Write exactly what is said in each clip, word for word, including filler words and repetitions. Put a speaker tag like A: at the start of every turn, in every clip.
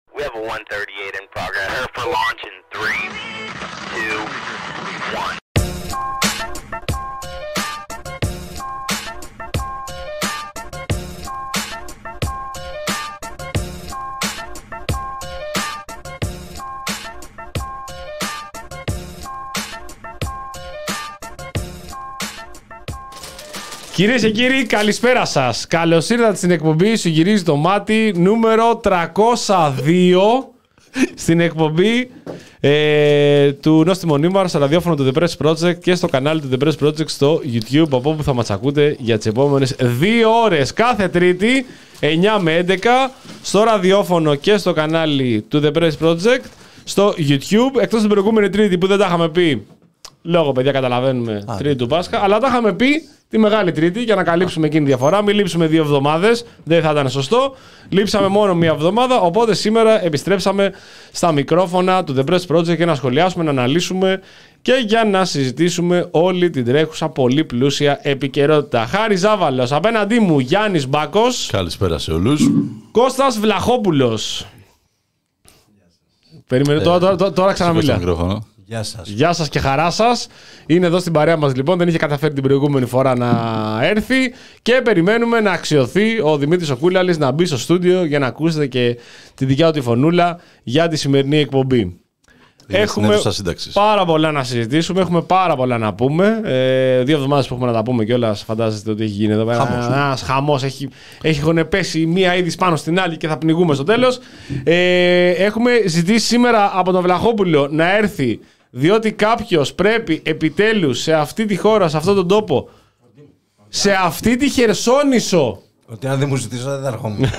A: We have a one thirty-eight in progress. Her for launch in three, two, one.
B: Κυρίες και κύριοι, καλησπέρα σας. Καλώς ήρθατε στην εκπομπή Σου γυρίζει το μάτι νούμερο τριακόσια δύο στην εκπομπή ε, του Νόστιμο Νίμαρο στο ραδιόφωνο του The Press Project και στο κανάλι του The Press Project στο YouTube, από όπου θα μας ακούτε για τις επόμενες δύο ώρες κάθε Τρίτη εννιά με έντεκα στο ραδιόφωνο και στο κανάλι του The Press Project στο YouTube, εκτός την προηγούμενη Τρίτη που δεν τα είχαμε πει λόγω, παιδιά, καταλαβαίνουμε, Α, Τρίτη του Πάσχα, αλλά τα είχαμε πει τη Μεγάλη Τρίτη για να καλύψουμε εκείνη τη διαφορά. Μην λείψουμε δύο εβδομάδες, δεν θα ήταν σωστό. Λείψαμε μόνο μία εβδομάδα, οπότε σήμερα επιστρέψαμε στα μικρόφωνα του The Press Project για να σχολιάσουμε, να αναλύσουμε και για να συζητήσουμε όλη την τρέχουσα πολύ πλούσια επικαιρότητα. Χάρη Ζάβαλος, απέναντί μου Γιάννης Μπάκος.
C: Καλησπέρα σε όλους.
B: Κώστας Βλαχόπουλος. Περίμενε, ε, τώρα, τώρα, τώρα ξαναμιλά.
C: Γεια σας.
B: Γεια σας και χαρά σας. Είναι εδώ στην παρέα μας λοιπόν. Δεν είχε καταφέρει την προηγούμενη φορά να έρθει. Και περιμένουμε να αξιωθεί ο Δημήτρης Οκούλαλης να μπει στο στούντιο για να ακούσετε και τη δικιά του τη φωνούλα για τη σημερινή εκπομπή.
C: Είναι
B: έχουμε πάρα πολλά να συζητήσουμε. Έχουμε πάρα πολλά να πούμε. Ε, δύο εβδομάδες που έχουμε να τα πούμε κιόλας. Φαντάζεστε ότι έχει γίνει εδώ πέρα. Ένας χαμός. Έχει, έχει πέσει μία είδη πάνω στην άλλη και θα πνιγούμε στο τέλος. Ε, έχουμε ζητήσει σήμερα από τον Βλαχόπουλο να έρθει, διότι κάποιος πρέπει επιτέλους σε αυτή τη χώρα, σε αυτόν τον τόπο, σε αυτή τη Χερσόνησο.
D: Ότι αν δεν μου ζητήσω δεν θα ερχόμουν.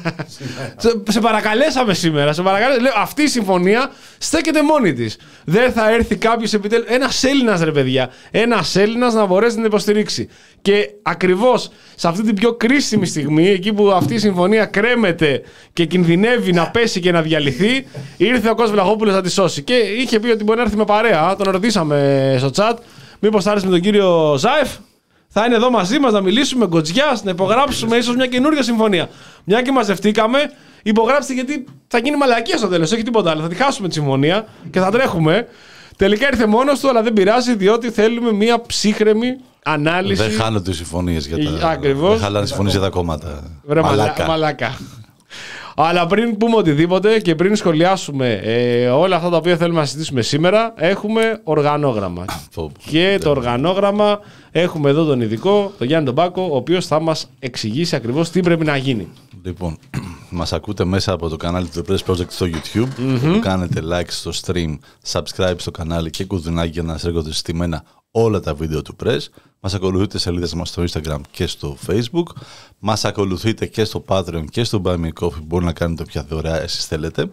B: σε, σε παρακαλέσαμε σήμερα. Σε παρακαλέσαμε. Λέω, αυτή η συμφωνία στέκεται μόνη της. Δεν θα έρθει κάποιος επιτέλους. Ένας Έλληνας, ρε παιδιά. Ένας Έλληνας να μπορέσει να την υποστηρίξει. Και ακριβώς σε αυτή την πιο κρίσιμη στιγμή, εκεί που αυτή η συμφωνία κρέμεται και κινδυνεύει να πέσει και να διαλυθεί, ήρθε ο Κώστας Βλαχόπουλος να τη σώσει. Και είχε πει ότι μπορεί να έρθει με παρέα. Τον ρωτήσαμε στο chat. Μήπως θα έρθει με τον κύριο Ζάεφ. Θα είναι εδώ μαζί μας να μιλήσουμε γκοτζιάς, να υπογράψουμε ίσως μια καινούργια συμφωνία. Μια και μαζευτήκαμε, υπογράψτε, γιατί θα γίνει μαλακία στο τέλος. Όχι τίποτα άλλο. Θα τη χάσουμε τη συμφωνία και θα τρέχουμε. Τελικά ήρθε μόνος του, αλλά δεν πειράζει, διότι θέλουμε μια ψύχρεμη ανάλυση.
C: Δεν χάνονται οι συμφωνίες για τα.
B: Ακριβώς.
C: Δεν χαλάνε συμφωνίες για τα κόμματα.
B: Βρε, μαλάκα. μαλάκα. Αλλά πριν πούμε οτιδήποτε και πριν σχολιάσουμε ε, όλα αυτά τα οποία θέλουμε να συζητήσουμε σήμερα, έχουμε οργανόγραμμα. Και το οργανόγραμμα έχουμε εδώ τον ειδικό, τον Γιάννη τον Μπάκο, ο οποίος θα μας εξηγήσει ακριβώς τι πρέπει να γίνει.
C: Λοιπόν, μας ακούτε μέσα από το κανάλι του The Press Project στο YouTube. Mm-hmm. Κάνετε like στο stream, subscribe στο κανάλι και κουδουνάκι για να σας έρχονται συστημένα όλα τα βίντεο του Press. Μας ακολουθείτε στις σελίδες μας στο Instagram και στο Facebook. Μας ακολουθείτε και στο Patreon και στο Buy Me Coffee. Μπορεί να κάνετε όποια δωρεά εσείς θέλετε.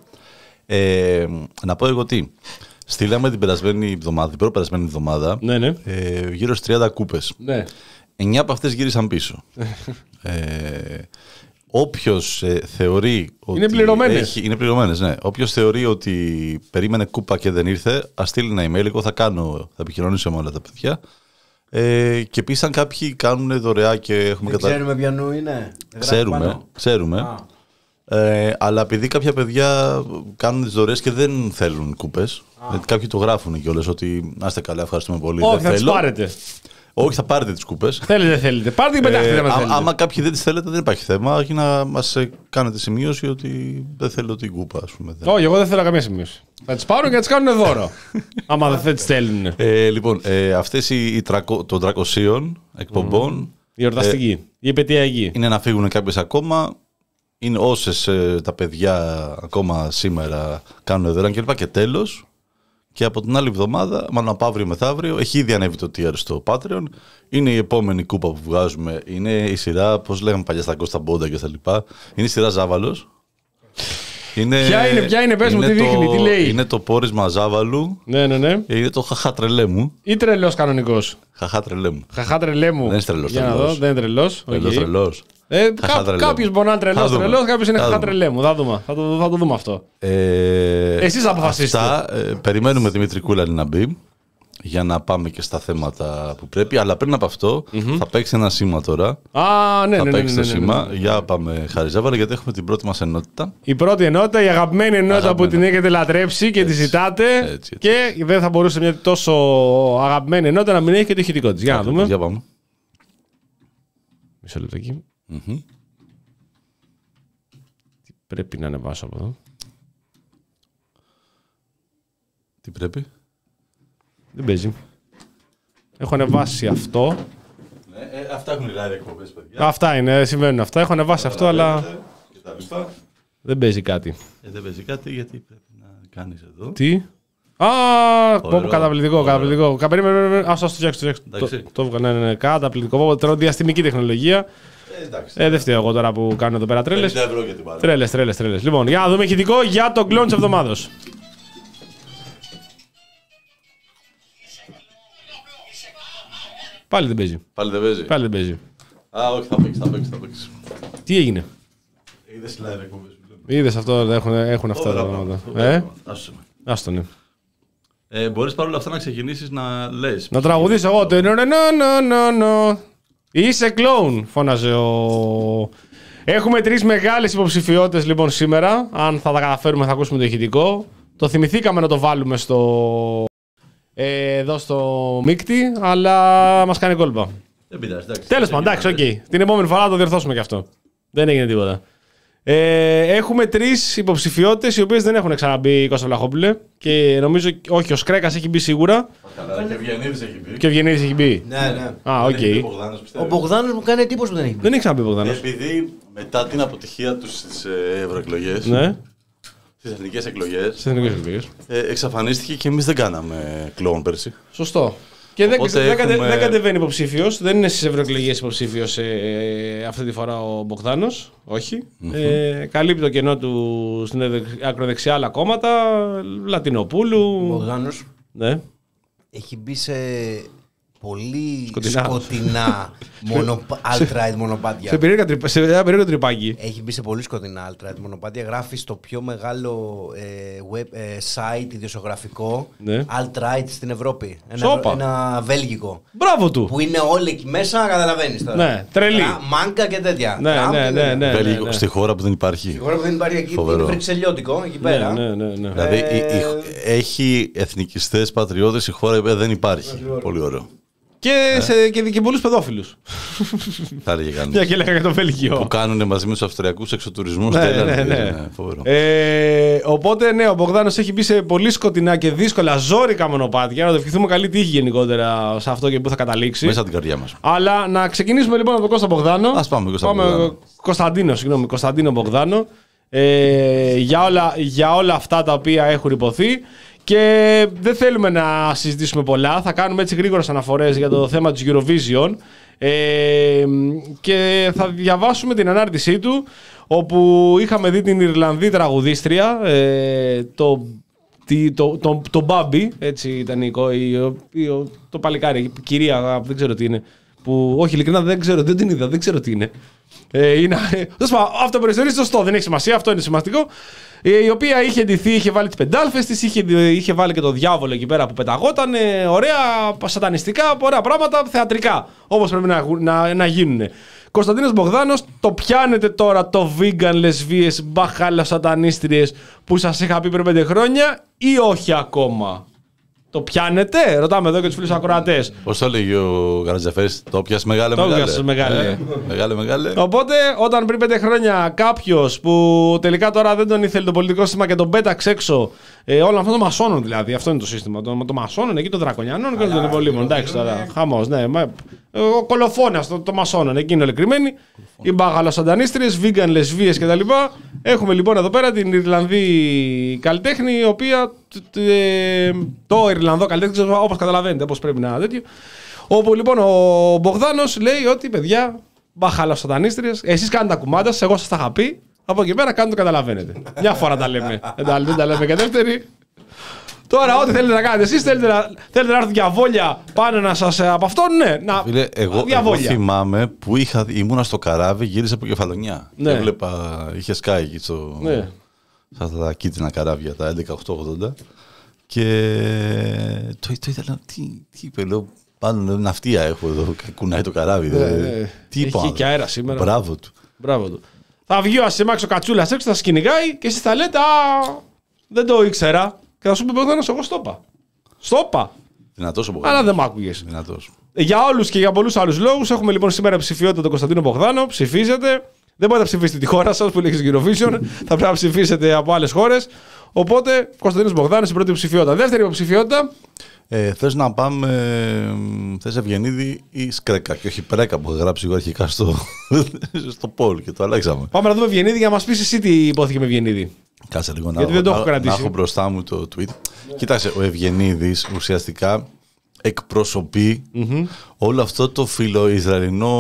C: Ε, να πω εγώ τι. Στείλαμε την περασμένη εβδομάδα, την πρώτη περασμένη εβδομάδα,
B: ναι, ναι.
C: Ε, γύρω στις τριάντα κούπες.
B: Ναι.
C: εννιά από αυτές γύρισαν πίσω. ε, Όποιος ε, θεωρεί ότι.
B: Είναι πληρωμένες.
C: Έχει, είναι πληρωμένες, ναι. Όποιος θεωρεί ότι περίμενε κούπα και δεν ήρθε, ας στείλει ένα email. Εγώ θα κάνω, θα επικοινωνήσω με όλα τα παιδιά. Ε, και επίσης, αν κάποιοι κάνουν δωρεά και έχουμε
D: δεν
C: κατα...
D: ξέρουμε ποιανού είναι.
C: Ξέρουμε, ξέρουμε. Ε, αλλά επειδή κάποια παιδιά κάνουν τις δωρεές και δεν θέλουν κούπες, γιατί κάποιοι το γράφουν κιόλας ότι άστε καλά, ευχαριστούμε πολύ.
B: Όχι,
C: δεν
B: θα
C: θέλω.
B: τις πάρετε.
C: Όχι, θα πάρετε τις κούπες.
B: Θέλετε, δεν θέλετε. Πάρτε και πετάχτε.
C: Ε, α, άμα κάποιοι δεν τις θέλετε, δεν υπάρχει θέμα. Έχει να μας κάνετε σημείωση ότι δεν θέλω την κούπα, ας πούμε.
B: Όχι, εγώ δεν θέλω καμία σημείωση. Θα τις πάρουν και θα τις κάνουν δώρο. άμα δεν θα τις στέλνουν.
C: Ε, λοιπόν, ε, αυτές οι, οι τρακο, των τριακοσίων εκπομπών. Mm.
B: Η εορταστική, ε, η επαιτειακή.
C: Είναι να φύγουν κάποιες ακόμα. Είναι όσες ε, τα παιδιά ακόμα σήμερα κάνουν δωρεάν κλπ. Και τέλος. Και από την άλλη εβδομάδα, μάλλον από αύριο μεθαύριο, έχει ήδη ανέβει το tier στο Patreon. Είναι η επόμενη κούπα που βγάζουμε. Είναι η σειρά, πώς λέγαμε παλιά στα Κώστα Μπόντα και τα λοιπά. Είναι η σειρά Ζάβαλος. Είναι,
B: ποια είναι, ποια είναι, πες μου, τι δείχνει, τι λέει.
C: Είναι το πόρισμα Ζάβαλου.
B: Ναι, ναι, ναι.
C: Είναι το χαχά τρελέ μου.
B: Ή τρελός κανονικός.
C: Χαχά τρελέ μου.
B: Χαχά τρελέ μου.
C: Δεν είναι τρελός.
B: Για να δω, δεν είναι τρελός.
C: Τρελός, τρελός.
B: Ε, κά, κάποιος μπορεί να είναι τρελός, τρελός, κάποιος είναι χαχά τρελέ μου. Θα, δούμε. Θα, το, θα το δούμε αυτό.
C: Ε,
B: Εσείς αποφασίστε.
C: Αυτά, ε, περιμένουμε Δημήτρη Κούλαλη να μπει. για να πάμε και στα θέματα που πρέπει. Αλλά πριν από αυτό, mm-hmm. θα παίξει ένα σήμα τώρα.
B: Α, ναι,
C: θα
B: ναι, ναι,
C: παίξει
B: ναι,
C: το
B: ναι, ναι,
C: σήμα.
B: ναι.
C: Για πάμε, Χαριζάβαλα, γιατί έχουμε την πρώτη μας ενότητα.
B: Η πρώτη ενότητα, η αγαπημένη ενότητα
C: Αγαπημένα.
B: που την έχετε λατρέψει και
C: Έτσι,
B: τη ζητάτε.
C: έτσι, έτσι.
B: Και δεν θα μπορούσε μια τόσο αγαπημένη ενότητα να μην έχει και το ηχητικό της. Για να δούμε.
C: Για πάμε.
B: Μισό λεπτάκι.
C: Mm-hmm.
B: Τι πρέπει να ανεβάσω από εδώ.
C: Τι πρέπει.
B: Δεν παίζει. Έχω ανεβάσει αυτό.
C: Ναι, ε, αυτά έχουν live εκπομπές, παιδιά.
B: Αυτά είναι, συμβαίνουν αυτά. Έχω ανεβάσει αυτό, αλλά
C: Και τα λοιπά.
B: δεν παίζει κάτι.
C: Ε, δεν παίζει κάτι γιατί πρέπει να κάνεις εδώ.
B: Τι. Α, πω, πω, καταπληκτικό,
C: ωραίο.
B: καταπληκτικό. Κα- Περίμενε, περίμενε. Ας το φτιάξω, το φτιάξω.
C: Εντάξει.
B: Το- Το έβγαλα, ναι, ναι, καταπληκτικό. Πω, πω, Τρώω διαστημική τεχνολογία.
C: Ε, εντάξει.
B: Ε, δεν φταίω εγώ τώρα που κάνω εδώ πέρα τρέλες.
C: πενήντα ευρώ για την παρέα.
B: Τρέλες, τρέλες, τρέλες. Λοιπόν, για να δούμε ηχητικό για το κλόν της εβδομάδος. Πάλι δεν παίζει.
C: Πάλι δεν παίζει.
B: Πάλι δεν παίζει.
C: Α, όχι, θα παίξει, θα παίξει, θα παίξει.
B: Τι έγινε.
C: Είδες live εκπομπές που λέμε.
B: Είδες αυτό, έχουν, έχουν αυτά
C: Ωραία
B: τα
C: πράγματα.
B: πράγματα. Ε,
C: Άσου με.
B: άστο, ναι.
C: Ε, μπορείς παρόλα αυτά να ξεκινήσεις να λες.
B: Να τραγουδήσω εγώ το νο, νο, νο, νο, νο. Είσαι κλόουν, φώναζε ο... Έχουμε τρεις μεγάλες υποψηφιότητες λοιπόν σήμερα. Αν θα τα καταφέρουμε θα ακούσουμε το ηχητικό. Το θυμηθήκαμε να το βάλουμε στο... Ε, εδώ στο μίκτη, αλλά μας κάνει κόλπα.
C: Δεν πειράζει, εντάξει.
B: Τέλος πάντων, εντάξει, οκ. Την επόμενη φορά θα το διορθώσουμε και αυτό. Δεν έγινε τίποτα. Ε, έχουμε τρεις υποψηφιότητες οι οποίες δεν έχουν ξαναμπεί, Κώστα Βλαχόπουλε. Και νομίζω, όχι, ο Σκρέκας έχει μπει σίγουρα.
C: Καλά, και ο Ευγενίδης έχει πει.
B: Και ο Ευγενίδης έχει μπει.
D: Ναι, ναι.
B: Α, οκ.
C: Δεν έχει πει ο Μπογδάνος, πιστεύω.
D: Ο Μπογδάνος μου κάνει εντύπωση που δεν έχει.
B: Δεν έχει ξαναμπεί ο Μπογδάνος.
C: Επειδή μετά την αποτυχία τους στις ε, ευρωεκλογές,
B: Ναι,
C: στις εθνικές εκλογές,
B: στις εθνικές εκλογές.
C: ε, εξαφανίστηκε και εμείς δεν κάναμε κλόουν πέρσι.
B: Σωστό. Και δεν,
C: Οπότε
B: δεν, κατε-
C: έχουμε-
B: δεν κατεβαίνει υποψήφιος. Δεν είναι στις ευρωεκλογές υποψήφιος ε, αυτή τη φορά ο Μπογδάνος. Όχι. Ε, καλύπτει το κενό του στην εδε- ακροδεξιά άλλα κόμματα. Λατινοπούλου.
D: Ο Μπογδάνος
B: Ναι.
D: έχει μπει σε πολύ
B: Σκοτεινά.
D: σκοτεινά, μονοπα... alt-right
B: Σε,
D: μονοπάτια.
B: περίεργα, τρυπα- σε ένα περίεργο τρυπάκι.
D: Έχει μπει σε πολύ σκοτεινά alt-right μονοπάτια. Γράφει στο πιο μεγάλο ε, web, ε, site ιδιοσιογραφικό
B: Ναι.
D: alt-right στην Ευρώπη. Ένα,
B: Σόπα.
D: ένα βέλγικο.
B: Μπράβο του.
D: Που είναι όλοι εκεί μέσα, καταλαβαίνεις τώρα.
B: Ναι, τρελή.
D: Τρα- Μάγκα και τέτοια.
B: Ναι,
D: Τραμπ
B: ναι,
D: και
B: ναι,
D: τέτοια.
B: ναι.
C: Βέλγικο, στη χώρα που δεν υπάρχει.
D: Η χώρα που δεν υπάρχει εκεί
C: Φοβερό.
D: είναι βρυξελιώτικο, εκεί
B: Ναι,
D: πέρα.
B: ναι, ναι, ναι.
C: Δηλαδή
D: Ε,
C: η- η- έχει εθνικιστές πατριώτες, η χώρα η οποία δεν υπάρχει. Πολύ ωραίο.
B: Και, σε, και, και πολλούς παιδόφιλους.
C: Θα έλεγε
B: Μια
C: κανείς.
B: και λέγα για το Βέλγιο.
C: Που κάνουν μαζί με τους Αυστριακούς εξωτουρισμούς.
B: Ναι,
C: τέλος,
B: ναι, ναι.
C: είναι φοβερό.
B: Ε, οπότε, ναι, ο Μπογδάνος έχει μπει σε πολύ σκοτεινά και δύσκολα ζόρικα μονοπάτια. Να το ευχηθούμε καλή τύχη γενικότερα σε αυτό και που θα καταλήξει.
C: Μέσα από την καρδιά μας.
B: Αλλά να ξεκινήσουμε λοιπόν από τον Κώστα Μπογδάνο.
C: Ας πάμε, Κώστα Μπογδάνο.
B: Κωνσταντίνο, συγγνώμη, Κωνσταντίνο Μπογδάνο. Ε, για, όλα, για όλα αυτά τα οποία έχουν υποθεί. Και δεν θέλουμε να συζητήσουμε πολλά. Θα κάνουμε έτσι γρήγορες αναφορές για το θέμα της Eurovision. Ε, και θα διαβάσουμε την ανάρτησή του, όπου είχαμε δει την Ιρλανδή τραγουδίστρια, ε, το, τη- το, το, το Μπάμπι, έτσι ήταν η, κο- η, η- ο- το παλικάρι, η κυρία, δεν ξέρω τι είναι. Που, όχι, ειλικρινά δεν ξέρω, δεν την είδα, δεν ξέρω τι είναι. Ε, είναι τέλος πάντων, αυτό περιοριστεί σωστό, δεν έχει σημασία, αυτό είναι σημαντικό. Ε, η οποία είχε ντυθεί, είχε βάλει τις πεντάλφες της, είχε, είχε βάλει και το διάβολο εκεί πέρα που πεταγόταν. ε, Ωραία, σατανιστικά, ωραία πράγματα, θεατρικά. Όπως πρέπει να, να, να γίνουν. Κωνσταντίνος Μπογδάνος, το πιάνετε τώρα το vegan, λεσβείες, μπαχάλα, σατανίστριες που σας είχα πει πριν πέντε χρόνια ή όχι ακόμα? Το πιάνετε, ρωτάμε εδώ και τους φίλους ακροατές.
C: Πώς το έλεγε ο Γαρατζαφέρης, το πιάσε μεγάλε
B: Το
C: μεγάλε.
B: πιάσες μεγάλε.
C: Ε, Μεγάλε μεγάλε.
B: Οπότε, όταν πριν πέντε χρόνια κάποιος που τελικά τώρα δεν τον ήθελε το πολιτικό σύστημα και τον πέταξε έξω, ε, όλο αυτό το μασώνουν δηλαδή. Αυτό είναι το σύστημα. Το, το μασώνουν εκεί των Δρακονιανών και των υπολείπων. Εντάξει τώρα, χαμός, ναι. Μα, ο κολοφόνας το, το μασώνουν, εκεί είναι όλοι κρυμμένοι. Οι μπαγαλοσαντανίστριες, vegan, λεσβείες κτλ. Έχουμε λοιπόν εδώ πέρα την Ιρλανδή καλλιτέχνη, η οποία τ- ε, το Ιρλανδό καλλιτέχνη, όπως καταλαβαίνετε, όπως πρέπει να τέτοιο. Όπου λοιπόν ο Μπογδάνος λέει ότι παιδιά, μπαχαλά σατανίστριες, εσείς κάνετε τα κουμάντα σας, εγώ σας τα είχα πει. Από εκεί πέρα κάνετε το καταλαβαίνετε. Μια φορά τα λέμε. Δεν τα, δεν τα λέμε και δεύτερη. Τώρα, ό,τι θέλετε να κάνετε εσείς, θέλετε να, θέλετε να έρθουν διαβόλια πάνω να σας από αυτό, ναι. Να,
C: Φίλε, εγώ, εγώ
B: διαβόλια.
C: θυμάμαι που είχα, ήμουνα στο καράβι, γύρισα από Κεφαλονιά.
B: Ναι.
C: Και έβλεπα, είχε σκάει εκεί στο,
B: Ναι.
C: σε αυτά τα κίτρινα καράβια, τα έντεκα οκτακόσια ογδόντα. Και το, το ήθελα. Τι, τι είπε, λέω. Πάνω ναυτία έχω εδώ. Κουνάει το καράβι.
B: Ναι, ναι.
C: Τι είπα.
B: Έχει και αέρα σήμερα.
C: Μπράβο του.
B: Μπράβο του. Θα βγει ο Ασημάξ ο Κατσούλας έξω, θα σκηνηγάει και εσείς θα λέτε α, δεν το ήξερα. Και θα σου πει Μπογδάνος, εγώ στο είπα. Στο είπα.
C: Δυνατός ο Μπογδάνος.
B: Αλλά δεν μ' άκουγες.
C: Δυνατός.
B: Για όλους και για πολλούς άλλους λόγους έχουμε λοιπόν σήμερα ψηφιότητα τον Κωνσταντίνο Μπογδάνο. Ψηφίζετε. Δεν μπορείτε να ψηφίσετε τη χώρα σας που λέγει στην Eurovision. Θα πρέπει να ψηφίσετε από άλλες χώρες. Οπότε Κωνσταντίνος Μπογδάνος στην πρώτη ψηφιότητα. Δεύτερη υποψηφιότητα.
C: Ε, θες να πάμε. Θες Ευγενίδη ή Σκρέκα? Και όχι Πρέκα που είχα γράψει εγώ αρχικά στο, στο poll και το αλλάξαμε.
B: Πάμε να δούμε Ευγενίδη για να μας πεις εσύ τι υπόθηκε με Ευγενίδη.
C: Κάτσε λίγο
B: Γιατί
C: να,
B: δεν το έχω
C: να,
B: κρατήσει.
C: να έχω μπροστά μου το tweet. Ναι. Κοίταξε, ο Ευγενίδης ουσιαστικά εκπροσωπεί mm-hmm. όλο αυτό το φιλοϊσραηλινό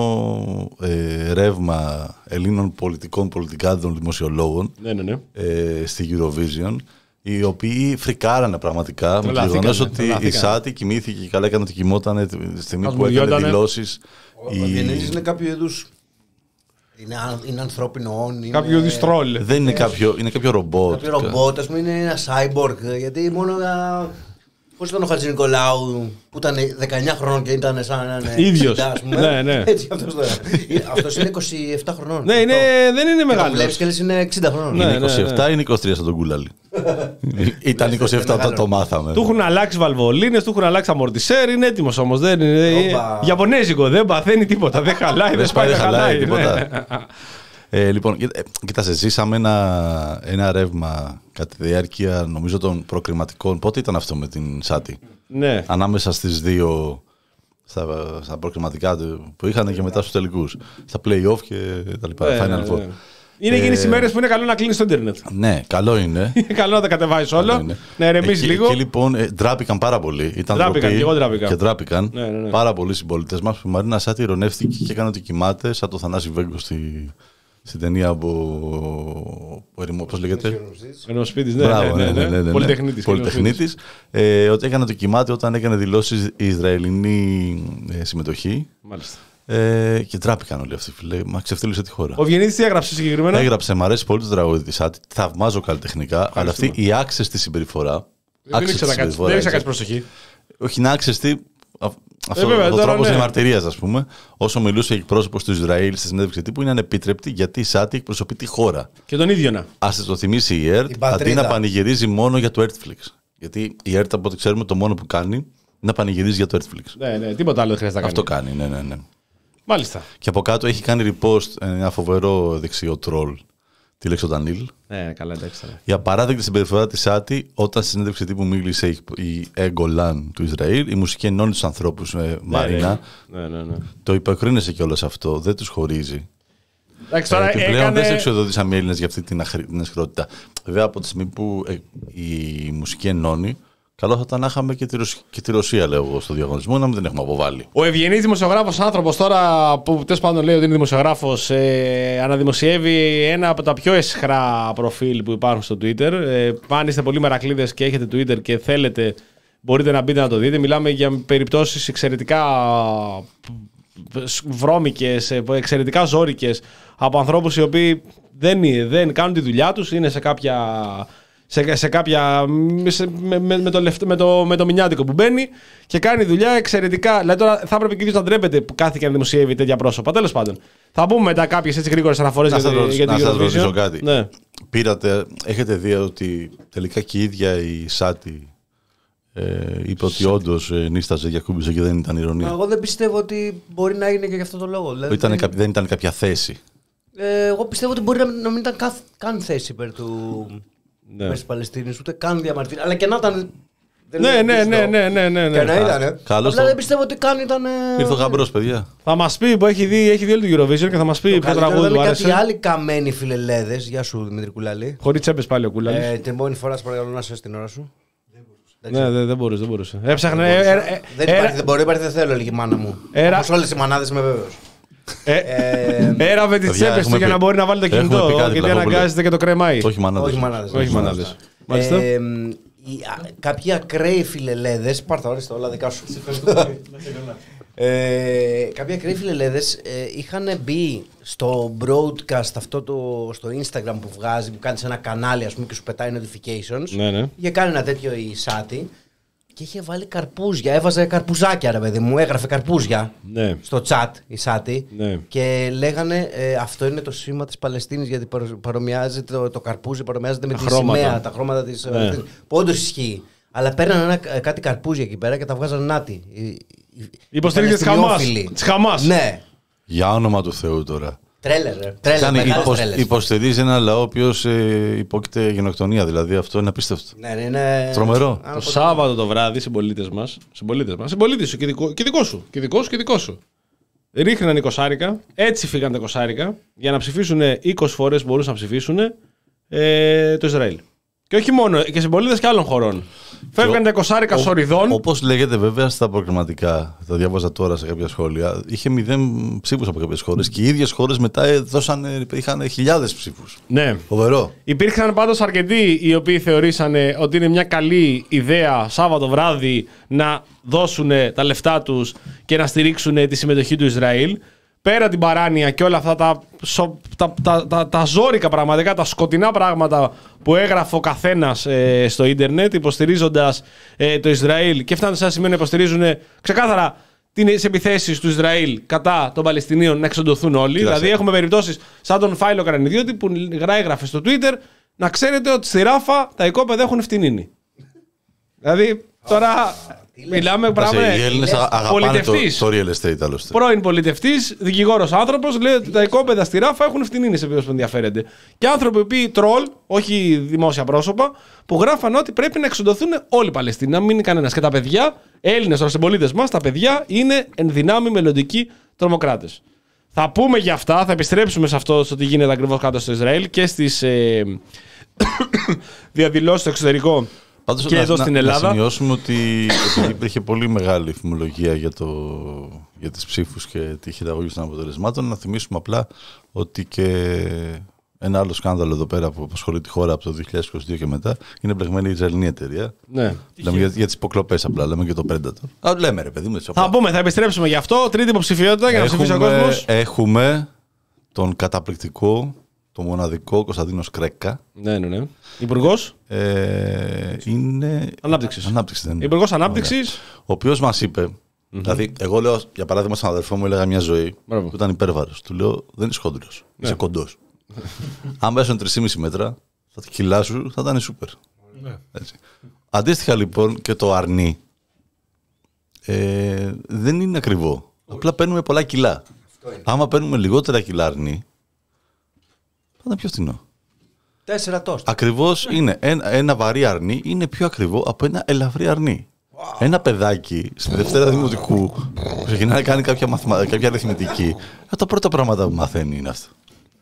C: ε, ρεύμα Ελλήνων πολιτικών, πολιτικάδων, δημοσιολόγων
B: ναι, ναι, ναι.
C: Ε, στη Eurovision, οι οποίοι φρικάρανε πραγματικά με το γεγονός ότι η Σάτι κοιμήθηκε και καλά έκανε ότι κοιμόταν τη στιγμή που έκανε δηλώσεις.
D: Ο Ευγενίδης η... είναι κάποιο είδους. Είναι, είναι ανθρώπινο όν.
B: Κάποιο είδους τρόλ.
C: Δεν είναι κάποιο, είναι κάποιο ρομπότ.
D: Κάποιο ρομπότ, ας πούμε, είναι ένα cyborg. Γιατί μόνο. Πώς ήταν ο Χατζη Νικολάου που ήταν δεκαεννιά χρονών και ήταν σαν.
B: ίδιος. Ναι, ναι.
D: Έτσι αυτός τώρα. Αυτός είναι είκοσι επτά χρονών.
B: Ναι, είναι, δεν είναι μεγάλος.
D: Το βλέπεις και λες είναι εξήντα χρονών.
C: Είναι είκοσι επτά ή είναι είκοσι τρία σαν τον Κούλαλη? Ήταν είκοσι επτά όταν το μάθαμε.
B: Του έχουν αλλάξει βαλβολίνες, του έχουν αλλάξει αμορτισέρ, είναι έτοιμος όμως. Δεν είναι. Ιαπωνέζικο, δεν παθαίνει τίποτα, δεν χαλάει, δεν σπάει, δεν χαλάει τίποτα.
C: Ε, λοιπόν, κοιτάξτε, ζήσαμε ένα, ένα ρεύμα κατά τη διάρκεια νομίζω των προκριματικών. Πότε ήταν αυτό με την Σάτι?
B: Ναι.
C: Ανάμεσα στις δύο, στα, στα προκριματικά που είχαν και μετά στους τελικούς. Στα play-off και τα λοιπά,
B: ναι,
C: Final Four.
B: Ναι, ναι. Είναι εκείνες οι μέρες που είναι καλό να κλείνεις το ίντερνετ.
C: Ναι, καλό είναι.
B: Είναι καλό να τα κατεβάζεις όλο, να ερεμήσεις λίγο.
C: Και λοιπόν, ε, ντράπηκαν πάρα πολύ. Ήταν
B: ντράπηκαν, και εγώ ντράπηκα.
C: Και ντράπηκαν
B: ναι, ναι, ναι.
C: πάρα πολλοί συμπολίτες μας. Η Μαρίνα Σάτι ειρωνεύτηκε και έκανε ότι κοιμάται σαν το Θανάση Βέγκο στη... Στην ταινία από. Πώς λέγεται?
B: Ενωσπίτης, ναι, ναι, ναι, ναι, ναι, ναι. Πολυτεχνίτης.
C: Πολυτεχνίτης. Ε, ότι έκανε το κοιμάται όταν έκανε δηλώσεις η Ισραηλινή ε, συμμετοχή.
B: Μάλιστα.
C: Ε, και τράπηκαν όλοι αυτοί, φίλε. Μα ξεφτύλισε τη χώρα.
B: Ο Ευγενίδης τι έγραψε συγκεκριμένα?
C: Έγραψε, μ' αρέσει πολύ το τραγούδι της Σάτι. Θαυμάζω καλλιτεχνικά. Αλλά αυτή η άξεστη συμπεριφορά.
B: Δεν ήξερα κάτι προσοχή.
C: Όχι, να άξεστη. Αυτό
B: ε,
C: ο τρόπο
B: ναι.
C: διαμαρτυρίας, ας πούμε, όσο μιλούσε εκπρόσωπος του Ισραήλ στη συνέντευξη τύπου, είναι ανεπίτρεπτη γιατί η Σάτι εκπροσωπεί τη χώρα.
B: Και τον ίδιο να.
C: Ας το θυμίσει η ΕΡΤ, αντί να πανηγυρίζει μόνο για το Netflix. Γιατί η ΕΡΤ, από ό,τι ξέρουμε, το μόνο που κάνει είναι να πανηγυρίζει για το Netflix.
B: Ναι, ναι, τίποτα άλλο δεν χρειάζεται να
C: κάνει. Αυτό κάνει, ναι, ναι, ναι.
B: Μάλιστα.
C: Και από κάτω έχει κάνει repost ένα φοβερό δεξιό τρόλ. Τι λέξει ο Ντανίλ.
B: Ναι, καλά, εντάξει.
C: Η απαράδεκτη συμπεριφορά τη Σάτι όταν στη συνέντευξη τύπου μίλησε η Εγκολάν του Ισραήλ, η μουσική ενώνει του ανθρώπου, ε, Μαρίνα.
B: Ναι, ναι, ναι, ναι.
C: Το υποκρίνεσαι κιόλας αυτό, δεν του χωρίζει.
B: Εντάξει, τώρα
C: ε, επιπλέον
B: έκανε...
C: δεν σε εξοδοτήσαμε οι Έλληνες για αυτή την, αχρη... την αισχρότητα. Βέβαια, από τη στιγμή που ε, η μουσική ενώνει, καλό θα ήταν να είχαμε και τη, Ρωσ... και τη Ρωσία, λέω εγώ, στο διαγωνισμό, να μην την έχουμε αποβάλει.
B: Ο ευγενής δημοσιογράφος άνθρωπος τώρα, που τέλος πάντων λέει ότι είναι δημοσιογράφος, ε, αναδημοσιεύει ένα από τα πιο αισχρά προφίλ που υπάρχουν στο Twitter. Ε, αν είστε πολύ μερακλείδες και έχετε Twitter και θέλετε, μπορείτε να μπείτε να το δείτε. Μιλάμε για περιπτώσεις εξαιρετικά βρώμικες, εξαιρετικά ζώρικες από ανθρώπους οι οποίοι δεν, δεν κάνουν τη δουλειά τους, είναι σε κάποια... Σε, σε κάποια, σε, με, με, το λεφτό, με, το, με το μηνιάτικο που μπαίνει και κάνει δουλειά εξαιρετικά. Δηλαδή τώρα θα έπρεπε και ίδιος να ντρέπεται που κάθηκε να δημοσιεύει τέτοια πρόσωπα. Τέλος πάντων. Θα πούμε μετά κάποιες έτσι γρήγορες αναφορές για,
C: ρωτήσω,
B: για την Eurovision.
C: Να σας ρωτήσω κάτι.
B: Ναι.
C: Πήρατε, έχετε δει ότι τελικά και η ίδια η Σάτι ε, είπε ότι όντως ε, νίσταζε, διακούμπησε και δεν ήταν ηρωνία.
D: Εγώ δεν πιστεύω ότι μπορεί να είναι και γι' αυτό το λόγο. Δηλαδή,
C: ήταν,
D: δεν...
C: δεν ήταν κάποια θέση.
D: Ε, εγώ πιστεύω ότι μπορεί να, να μην ήταν καθ, καν θέση υπέρ του...
B: Ναι.
D: Της Παλαιστίνης, ούτε καν διαμαρτυρία. Αλλά και να ήταν.
B: Ναι, ναι, ναι, ναι, ναι, ναι, ναι.
D: Και να ήταν.
C: Απλά
D: το... δεν πιστεύω ότι καν ήταν.
C: Ήρθε ο γαμπρός, παιδιά.
B: Θα μας πει που έχει δει, έχει δει όλη το Eurovision και θα μας πει ποιο τραγούδι του άρεσε.
D: Κάτι άλλοι καμένοι φιλελέδες. Γεια σου Δημήτρη Κουλάλη.
B: Χωρίς τσέπες πάλι ο Κουλάλης.
D: Ε, την επόμενη φορά σε παρακαλώ να είσαι στην ώρα σου.
B: Ναι, δεν μπορούσε, δεν μπορούσε. Έψαχνε.
D: Δεν μπορεί, δεν θέλω, έλεγε η μάνα μου. Όπως όλες οι μανάδες είμαι βέβαιος.
B: Έραβε τις τσέπες του για να μπορεί να βάλει το κινητό. Γιατί αναγκάζεται και το κρεμάει.
C: Όχι
D: μανάδες. Ε, κάποιοι ακραίοι φιλελέδες. Πάρτα, ορίστε, όλα δικά σου. Ε, κάποια ακραίοι φιλελέδες ε, είχαν μπει στο broadcast αυτό το, στο Instagram που βγάζει, που κάνεις ένα κανάλι ας πούμε και σου πετάει notifications.
B: Ναι, ναι.
D: Είχε κάνει ένα τέτοιο η Σάτι και είχε βάλει καρπούζια, έβαζε καρπουζάκια ρε παιδί μου, έγραφε καρπούζια
B: Ναι.
D: στο chat η Σάτι
B: Ναι.
D: και λέγανε ε, αυτό είναι το σήμα της Παλαιστίνης γιατί παρο- παρομοιάζεται το, το καρπούζι παρομοιάζεται με
B: Τα
D: τη
B: χρώματα.
D: σημαία, τα χρώματα της
B: Ναι.
D: Παλαιστίνης. Που όντως ισχύει. Αλλά παίρνανε ένα, κάτι καρπούζια εκεί πέρα και τα βγάζανε νάτι.
B: Υποστήριζε τη Χαμάς. Της Χαμάς.
D: Ναι.
C: Για όνομα του Θεού τώρα.
D: Τρέλερ, ρε. Τρέλερ,
C: Κάνει,
D: μεγάλες
C: υποσ-
D: τρέλες.
C: υποστηρίζει ένα λαό ο οποίο ε, υπόκειται γενοκτονία. Δηλαδή αυτό είναι απίστευτο.
D: Ναι, ναι, είναι...
C: Τρομερό.
D: Άνω
B: Το
D: από-
B: Σάββατο το βράδυ, συμπολίτες μας, συμπολίτες μας, συμπολίτες σου και δικό, και δικό σου, και δικό σου και δικό σου. Ρίχναν εικοσάρικα, έτσι φύγαν τα εικοσάρικα, για να ψηφίσουν είκοσι φορές μπορούσαν να ψηφίσουν ε, το Ισραήλ. Και όχι μόνο, και συμπολίτες και άλλων χωρών. Φεύγαν τα εικοσάρικα σοριδών.
C: Όπω λέγεται βέβαια στα προγραμματικά, τα διάβαζα τώρα σε κάποια σχόλια, είχε μηδέν ψήφου από κάποιε χώρε και οι ίδιε χώρε μετά ε, δώσανε, είχαν χιλιάδε ψήφου.
B: Ναι.
C: Φοβερό.
B: Υπήρχαν πάντως αρκετοί οι οποίοι θεωρήσανε ότι είναι μια καλή ιδέα Σάββατο βράδυ να δώσουν τα λεφτά τους και να στηρίξουν τη συμμετοχή του Ισραήλ. Πέρα την παράνοια και όλα αυτά τα, σο- τα, τα, τα, τα ζόρικα πραγματικά, τα σκοτεινά πράγματα που έγραφε ο καθένας ε, στο ίντερνετ υποστηρίζοντας ε, το Ισραήλ και φτάνουν σε ένα σημείο να υποστηρίζουν ξεκάθαρα τις επιθέσεις του Ισραήλ κατά των Παλαιστινίων να εξοντωθούν όλοι.
C: Κοίταξε.
B: Δηλαδή έχουμε περιπτώσεις σαν τον Φάιλο Καρανιδιώτη που έγραφε στο Twitter να ξέρετε ότι στη Ράφα τα οικόπεδα έχουν φτηνίνη. Δηλαδή τώρα μιλάμε πράγματα.
C: Οι Έλληνες αγαπάνε το,
B: Πολιτευτής.
C: το real estate άλλωστε.
B: Πρώην πολιτευτής, δικηγόρος άνθρωπος, λέει ότι τα οικόπεδα στη Ράφα έχουν φτηνίνη σε περίπτωση που ενδιαφέρεται. Και άνθρωποι που τρολ, όχι δημόσια πρόσωπα, που γράφαν ότι πρέπει να εξοντωθούν όλοι οι Παλαιστίνοι, να μην είναι κανένας. Και τα παιδιά, Έλληνες τώρα συμπολίτες μας, τα παιδιά είναι ενδυνάμει μελλοντικοί τρομοκράτες. Θα πούμε για αυτά, θα επιστρέψουμε σε αυτό, στο τι γίνεται ακριβώς κάτω στο Ισραήλ και στις ε, διαδηλώσεις στο εξωτερικό.
C: Πάντως,
B: Και
C: να,
B: εδώ
C: να,
B: στην
C: να
B: Ελλάδα.
C: σημειώσουμε ότι επειδή υπήρχε πολύ μεγάλη φημολογία για, το, για τις ψήφους και τη χειραγώγηση των αποτελεσμάτων, να θυμίσουμε απλά ότι και ένα άλλο σκάνδαλο εδώ πέρα που απασχολεί τη χώρα από το δύο χιλιάδες είκοσι δύο και μετά είναι μπλεγμένη η Ισραηλινή εταιρεία.
B: Ναι.
C: Λέμε για, για τις υποκλοπές απλά, λέμε και το Predator. Α, λέμε ρε παιδί μου, έτσι
B: Θα
C: απλά.
B: πούμε, θα επιστρέψουμε γι' αυτό. Τρίτη υποψηφιότητα για να ψηφίσει ο κόσμος.
C: Έχουμε τον καταπληκτικό, το μοναδικό Κωνσταντίνο Κρέκα.
B: Ναι, ναι, ναι. Υπουργός
C: Ε, είναι.
B: Ανάπτυξης.
C: Ανάπτυξη δεν είναι.
B: Υπουργός Ανάπτυξης.
C: Ο οποίο μα είπε. Mm-hmm. Δηλαδή, εγώ λέω, για παράδειγμα, στον αδερφό μου έλεγα μια ζωή
B: Μπράβο.
C: που ήταν υπέρβαρος. Του λέω, δεν είσαι χόντρος,
B: Ναι.
C: είσαι κοντός. Αν πέσουν τρία κόμμα πέντε μέτρα, θα τα κιλά σου θα ήταν σούπερ.
E: Ναι.
C: Έτσι. Αντίστοιχα λοιπόν και το αρνί ε, δεν είναι ακριβό. Απλά παίρνουμε πολλά κιλά. Άμα παίρνουμε λιγότερα κιλά αρνί, θα ήταν πιο φθηνό.
D: Τέσσερα τόστ.
C: Ακριβώς είναι. Ένα, ένα βαρύ αρνί είναι πιο ακριβό από ένα ελαφρύ αρνί. Ένα παιδάκι στη Δευτέρα Δημοτικού που ξεκινάει να κάνει κάποια, μαθημα... κάποια αριθμητική, από τα πρώτα πράγματα που μαθαίνει είναι αυτό.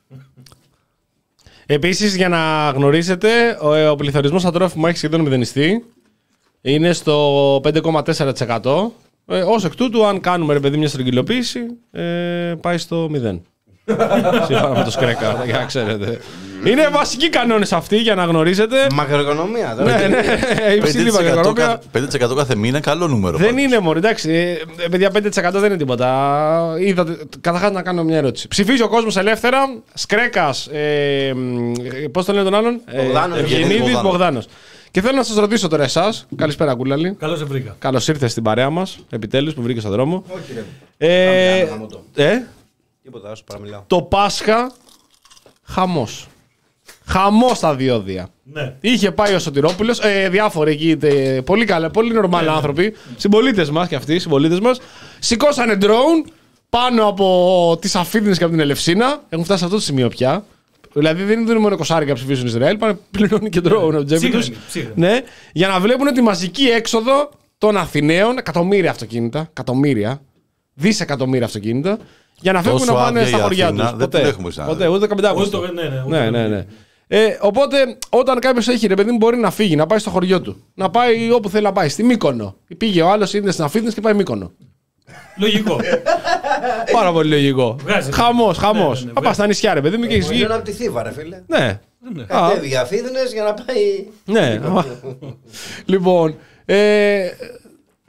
B: Επίσης, για να γνωρίσετε, ο, ο πληθωρισμός στα τρόφιμα έχει σχεδόν μηδενιστεί. Είναι στο πέντε κόμμα τέσσερα τοις εκατό. Ε, ως εκ τούτου, αν κάνουμε ρε παιδί μια στρογγυλοποίηση, ε, πάει στο μηδέν. Σύμφωνα με το Σκρέκα, για να ξέρετε. Είναι βασικοί κανόνες αυτοί για να γνωρίζετε.
D: Μακροοικονομία.
B: Ναι, ναι, υψηλή μακροοικονομία.
C: πέντε τοις εκατό κάθε μήνα, καλό νούμερο.
B: Δεν
C: πάντως.
B: είναι μόνο, εντάξει. ε, Παιδιά, πέντε τοις εκατό δεν είναι τίποτα. Είδατε, καταρχάς να κάνω μια ερώτηση. Ψηφίζει ο κόσμος ελεύθερα. Σκρέκας. Ε, Πώς τον λένε τον άλλον,
D: Μπογδάνος,
B: Ευγενίδης
C: Μπογδάνος.
B: Μπογδάνος. Και θέλω να σας ρωτήσω τώρα εσάς. Καλησπέρα, Κούλαλη.
E: Καλώς σε βρήκα.
B: Καλώς ήρθες στην παρέα μας. Επιτέλους που βρήκε στον δρόμο.
D: Όχι, ρε.
B: Ε,
D: Παραμιλάω, γάμο το.
B: ε,
D: Τίποτα, σου παραμιλάω.
B: το Πάσχα. Χαμός. Χαμός στα διόδια.
E: Ναι.
B: Είχε πάει ο Σωτηρόπουλος, ε, διάφοροι εκεί, τε, πολύ καλά, πολύ νορμάλ άνθρωποι, συμπολίτες μας και αυτοί, συμπολίτες μας, σηκώσανε drone πάνω από τις Αφίδνες και από την Ελευσίνα. Έχουν φτάσει σε αυτό το σημείο πια. Δηλαδή δεν είναι μόνο κοσάρικα ψηφίσουν Ισραήλ, πάνε πληρώνει και drone από την τσέπη τους.
E: Ψύχρεμοι, ψύχρεμοι.
B: Ναι, για να βλέπουν τη μαζική έξοδο των Αθηναίων, εκατομμύρια αυτοκίνητα, εκατομμύρια, δισεκατομμύρια αυτοκίνητα, για να φεύγουν
C: Τόσο
B: να πάνε
C: άδεια
B: στα
C: η
B: χωριά
C: Αθήνα,
B: τους.
C: δεν την έχουμε ξαναδεί.
B: ποτέ, ούτε δεκαπέντε Αυγούστου.
E: Ούτε το- ναι, ναι, ούτε
B: ναι,
E: το-
B: ναι, ναι. Ε, οπότε, όταν κάποιο έχει ρε παιδί μου, μπορεί να φύγει, να πάει στο χωριό του. Να πάει όπου θέλει να πάει. Στη Μύκονο. Πήγε ο άλλο, είναι στην Αφίτνες και πάει Μύκονο.
E: Λογικό.
B: Πάρα πολύ λογικό.
E: Βγάζει.
B: Χαμό, χαμό.
E: Ναι, ναι, ναι,
B: Να πα στα νησιά, ρε παιδί μου και έχει
D: Μπορεί
B: βγει.
D: να από τη Θήβα, ρε φίλε.
B: Ναι.
E: Ναι.
B: Α,
D: Κατέβει Αφίδνες για να πάει.
B: ναι. Λοιπόν, ε,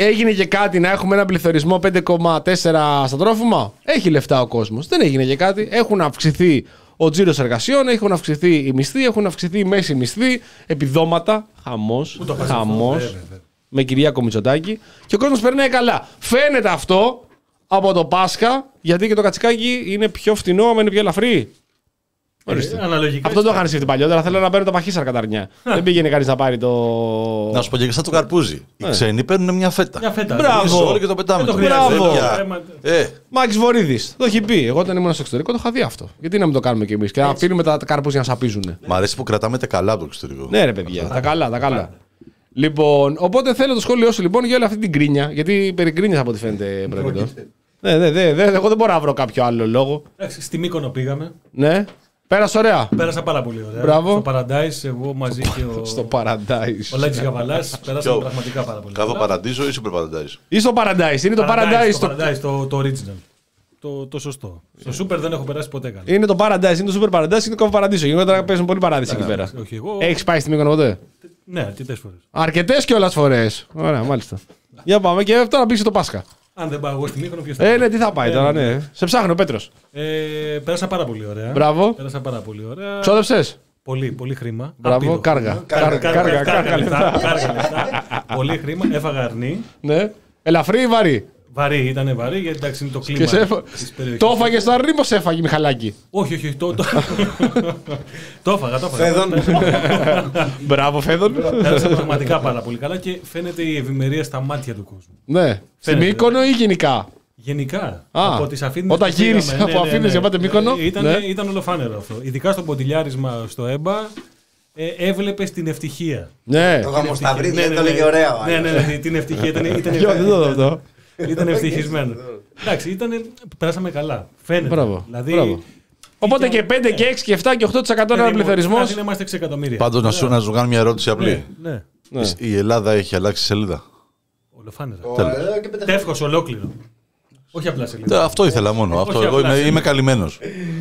B: έγινε και κάτι να έχουμε ένα πληθωρισμό πέντε κόμμα τέσσερα στα τρόφιμα. Έχει λεφτά ο κόσμος. Δεν έγινε και κάτι. Έχουν αυξηθεί ο τζίρος εργασιών, έχουν αυξηθεί οι μισθοί, έχουν αυξηθεί οι μέση μισθοί, επιδόματα. Χαμός. Χαμός. Με Κυριάκο Μητσοτάκη. Και ο κόσμος περνάει καλά. Φαίνεται αυτό από το Πάσχα, γιατί και το κατσικάκι είναι πιο φτηνό, άμα είναι πιο ελαφρύ.
E: Ε, αναλογικά.
B: Αυτό το είχαν σκεφτεί παλιότερα. Θέλω να παίρνω τα παχύσαρα καταρνιά. Δεν πήγαινε κανείς να πάρει το.
C: Να σου πω και σαν το καρπούζι. Οι ξένοι παίρνουν μια φέτα.
E: Μια φέτα.
B: Μπράβο.
C: Όλο και το πετάμε.
E: Δεν το
B: Μπράβο.
C: Ε,
B: Μάκης Βορύδης. Το έχει πει. Εγώ όταν ήμουν στο εξωτερικό το είχα δει αυτό. Γιατί να μην το κάνουμε κι εμείς και να αφήνουμε τα καρπούζια να σαπίζουν.
C: μ' αρέσει που κρατάμε τα καλά από το εξωτερικό.
B: Ναι, ρε παιδιά. Τα καλά, τα καλά. Λοιπόν, οπότε θέλω το σχόλιο σου λοιπόν για όλη αυτή την κρίνια. Γιατί περί κρίνιας από ό,τι φαίνεται πρόκειται. Ναι, ναι, ναι, ναι, εγώ δεν μπορώ να βρω κάποιο άλλο λόγο.
E: Εντάξει, στη Μύκονο πήγαμε.
B: Ναι. Πέρασε ωραία.
E: Πέρασα πάρα πολύ ωραία.
B: Μπράβο.
E: Στο Paradise, εγώ μαζί και ο.
B: Στο Paradise.
E: Ο Λάκης Γαβαλάς. Πέρασαμε πραγματικά πάρα πολύ.
C: Κάδο
E: καλά.
C: Παραντίζο ή Super Paradise.
B: Ή στο Paradise. Είναι το Paradise.
E: Το
B: Το...
E: Paradise, το, το original. Το, το σωστό. Στο Super δεν έχω περάσει ποτέ καλά.
B: Είναι το Paradise, είναι το Super Paradise, είναι το Κόβο Παραδείσο. Γενικότερα παίζουν πολύ παράδεισο εκεί πέρα.
E: Όχι, εγώ.
B: Έχει πάει στη Μύκονο ποτέ?
E: Ναι, αρκετές φορές.
B: Αρκετές κιόλας φορές. Ωραία, μάλιστα. Για πάμε και τώρα μπήκε το Πάσχα.
E: Αν δεν πάω εγώ στη Μύκονο, ποιος θα
B: Ε,
E: πάει.
B: ναι, τι θα πάει
E: Ε,
B: τώρα,
E: ναι.
B: ναι. Σε ψάχνει ο Πέτρος.
E: Ε, πέρασα πάρα πολύ ωραία.
B: Μπράβο.
E: Πέρασα πάρα πολύ ωραία.
B: Ξόδεψες.
E: Πολύ, πολύ χρήμα.
B: Μπράβο,
E: Απείρω
B: κάργα.
E: χρήμα.
B: Κάργα, κάργα, κάργα λεφτά.
E: Κάργα λεφτά. Πολύ χρήμα. Έφαγα αρνί.
B: Ναι. Ελαφρύ ή βαρύ?
E: Βαρύ, ήταν βαρύ γιατί εντάξει είναι το κλίμα
B: Και σε έφα-
E: της περιοχής.
B: Το έφαγε στο αρνί, πώς έφαγε Μιχαλάκη?
E: Όχι, όχι, το, το... το έφαγα, το έφαγα.
D: Φέδων.
B: Μπράβο, Φέδων.
E: Πέρασα πραγματικά πάρα πολύ καλά και φαίνεται η ευημερία στα μάτια του κόσμου.
B: Ναι. Στη
E: Φαίνεται.
B: Μύκονο ή γενικά?
E: Γενικά.
B: Α,
E: από τις Αφήνες
B: όταν
E: που πήγαμε,
B: γύρισε από Αφήνες για πάτε Μύκονο,
E: Ε, Ήταν,
B: ναι.
E: ήταν ολοφάνερο αυτό. Ειδικά στο ποντιλιάρισμα στο ΕΜΠΑ ε, έβλεπε την ευτυχία.
B: Ναι.
D: Το γαμοσταυρίδι
E: Ναι,
D: δεν
E: ναι,
D: το
E: ναι.
D: λέγε ωραία. ο
E: Ναι,
D: άλλος.
E: ναι, ναι, την ευτυχία ήταν. ήταν,
B: Ποιο, δεν το δω αυτό.
E: ήταν ευτυχισμένο. Εντάξει, ήταν, περάσαμε καλά. Φαίνεται.
B: Μπράβο,
E: Δηλαδή,
B: μπράβο. Οπότε
E: ήταν-
B: και πέντε και έξι και επτά και οκτώ τοις εκατό είναι
E: παιδί μου,
B: πληθωρισμός.
E: στην Αθήνα είμαστε έξι εκατομμύρια.
C: Πάντως να σου, να σου κάνω μια ερώτηση απλή.
E: Ναι, ναι.
B: Ναι.
C: Η Ελλάδα έχει αλλάξει σελίδα.
E: Ολοφάνερα.
D: Ωραία, και πέντε χρόνια.
E: Τεύχος ολόκληρο. Όχι απλά σε
C: Ε,
E: λίγο.
C: Αυτό ήθελα μόνο. Αυτό,
E: Όχι
C: εγώ
E: απλά
C: είμαι,
E: σε-
C: είμαι καλυμμένος.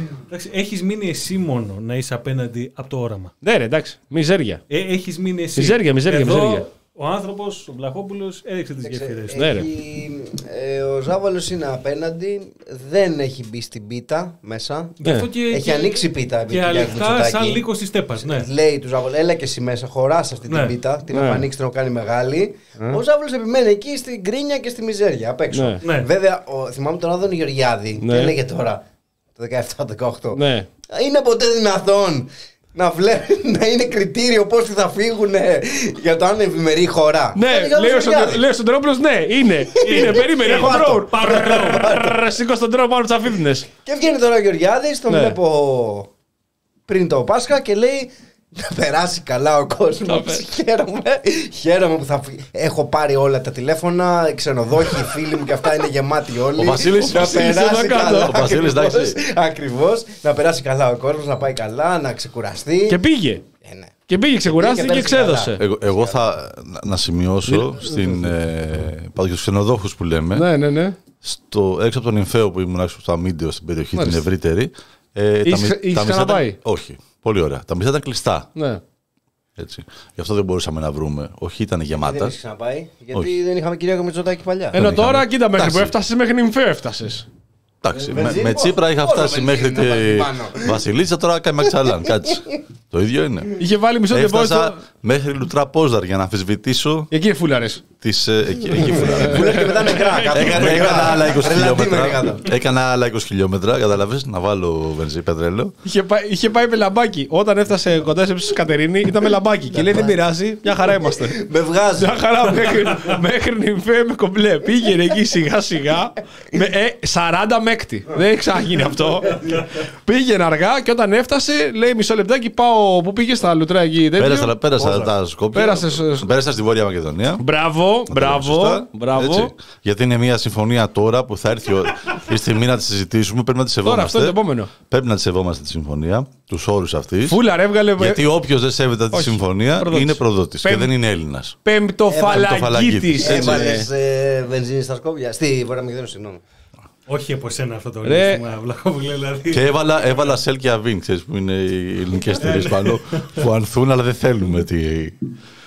E: Έχει μείνει εσύ μόνο να είσαι απέναντι από το όραμα.
B: Ναι, ρε, εντάξει. Μιζέρια.
E: Ε, Έχει μείνει εσύ.
B: Μιζέρια, μιζέρια,
E: Εδώ,
B: μιζέρια.
E: Ο άνθρωπος, ο Βλαχόπουλος, έδειξε τις γέφυρες.
B: Ναι, ρε.
D: Έχει- ε, Ο Ζάβαλος είναι απέναντι, δεν έχει μπει στην πίτα μέσα.
E: Γι' αυτό
B: Ναι.
E: και,
D: Έχει
E: και-
D: ανοίξει πίτα επί
E: Και
D: του Κυριάκου
E: αληθά
D: Μητσοτάκη.
E: σαν λύκος της τέπας. Ναι.
D: Λέει του Ζάβολου, έλα και εσύ μέσα, χωρά αυτή
E: Ναι.
D: την πίτα. Την
B: Ναι.
D: έχω ανοίξει, την έχω κάνει μεγάλη. Ο Ζάβολος επιμένει εκεί στην κρίνια και στη μιζέρια απ' έξω.
B: Ναι.
E: Ναι.
D: Βέβαια, ο, θυμάμαι τον Άδωνη Γεωργιάδη,
B: Ναι.
D: τι έλεγε τώρα, το δεκαεπτά δεκαοκτώ.
B: Ναι.
D: Είναι ποτέ δυνατόν να, βλέ... να είναι κριτήριο πώς θα φύγουν για το αν είναι ευημερή η χώρα.
B: Ναι,
D: Έλεγε ο
B: λέει ο
D: Γεωργιάδης.
B: Σοντε- λέει ο Σοντερόπουλος, ναι, είναι. Είναι, περίμενε, έχω
D: Πάρ' το,
B: drone.
E: πάρ' το drone.
B: Ρρρρ, Σήκω στον drone πάνω από τις αφίδινες.
D: Και βγαίνει τώρα ο Γεωργιάδης, τον
B: Ναι.
D: βλέπω πριν το Πάσχα και λέει να περάσει καλά ο κόσμος. χαίρομαι, χαίρομαι που θα φυ- έχω πάρει όλα τα τηλέφωνα, οι ξενοδόχοι, οι φίλοι μου και αυτά είναι γεμάτοι όλοι.
C: Ο Βασίλης-
D: να
C: ο Βασίλης
D: περάσει
B: εδώ κάτω.
D: καλά.
C: Ο Βασίλης,
D: ακριβώς,
C: εντάξει.
D: ακριβώς, να περάσει καλά ο κόσμος, να πάει καλά, να ξεκουραστεί.
B: Και πήγε.
D: Ε, ναι.
B: Και πήγε, ξεκουράστηκε και
D: πέρασε καλά.
B: ξέδωσε.
C: Εγώ, εγώ θα να, να σημειώσω στην, ε, πάντως για τους ξενοδόχους που λέμε,
B: Ναι, ναι, ναι.
C: στο, έξω από τον Υμφαίο που ήμουν έξω από το Αμίντιο στην περιοχή
B: Μάλιστα.
C: την ευρύτερη. Ε,
B: Είχες-
C: μι-
B: είχες
C: μισά
B: ξαναπάει?
C: ήταν- όχι, πολύ ωραία. Τα μισά ήταν κλειστά.
B: Ναι.
C: Έτσι. Γι' αυτό δεν μπορούσαμε να βρούμε. Όχι, ήταν
D: Δεν
C: γεμάτα.
D: έχεις ξαναπάει, γιατί
C: Όχι.
D: δεν είχαμε Κυριάκο Μητσοτάκη παλιά.
B: Ενώ
C: είχαμε.
B: τώρα, κοίτα, μέχρι
C: Εντάξει.
B: που έφτασες, μέχρι νυμφαίο έφτασες.
C: Εντάξει, με,
D: Βενζίνη,
C: με
D: πόσο-
C: Τσίπρα είχα
D: πόσο
C: φτάσει
D: βενζίνη
C: μέχρι
D: να
C: τη
D: πάει πάνω.
C: Βασιλίτσα, τώρα κάμε ξαλάν. Κάτσε. Το ίδιο είναι.
B: Είχε βάλει μισό
C: Έφτασα
B: τεπόζιτο.
C: μέχρι Λουτρά Πόζαρ για να αμφισβητήσω
B: Εκεί είναι φούλαρες.
C: τις. ε, εκεί, εκεί φουλάρε.
D: Που λέει και μετά νεκρά κάτω.
C: Έκανα,
D: Νεκρά.
C: έκανα άλλα είκοσι
D: Ρελαντί
C: χιλιόμετρα.
D: μέχρι κάτω.
C: Έκανα άλλα είκοσι χιλιόμετρα, καταλαβες, να βάλω βενζί πετρέλαιο.
B: Είχε πάει, είχε πάει με λαμπάκι. Όταν έφτασε κοντά σε ψήφους Κατερίνη, ήταν με λαμπάκι. Και λέει: δεν πειράζει, μια χαρά είμαστε.
D: Με βγάζει.
B: Μια χαρά μέχρι, μέχρι νυμφαίο με κομπλέ. Πήγαινε εκεί σιγά σιγά. Με, ε, σαράντα μέκτη. Δεν έχει ξαναγίνει αυτό. Πήγαινε αργά και όταν έφτασε, λέει μισό λεπτάκι, πάω. Πού πήγε στα λουτρά εκεί. τέτοιο.
C: Πέρασα, πέρασα τα Σκόπια.
B: Πέρασες-
C: Πέρασα στη Βόρεια Μακεδονία.
B: Μπράβο, μπράβο.
C: Σωστά.
B: μπράβο.
C: Έτσι. Γιατί είναι μια συμφωνία τώρα που θα έρθει ο- η στιγμή να τη συζητήσουμε. Πρέπει να τη σεβόμαστε.
B: Τώρα, αυτό είναι το επόμενο.
C: Πρέπει να τη σεβόμαστε τη συμφωνία, του όρου αυτή.
B: Φούλα, ρε, έβγαλε.
C: Γιατί όποιο δεν σέβεται τη
B: Όχι.
C: συμφωνία
B: Προδότης.
C: είναι προδότη και
B: Πέμ-
C: δεν είναι Έλληνα.
B: Πεμπτοφαλακίτη.
C: Πεμπτοφαλακίτης. Έτσι.
D: Έβαλες ε, βενζίνη στα Σκόπια. Στη Βόρεια Μακεδονία, συγγνώμη.
E: Όχι από σένα αυτό το
B: Ρε.
E: ρίσμα, Βλαχόπουλε, δηλαδή.
C: Και έβαλα, έβαλα Σέλ και Αβίν, ξέρεις, που είναι οι ελληνικέ εταιρείε πάνω, που ανθούν, αλλά δεν θέλουμε τη,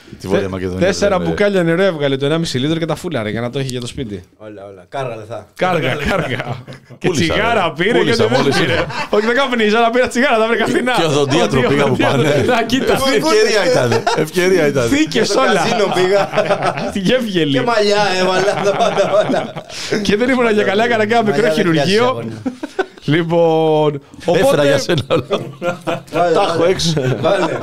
C: Τη Βόρεια Μακεδονία.
B: Τέσσερα
C: δηλαδή.
B: μπουκάλια νερό έβγαλε το ενάμιση λίτρο και τα φούλαρε για να το έχει για το σπίτι.
D: Όλα, όλα. Κάργα λεφτά.
B: Κάργα, κάργα. Και
C: Πούλησα,
B: τσιγάρα
C: ρε.
B: πήρε και
C: Πούλησα,
B: δεν
C: μόλις
B: πήρε.
C: ήρθα.
B: Όχι, δεν καπνίζει, αλλά πήρα τσιγάρα, τα βρήκα φθηνά.
C: Και οδοντίατρο
B: Ότι
C: πήγα που
B: οδοντίατρο.
C: πάνε.
B: Να κοίτα.
C: Ευκαιρία ήταν. Ευκαιρία ήταν.
B: Θήκες
D: Στο
B: όλα.
D: καζίνο πήγα.
B: Στη Γεύγελη.
D: Και μαλλιά έβαλα τα πάντα όλα.
B: Και δεν ήμουν για καλά, έκανα ένα μικρό
D: Μαλλιά δεν πιάσεις,
B: χειρουργείο.
D: αγόρι.
B: Λοιπόν.
C: Έφερα για
B: Οπότε.
C: σένα όλα.
D: Βάλε,
C: Τα έχω
D: βάλε.
C: έξω.
D: Βάλε.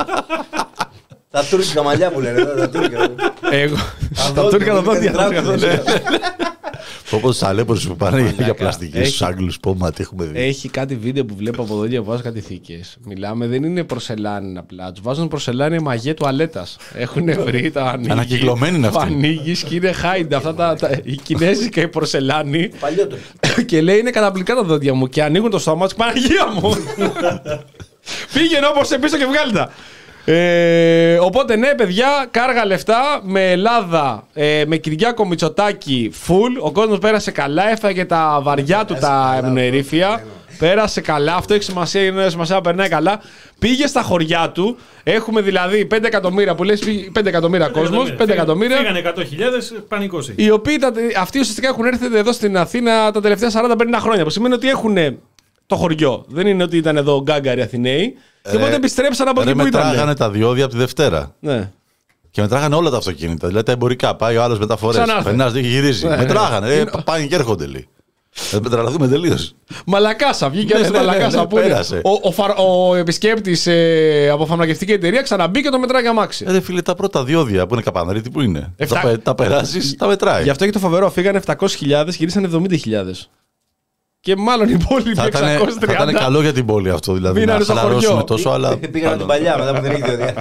D: Τα τουρκικά μαλλιά που λένε. Τα τουρκικά.
B: Εγώ. Τα
D: δόντια,
B: τουρκικά τα δόντια.
D: κάτι
B: τα δόντια.
D: τράπεζες.
C: Όπως τους αλέπορους που πάνε για πλαστικές
B: Έχει.
C: στους Άγγλους. Πω, μα τι έχουμε δει.
B: Έχει κάτι βίντεο που βλέπω από εδώ και βάζω κάτι θήκες. Μιλάμε, δεν είναι πορσελάνη απλά. Του βάζουν πορσελάνη μαγέ τουαλέτας. Έχουν βρει τα ανοίγει.
C: Ανακυκλωμένοι είναι αυτοί.
B: Το ανοίγεις και είναι χάιντα. Αυτά τα, τα, η κινέζικα η πορσελάνη.
D: Παλιότερο.
B: Και λέει είναι καταπληκτικά τα δόντια μου. Και ανοίγουν το στόμα του. Παναγία μου! Πήγαινε όπως σε πίσω και βγάλει τα. Ε, οπότε ναι, παιδιά, κάργα λεφτά με Ελλάδα, ε, με Κυριάκο Μητσοτάκη full. Ο κόσμος πέρασε καλά, έφαγε τα βαριά του τα εμνοερήφια. Πέρασε καλά, αυτό έχει σημασία, είναι σημασία να περνάει καλά. Πήγε στα χωριά του. Έχουμε δηλαδή πέντε εκατομμύρια που λες πέντε εκατομμύρια κόσμος. πέντε εκατομμύρια.
E: Φύγανε εκατό χιλιάδες, πανικός.
B: Οι οποίοι τα- αυτοί ουσιαστικά έχουν έρθει εδώ στην Αθήνα τα τελευταία σαράντα πενήντα χρόνια. Που σημαίνει ότι έχουν το χωριό. Δεν είναι ότι ήταν εδώ γκάγκαροι Αθηναίοι. Και οπότε επιστρέψαν από
C: Ρε,
B: εκεί που ήταν.
C: μετράγανε τα διόδια από τη Δευτέρα.
B: Ναι.
C: Και μετράγανε όλα τα αυτοκίνητα. Δηλαδή τα εμπορικά. Πάει ο άλλο μεταφορέ.
B: Ξανάρθε.
C: Περνά και γυρίζει.
B: Ναι.
C: Μετράγανε. Ε, πάνε και έρχονται λέει. Δεν πετραλαθούμε τελείω.
B: Μαλακάσα, βγήκε ένα
C: Ναι, ναι, ναι,
B: μαλακάσα
C: ναι,
B: που είναι.
C: πέρασε.
B: Ο, ο, φαρ- ο επισκέπτης ε, από φαρμακευτική εταιρεία ξαναμπήκε και το μετράει για αμάξι.
C: Ε, ρε φίλε, τα πρώτα διόδια που είναι καπανδρίτη που είναι.
B: Εφτά-
C: Τα, πε- τα περάσει, τα μετράει.
B: Γι' αυτό και το φοβερό, φύγανε επτακόσιες χιλιάδες, γυρίσανε εβδομήντα χιλιάδες. Και μάλλον οι υπόλοιποι
C: Θα ήταν, θα
B: εξακόσιες τριάντα.
C: ήταν καλό για την πόλη αυτό. Δηλαδή
B: Μείνανε
C: να
B: στο
C: χαλαρώσουν
B: χωριό.
C: τόσο, αλλά.
D: Πήγαμε την παλιά μετά που δεν έχει διόδια.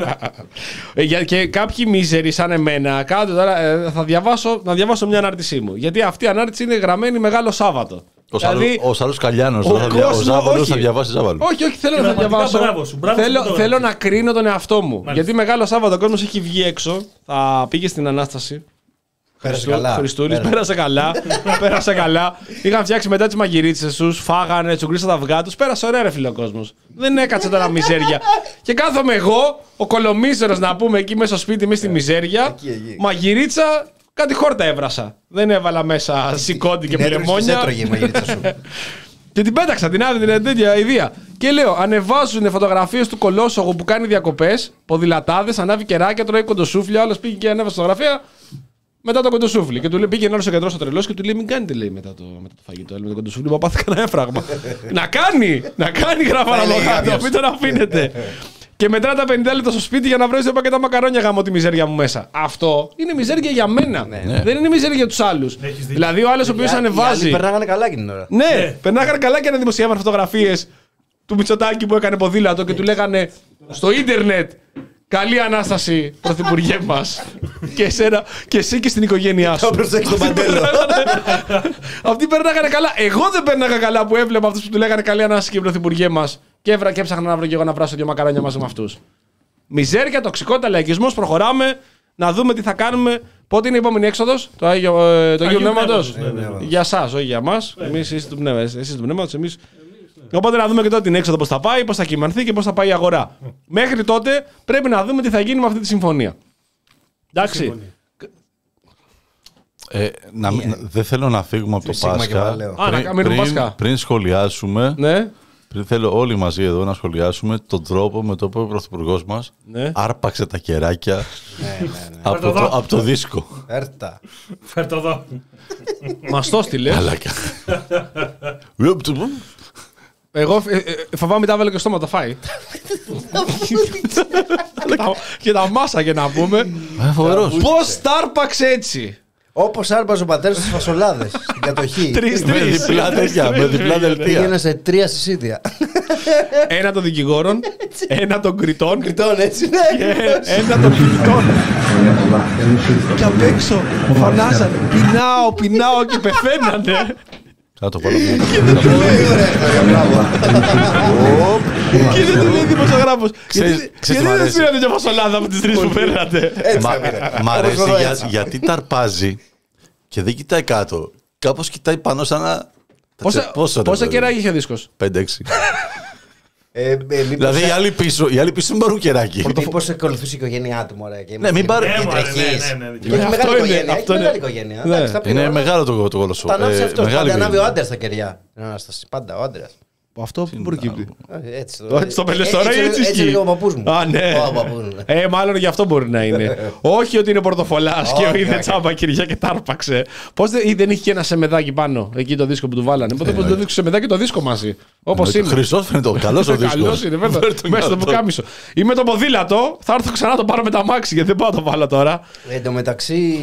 B: Ε, για- και κάποιοι μίζεροι σαν εμένα, κάτω τώρα, ε, θα διαβάσω, να διαβάσω μια ανάρτησή μου. Γιατί αυτή η ανάρτηση είναι γραμμένη Μεγάλο Σάββατο.
C: Ο
B: Δηλαδή,
C: Σαρούς Καλιάνος,
B: ο
C: ο, δια, ο
B: κόσμος-
C: Ζάβαλος θα
B: όχι.
C: διαβάσει Ζάβαλο.
B: Όχι, όχι, θέλω
E: Και
B: να θα
E: πραγματικά
B: διαβάσω.
E: μπράβο σου, μπράβο
B: θέλω,
E: σου που το
B: θέλω
E: έγραψες.
B: να κρίνω τον εαυτό μου.
E: Μάλιστα.
B: Γιατί Μεγάλο Σάββατο ο κόσμος έχει βγει έξω. Θα πήγε στην Ανάσταση.
D: Πέρασε καλά.
B: Χριστούλης,
D: Πέρασε.
B: πέρασε καλά. πέρασε καλά. Είχαν φτιάξει μετά τις μαγειρίτσες τους, φάγανε, τσουγκρίσαν τα αυγά τους. Πέρασε ωραία, ρε φίλε ο κόσμος. Δεν έκατσε τώρα μιζέρια. Και κάθομαι εγώ, ο κολομίστερος να πούμε εκεί μέσα στο σπίτι, μέσα στη μιζέρια.
D: Εκεί, εκεί.
B: Μαγειρίτσα, κάτι χόρτα έβρασα. Δεν έβαλα μέσα σηκώντι και
D: Την έτρωγες και
B: μνημόνια.
D: σε έτρωγε η μαγειρίτσα σου.
B: Και την πέταξα την άδεια, την τέτοια ιδέα. Και λέω, ανεβάζουν φωτογραφίες του κολόσογου που κάνει διακοπές, ποδηλατάδες, ανάβει κεράκια, τρώει κοντοσούφλια. Όλος πήγε και ανέβασε φωτογραφία μετά το κοντοσούφλι. Και του λέει, πήγε ένα άλλο γιατρό στο τρελό και του λέει: Μην κάνετε, λέει, μετά το, μετά το φαγητό. Λέει, με το κοντοσούφλι, μου πάθει κανένα έφραγμα. να κάνει! Να κάνει γράφανα
D: Θα
B: από
D: έλεγε
B: κάτω,
D: κάποιος.
B: μην τον αφήνετε. Και μετά τα πενήντα λεπτά στο σπίτι για να βρω δύο πακέτα μακαρόνια γάμο τη μιζέρια μου μέσα. Αυτό είναι μιζέρια για μένα.
C: Ναι.
B: Δεν είναι μιζέρια για του άλλου.
E: δίκιο.
B: Δηλαδή ο άλλο ο οποίο
D: Οι άλλοι
B: ανεβάζει.
D: περνάγανε καλά εκείνη την ώρα.
B: Ναι, περνάγανε καλά και να δημοσιεύαν φωτογραφίε του Μητσοτάκη που έκανε ποδήλατο και του λέγανε στο ίντερνετ καλή ανάσταση, πρωθυπουργέ μα. και, εσένα, και εσύ και στην οικογένειά σου.
D: Θα προσέξει τον Παντέλο.
B: Αυτοί περνάγανε καλά. Εγώ δεν περνάγα καλά που έβλεπα αυτού που του λέγανε καλή ανάσταση και πρωθυπουργέ μα. Και, έβρα, και έψαχνα να βρω και εγώ να βράσω δύο μακαρόνια μαζί με αυτού. Μιζέρια, τοξικότητα, λαϊκισμό. Προχωράμε να δούμε τι θα κάνουμε. Πότε είναι η επόμενη έξοδο, το Άγιο, ε, το Αγίου
E: Αγίου
B: Πνεύματο.
E: Πνεύματος, ναι,
D: ναι.
B: Για εσά, όχι για εμά. Εμεί εσεί του πνεύματο. Εσείς του πνεύματος, εμείς... Οπότε να δούμε και τότε την έξοδο πώ θα πάει, πώ θα κυμανθεί και πώ θα πάει η αγορά. Μέχρι τότε πρέπει να δούμε τι θα γίνει με αυτή τη συμφωνία. Εντάξει.
C: Ε, να μην- δεν θέλω να φύγουμε από το
D: Σίγμα και
C: Πάσχα.
D: Βαλέο.
B: Α, να κάνουμε Πάσχα.
C: πριν σχολιάσουμε,
B: Ναι.
C: πριν θέλω όλοι μαζί εδώ να σχολιάσουμε τον τρόπο με τον οποίο ο Πρωθυπουργός μας
B: Ναι.
C: άρπαξε τα κεράκια
D: Ναι, ναι, ναι.
C: από,
E: Φέρ' το
C: το,
E: εδώ.
C: από το δίσκο.
D: Έρτα.
E: Φέρ' το εδώ.
B: Μα το στείλε.
C: Μαλάκα.
B: Εγώ ε, ε, φοβάμαι τα βάλε και στο στόμα το φάει. Και τα- Και τα μάσαγε να πούμε.
C: Ε, Φοβερός.
B: Πώ τα άρπαξε έτσι.
D: Όπως άρπαζε ο πατέρας στις φασολάδες στην κατοχή.
B: Τρει
C: Με
B: τρει.
C: διπλά τέτοια, με διπλά δελτία.
D: Πήγαινε σε τρία συσίδια.
B: Ένα των δικηγόρων, ένα των κριτών και
D: Κριτών έτσι, ναι.
B: ένα των κριτών. Και απ' έξω φωνάζανε. Πεινάω, πεινάω και πεθαίνανε.
C: Θα το βάλω μια.
D: Πολύ ωραία. Μπράβο.
B: Και δεν του λέει δημοσιογράφο.
C: Ξέρεις-
B: Γιατί
C: ξέρεις τι
B: δεν
C: μ' αρέσει.
B: πήρατε μια φασολάδα από τι τρει που παίρνατε.
D: Έτσι
C: Μα-
D: θα πήρε.
C: Μ' αρέσει
D: Όπως
C: για-
D: έτσι.
C: γιατί ταρπάζει και δεν κοιτάει κάτω. Κάπως κοιτάει πάνω σαν να.
B: Πόσα,
C: Πόσο
B: πόσα κεράκια είχε ο δίσκος?
C: πέντε έξι.
D: Ε, ε, μήπως
C: Δηλαδή οι
D: ε-
C: άλλοι πίσω, οι άλλοι πίσω δεν πάρουν κεράκι.
D: Μήπως ακολουθούσε η οικογένειά του, μωρέ. και
C: Ναι, μην πάρει-
E: Ε,
D: και
E: μωρέ,
D: τρεχείς.
E: ναι, ναι, ναι,
D: Και
E: ναι.
D: έχει
B: Αυτό
D: μεγάλη
B: είναι,
D: οικογένεια. Έχει
B: αυτό είναι.
D: μεγάλη οικογένεια.
B: Ναι.
D: Εντάξει, τα
C: Είναι
D: πήρε.
C: μεγάλο το, το γολοσσό.
D: Τα ανάψει
C: Ε,
D: αυτός,
C: μεγάλη
D: πάντα ανάβει ο
C: οικογένεια.
D: άντρας τα κεριά. Την Ανάσταση, πάντα ο άντρας.
B: Αυτό που προκύπτει.
D: Ε, Έτσι
B: Το- έτσι το πέλες τώρα ή έτσι
D: Έτσι
B: ισχύει?
D: έλεγε ο παππούς μου.
B: Α, ναι.
D: Ο παππούς μου.
B: Ε, μάλλον γι' αυτό μπορεί να είναι. Όχι ότι είναι πορτοφολάς και
D: Όχι,
B: είδε
D: όχι.
B: τσάμπα κυριά και τάρπαξε. Πώς δεν, ή δεν είχε και ένα σεμεδάκι πάνω, εκεί το δίσκο που του βάλανε. Πότε το δίσκο σεμεδάκι και το δίσκο μαζί. Όπως είναι.
C: Χρυσός φαίνεται, καλός ο δίσκος.
B: Καλός είναι, βέβαια.
C: Φέρ' τον
B: Μέσα στο
C: κάτω.
B: πουκάμισο. Ή με το ποδήλατο, θα έρθω ξανά να το πάρω με τα μάξι γιατί δεν πάω να το βάλω τώρα.
D: Εν τω μεταξύ,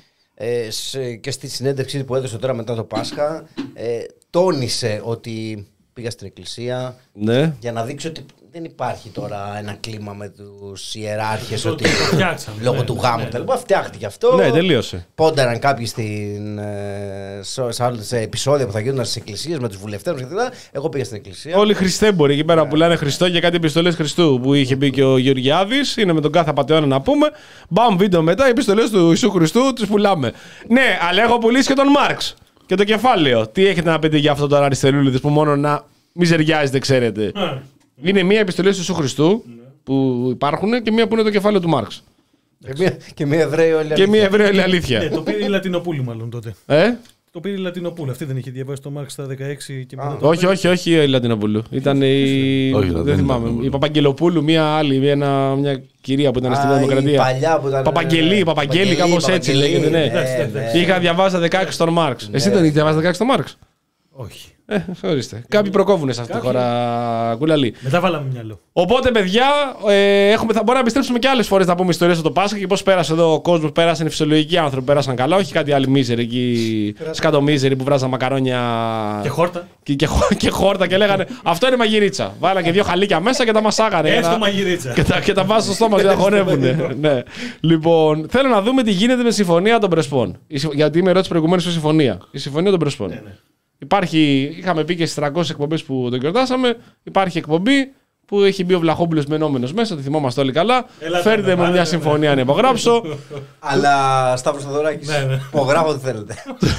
D: ε, σε- και στη συνέντευξη που έδωσε τώρα μετά το Πάσχα, ε, τόνισε ότι πήγα στην εκκλησία
B: Ναι.
D: για να δείξει ότι δεν υπάρχει τώρα ένα κλίμα με τους ιεράρχες
E: Το-
D: ότι
E: το φτιάξαμε,
D: λόγω
E: ναι,
D: του
E: ναι,
D: γάμου
E: ναι.
D: και τα λοιπά. Φτιάχτηκε αυτό.
B: Ναι, τελείωσε.
D: Πόνταραν κάποιοι στην, ε, σε, σε άλλα- σε επεισόδια που θα γίνουν στις εκκλησίες με τους βουλευτές και τέτοια. Εγώ πήγα στην εκκλησία.
B: Όλοι χριστέμποροι εκεί πέρα που λένε Χριστό και κάτι επιστολές Χριστού που είχε πει και ο Γεωργιάδης. Είναι με τον κάθε απατεώνα να πούμε. Μπαμ βίντεο μετά, οι επιστολές του Ιησού Χριστού τις πουλάμε. Ναι, αλλά έχω πουλήσει και τον Μάρξ. Και το κεφάλαιο. Τι έχετε να πείτε για αυτό τώρα, αριστερούλιδες, που μόνο να μιζεριάζετε, ξέρετε. Είναι μία επιστολή του Ιησού Χριστού που υπάρχουν και μία που είναι το κεφάλαιο του Μάρξ.
D: Και μία, και μία Εβραίοι όλοι.
B: Και μία Εβραία
E: Ναι,
B: αλήθεια.
E: το πήρε η Λατινοπούλη μάλλον τότε.
B: Ε?
E: Το πήρε η Λατινοπούλη. Αυτή δεν είχε διαβάσει το Μάρξ στα δεκαέξι και μετά. το
B: Όχι,
E: πήρε.
B: όχι, όχι η Λατινοπούλου. Ήταν η.
C: Όχι,
B: δεν
C: δεν
B: θυμάμαι.
C: ήταν.
B: Η Παπαγγελοπούλου, μία άλλη, μία, ένα- μια κυρία που ήταν στην
D: Α, η
B: Δημοκρατία.
D: παλιά που ήταν-
B: Παπαγγελή, Παπαγγέλη, κάπως έτσι
D: Παπαγγελή,
B: λέγεται. Ναι.
D: ναι, ναι.
B: Και είχα διαβάσει τα δεκαέξι τον Μάρξ. Εσύ δεν είχε διαβάσει τα δεκαέξι τον Μάρξ.
E: Όχι.
B: Ε, ορίστε. Κάποιοι προκόβουν σε αυτή τη
E: Κάποιοι.
B: χώρα, κουλαλή.
E: Μετά βάλαμε μυαλό.
B: Οπότε, παιδιά, ε, έχουμε, θα μπορούμε να επιστρέψουμε και άλλες φορές να πούμε ιστορίες από το Πάσχα και πώς πέρασε εδώ ο κόσμος. Πέρασαν οι φυσιολογικοί άνθρωποι, πέρασαν καλά. Όχι κάτι άλλοι μίζεροι εκεί, σκατομίζεροι που βράζαν μακαρόνια
E: Και χόρτα.
B: και, και, χο- και χόρτα και λέγανε αυτό είναι μαγειρίτσα. Βάλανε και δύο χαλίκια μέσα και τα μασάγανε. για
E: Έστω
B: να-
E: μαγειρίτσα.
B: και τα, και τα βάζουν στο στόμα και τα χωνεύουνε. Ναι. Λοιπόν, θέλω να δούμε τι γίνεται με τη συμφωνία των Πρεσπών. Η συμφ- Γιατί με ρώτησε προηγουμένω η συμφωνία. Η συμφωνία των Πρεσπών.
E: Ναι, ναι.
B: Υπάρχει, είχαμε πει και στι τριακόσιες εκπομπές που τον γιορτάσαμε. Υπάρχει εκπομπή που έχει μπει ο Βλαχόπουλος μενόμενος μέσα. Τη θυμόμαστε όλοι καλά.
E: Ελάτε
B: Φέρτε
E: να
B: μου μια
E: βάλετε,
B: συμφωνία να υπογράψω.
D: Αλλά Σταύρος Θοδωράκης.
E: Ναι, ναι.
D: Υπογράφω ό,τι θέλετε.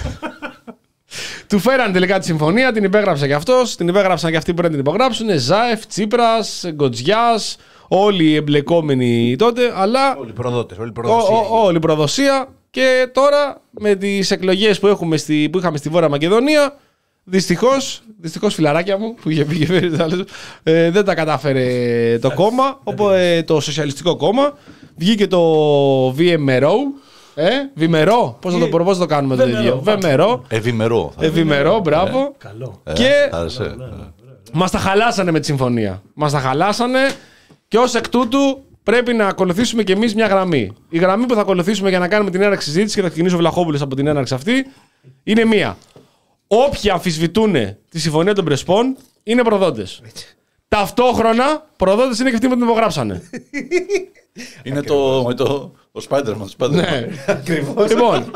B: Του φέραν τελικά τη συμφωνία, την υπέγραψε κι αυτός, την υπέγραψαν και αυτοί που πρέπει να την υπογράψουν. Ζάεφ, Τσίπρας, Γκοτζιάς, όλοι οι εμπλεκόμενοι τότε, αλλά
D: Όλοι οι προδότες, όλη η
B: Ό-
D: προδοσία.
B: ό- όλη η προδοσία. Και τώρα με τις εκλογές που, έχουμε στη, που είχαμε στη Βόρεια Μακεδονία, δυστυχώς, δυστυχώς φιλαράκια μου που είχε πει και φέρει τις άλλες, ε, δεν τα κατάφερε το κόμμα, οπότε το Σοσιαλιστικό Κόμμα. Βγήκε το Βιεμερό. Ε, Βημερό, πώς θα το, πώς θα το κάνουμε το
E: Βεμερό,
B: ίδιο.
E: βάζω.
B: Βεμερό.
C: Ευημερό. θα
B: Ευημερό, μπράβο.
E: Καλό.
C: Ε,
B: Και
C: άρεσε.
B: μας τα χαλάσανε με τη συμφωνία. Μας τα χαλάσανε και ως εκ τούτου πρέπει να ακολουθήσουμε κι εμείς μια γραμμή. Η γραμμή που θα ακολουθήσουμε για να κάνουμε την έναρξη συζήτηση και θα ξεκινήσει ο Βλαχόπουλος από την έναρξη αυτή είναι μία. Όποιοι αμφισβητούν τη συμφωνία των Πρεσπών είναι προδότες. Ταυτόχρονα, προδότες είναι και αυτοί που την υπογράψανε.
C: Είναι το, με το, το Spider-Man. Spider-Man.
B: Ναι.
D: Ακριβώς.
B: Λοιπόν,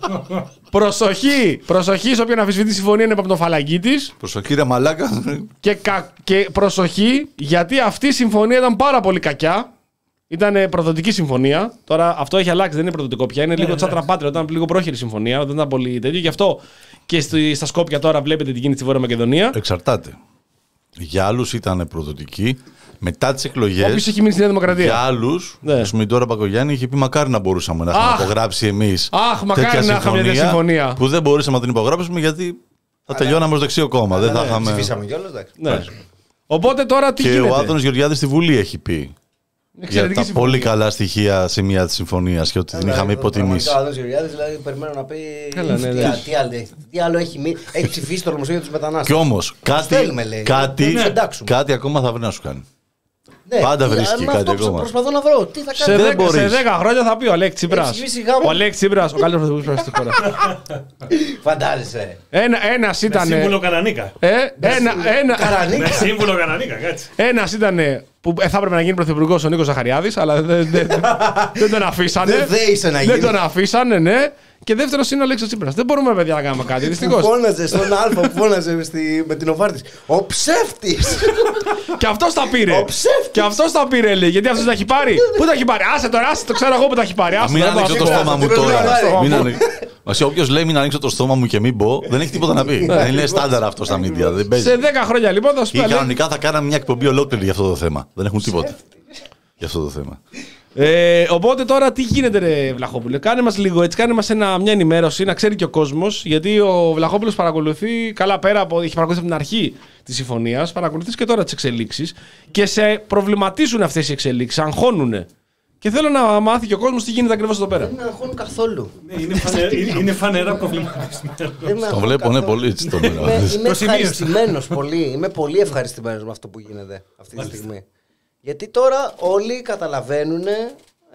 B: προσοχή, προσοχή σε όποιον αμφισβητεί τη συμφωνία είναι από τον φαλαγγί της.
C: Προσοχή ρε μαλάκα.
B: Και, κα... και προσοχή, γιατί αυτή η συμφωνία ήταν πάρα πολύ κακιά. Ήταν προδοτική συμφωνία. Τώρα αυτό έχει αλλάξει, δεν είναι προδοτικό πια. Είναι λίγο
E: ναι.
B: τσάτρα πάτρια, ήταν λίγο πρόχειρη συμφωνία. Δεν ήταν πολύ τέτοιο. Γι' αυτό και στη- στα Σκόπια τώρα βλέπετε τι γίνεται στη Βόρεια Μακεδονία.
C: Εξαρτάται. Για άλλους ήταν προδοτική. Μετά τις
B: Όποιο
C: εκλογές,
B: έχει μείνει στη Νέα
C: για
B: Δημοκρατία.
C: άλλους,
B: Ναι.
C: ας πούμε η Ντόρα Μπακογιάννη είχε πει μακάρι να μπορούσαμε να έχουμε
B: Αχ!
C: υπογράψει εμείς
B: Αχ, μακάρι
C: τέτοια
B: να είχαμε μια τέτοια συμφωνία.
C: που δεν μπορούσαμε να την υπογράψουμε γιατί θα τελειώναμε ως δεξίο κόμμα. Δεν θα
D: Ναι,
C: είχαμε...
D: ψηφίσαμε κιόλας, εντάξει.
B: Ναι. Οπότε τώρα τι
C: Και
B: γίνεται.
C: ο Άδωνος Γεωργιάδης στη Βουλή έχει πει για
B: Εξαιρετική
C: τα
B: συμφωνία.
C: πολύ καλά στοιχεία σε μια της συμφωνίας και ότι την είχαμε υποτιμήσει.
D: Ο Άδωνος Γεωργιάδης, δηλαδή, περιμένω να πει.
B: Καλά, ναι,
D: τι,
B: ναι.
D: α- τι άλλο, έχει- τι άλλο έχει μείνει. Έχει ψηφίσει το νομοσχέδιο για τους μετανάστες.
C: Κι όμως κάτι,
D: θέλουμε, λέει.
C: κάτι,
D: Να τους εντάξουμε.
C: κάτι ακόμα θα βρει να σου κάνει.
D: Ναι,
C: πάντα
D: τι-
C: βρίσκει
D: με
C: κάτι
D: αυτό
C: ακόμα.
D: Προσπαθώ να βρω. Τι θα
B: Σε
D: κάνει.
C: Δεν
B: δέκα, σε
C: μπορείς.
B: δέκα χρόνια θα πει ο Αλέξη Τσίπρας.
D: Έχεις σβήσει γάμο.
B: Ο Αλέξη Τσίπρας, ο καλύτερος πρωθυπουργός στη χώρα.
D: Φαντάζεσαι.
B: Ένα, ένας
E: Με
B: ήταν.
E: σύμβουλο Κανανίκα.
B: Ε, ένα, ένα,
D: Καρανίκα.
E: Με σύμβουλο Κανανίκα, κάτσε.
B: ένας ήταν που θα έπρεπε να γίνει πρωθυπουργός ο Νίκος Ζαχαριάδης, αλλά δεν, δεν, δεν τον αφήσανε.
D: Δεν δέησε να
B: Δεν
D: γίνει.
B: τον αφήσανε, ναι. Και δεύτερος είναι ο Αλέξης Τσίπρας. Δεν μπορούμε, παιδιά, να κάνουμε κάτι.
D: Που
B: Δυστυχώς.
D: φώναζε στον Αλφα που φώναζε στη, με την οφάρτης. Ο ψεύτης!
B: Και αυτός τα πήρε.
D: Ο ψεύτης.
B: Και αυτός τα πήρε, λέει. Γιατί αυτός τα έχει πάρει. Πού τα έχει πάρει. Άσε τώρα, άσε το ξέρω εγώ που τα έχει πάρει. Άσε
C: Μην
B: το, δεν
C: ανοίξω το
B: πάω.
C: στόμα μου
D: Πρέπει να
C: τώρα.
D: βάλει.
C: Μην ανοίξω. Βασικά, όποιος λέει μην ανοίξω το στόμα μου και μην μπω, δεν έχει τίποτα να πει. Είναι στάνταρ αυτό στα media. Δεν παίζει.
B: Σε δέκα χρόνια λοιπόν θα σου
C: Ή
B: πει.
C: κανονικά θα κάναμε μια εκπομπή ολόκληρη για αυτό το θέμα. Δεν έχουν τίποτα για αυτό το θέμα.
B: Ε, οπότε τώρα τι γίνεται, ρε Βλαχόπουλε. Κάνε μας λίγο έτσι, κάνε μας ένα, μια ενημέρωση, να ξέρει και ο κόσμος. Γιατί ο Βλαχόπουλος παρακολουθεί καλά πέρα από. Έχει παρακολουθεί από την αρχή της συμφωνίας, παρακολουθείς και τώρα τις εξελίξεις. Και σε προβληματίζουν αυτές οι εξελίξεις, αγχώνουνε. Και θέλω να μάθει και ο κόσμος τι γίνεται ακριβώς εδώ πέρα.
D: Δεν με αγχώνουν καθόλου.
E: Ναι, είναι, φανε, είναι φανερά προβληματισμένο.
C: Το βλέπω, ναι, πολύ έτσι το μέρα.
D: Είμαι, είμαι ευχαριστημένος πολύ. Είμαι πολύ ευχαριστημένος με αυτό που γίνεται αυτή τη στιγμή. Γιατί τώρα όλοι καταλαβαίνουν ε,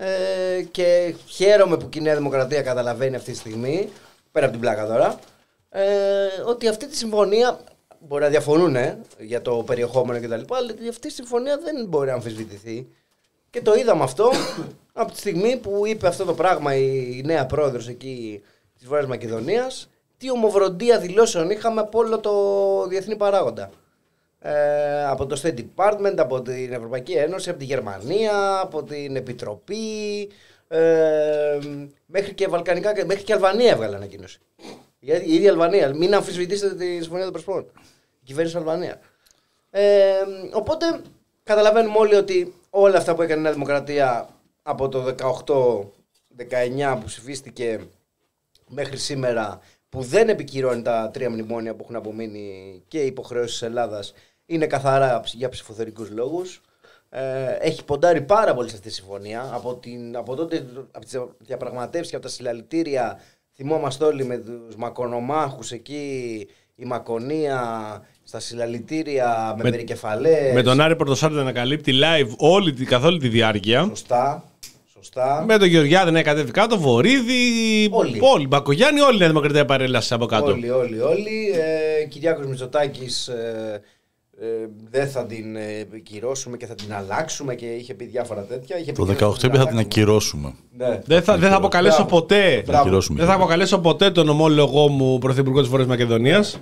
D: και χαίρομαι που και η Νέα Δημοκρατία καταλαβαίνει αυτή τη στιγμή, πέρα από την πλάκα τώρα, ε, ότι αυτή τη συμφωνία, μπορεί να διαφωνούν ε, για το περιεχόμενο κτλ. Αλλά αυτή η συμφωνία δεν μπορεί να αμφισβητηθεί. Και το είδαμε αυτό από τη στιγμή που είπε αυτό το πράγμα η νέα πρόεδρος εκεί της Βόρειας Μακεδονίας. Τι ομοβροντία δηλώσεων είχαμε από όλο το διεθνή παράγοντα. Ε, από το State Department, από την Ευρωπαϊκή Ένωση, από τη Γερμανία, από την Επιτροπή, ε, μέχρι και Βαλκανικά, μέχρι και Αλβανία έβγαλε ανακοίνωση. Η ίδια Αλβανία. Μην αμφισβητήσετε τη Συμφωνία των Πρεσπών. Η κυβέρνηση Αλβανία. Ε, οπότε καταλαβαίνουμε όλοι ότι όλα αυτά που έκανε η Νέα Δημοκρατία από το δεκαοκτώ δεκαεννιά που ψηφίστηκε μέχρι σήμερα, που δεν επικυρώνει τα τρία μνημόνια που έχουν απομείνει και οι υποχρεώσεις της Ελλάδας, είναι καθαρά για ψηφοθερικούς λόγους. Ε, έχει ποντάρει πάρα πολύ σε αυτή τη συμφωνία. Από, την, από τότε, από τις διαπραγματεύσεις και από τα συλλαλητήρια, θυμόμαστε όλοι με τους μακονομάχους εκεί, η Μακονία, στα συλλαλητήρια, με, με περικεφαλές.
B: Με τον Άρη Πορτοσάλτη να ανακαλύπτει live όλη, καθ' όλη τη διάρκεια.
D: Σωστά. Σωστά.
B: Με τον Γεωργιάδη να κατέβει κάτω, Βορύδη,
D: όλοι.
B: όλοι. Μπακογιάννη, όλη η Νέα Δημοκρατία παρέλασε από κάτω.
D: Όλοι, όλοι, όλοι. Ε, Κυριάκος Μητσοτάκης ε, ε, δεν θα την ε, κυρώσουμε και θα την αλλάξουμε και είχε πει διάφορα τέτοια. Είχε
C: Το δεκαοκτώ είπε θα την ακυρώσουμε.
D: Ναι.
B: Δεν θα, δεν θα αποκαλέσω ποτέ. Δεν θα αποκαλέσω ποτέ τον ομόλογό μου πρωθυπουργό της Βόρειας Μακεδονίας.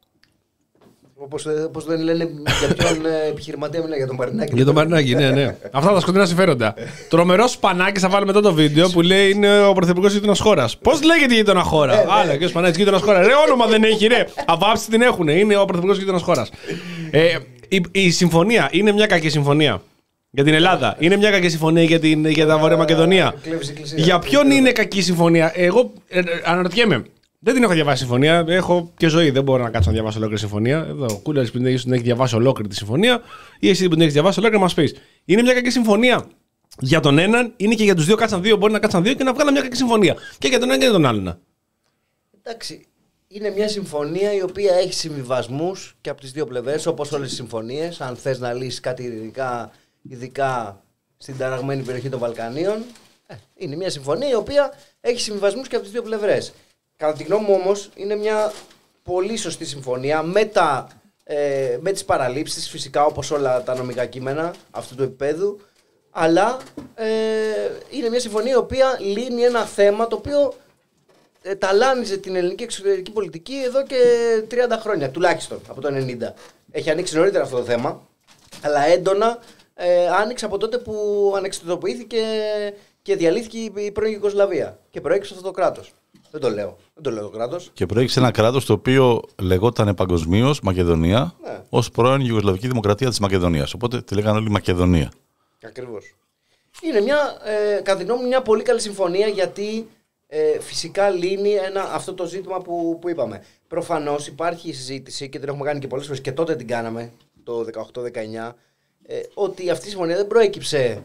D: Όπως, όπως δεν λένε για ποιον επιχειρηματία μιλάει, για τον Μαρινάκη.
B: Για τον Μαρινάκη, ναι, ναι. Αυτά τα σκοτεινά συμφέροντα. Τρομερό Σπανάκη, θα βάλουμε μετά το βίντεο που λέει είναι ο πρωθυπουργός γείτονας χώρας. Πώς λέγεται γείτονα χώρα? Άλλα, και ο Σπανάκης γείτονας χώρα. Ρε, όνομα δεν έχει, ρε. Αβάψη την έχουν. Είναι ο πρωθυπουργός γείτονας χώρας. Ε, η, η συμφωνία είναι μια κακή συμφωνία για την Ελλάδα. Είναι μια κακή συμφωνία για, την, για τα Βόρεια Μακεδονία. Για ποιον είναι κακή συμφωνία? Εγώ ε, αναρωτιέμαι. Δεν την έχω διαβάσει συμφωνία. Έχω και ζωή. Δεν μπορώ να κάτσω να διαβάσω ολόκληρη συμφωνία. Εδώ ο Κούλερς που την έχει διαβάσει ολόκληρη τη συμφωνία, ή εσύ που την έχει διαβάσει ολόκληρη, να μας πεις. Είναι μια κακή συμφωνία για τον έναν, είναι και για τους δύο. Κάτσαν δύο. Μπορεί να κάτσαν δύο και να βγάλουν μια κακή συμφωνία. Και για τον έναν και για τον άλλον.
D: Εντάξει. Είναι μια συμφωνία η οποία έχει συμβιβασμούς και από τις δύο πλευρές, όπως όλες τις συμφωνίες. Αν θες να λύσεις κάτι ειρηνικά, ειδικά στην ταραγμένη περιοχή των Βαλκανίων, ε, είναι μια συμφωνία η οποία έχει συμβιβασμούς και από τις δύο πλευρές. Κατά τη γνώμη μου όμως είναι μια πολύ σωστή συμφωνία με, τα, ε, με τις παραλήψεις φυσικά, όπως όλα τα νομικά κείμενα αυτού του επίπεδου, αλλά ε, είναι μια συμφωνία η οποία λύνει ένα θέμα το οποίο ε, ταλάνιζε την ελληνική εξωτερική πολιτική εδώ και τριάντα χρόνια τουλάχιστον, από το ενενήντα. Έχει ανοίξει νωρίτερα αυτό το θέμα, αλλά έντονα ε, άνοιξε από τότε που ανεξαρτητοποιήθηκε και διαλύθηκε η πρώην Ιουγκοσλαβία και προέκυψε αυτό το κράτος. Δεν το λέω. Δεν το λέω το κράτος.
C: Και προέκυψε ένα κράτος το οποίο λεγόταν παγκοσμίως Μακεδονία, ναι, ως πρώην Ιουγκοσλαβική Δημοκρατία της Μακεδονίας. Οπότε τη λέγανε όλοι Μακεδονία.
D: Ακριβώς. Είναι μια, ε, κατά τη γνώμη μου, μια πολύ καλή συμφωνία γιατί ε, φυσικά λύνει ένα, αυτό το ζήτημα που, που είπαμε. Προφανώς υπάρχει η συζήτηση και την έχουμε κάνει και πολλές φορές και τότε την κάναμε το δεκαοκτώ δεκαεννιά ε, ότι αυτή η συμφωνία δεν προέκυψε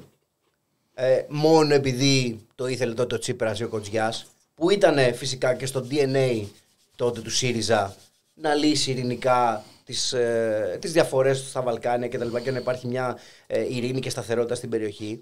D: ε, μόνο επειδή το ήθελε τότε ο Τσίπρας ή ο Κοτζιάς, που ήταν φυσικά και στο ντι εν έι τότε του ΣΥΡΙΖΑ να λύσει ειρηνικά τις, ε, τις διαφορές του στα Βαλκάνια και τα λοιπά και να υπάρχει μια ε, ειρήνη και σταθερότητα στην περιοχή.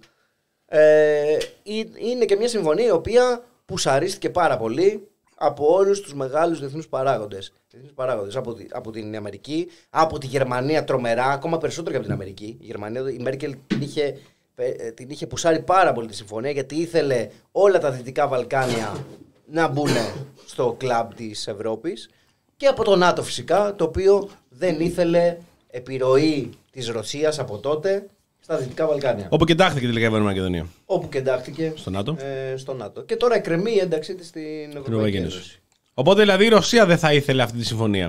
D: Ε, είναι και μια συμφωνία η οποία πουσαρίστηκε πάρα πολύ από όλους τους μεγάλους διεθνούς παράγοντες. Διεθνούς παράγοντες από, τη, από την Αμερική, από τη Γερμανία τρομερά, ακόμα περισσότερο και από την Αμερική. Η, Γερμανία, η Μέρκελ την είχε, την είχε πουσάρει πάρα πολύ τη συμφωνία γιατί ήθελε όλα τα Δυτικά Βαλκάνια να μπουν στο κλαμπ της Ευρώπης και από το ΝΑΤΟ φυσικά, το οποίο δεν ήθελε επιρροή της Ρωσίας από τότε στα Δυτικά Βαλκάνια.
B: Όπου κοιτάχθηκε τελικά η Βόρεια Μακεδονία.
D: Όπου και εντάχθηκε
B: στο ΝΑΤΟ.
D: Ε, στο ΝΑΤΟ. Και τώρα εκκρεμεί η ένταξή της στην Ευρωπαϊκή Ένωση.
B: Οπότε δηλαδή η Ρωσία δεν θα ήθελε αυτή τη συμφωνία.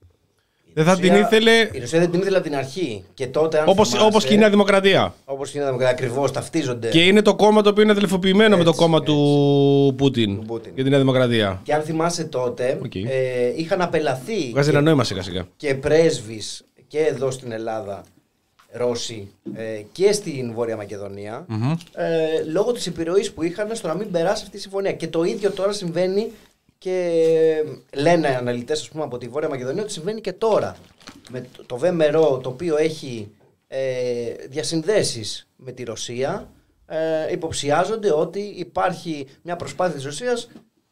B: Δεν θα την ήθελε.
D: Η Ρωσία δεν την ήθελε από την αρχή. Και τότε, αν
B: όπως,
D: θυμάσαι,
B: όπως και η Νέα Δημοκρατία.
D: Όπως και η Νέα Δημοκρατία, ακριβώς ταυτίζονται.
B: Και είναι το κόμμα το οποίο είναι αδελφοποιημένο με το κόμμα
D: έτσι.
B: του Πούτιν.
D: Του Πούτιν.
B: Για τη Νέα Δημοκρατία.
D: Και αν θυμάσαι τότε,
B: Okay.
D: ε, είχαν απελαθεί.
B: Βγάζει ένα νόημα σιγά σιγά.
D: Και πρέσβεις και εδώ στην Ελλάδα, Ρώσοι, ε, και στην Βόρεια Μακεδονία, mm-hmm. ε, λόγω της επιρροής που είχαν στο να μην περάσει αυτή η συμφωνία. Και το ίδιο τώρα συμβαίνει. Και λένε αναλυτές, ας πούμε, από τη Βόρεια Μακεδονία ότι συμβαίνει και τώρα. Με το ΒΜΡΟ, το οποίο έχει ε, διασυνδέσεις με τη Ρωσία, ε, υποψιάζονται ότι υπάρχει μια προσπάθεια της Ρωσίας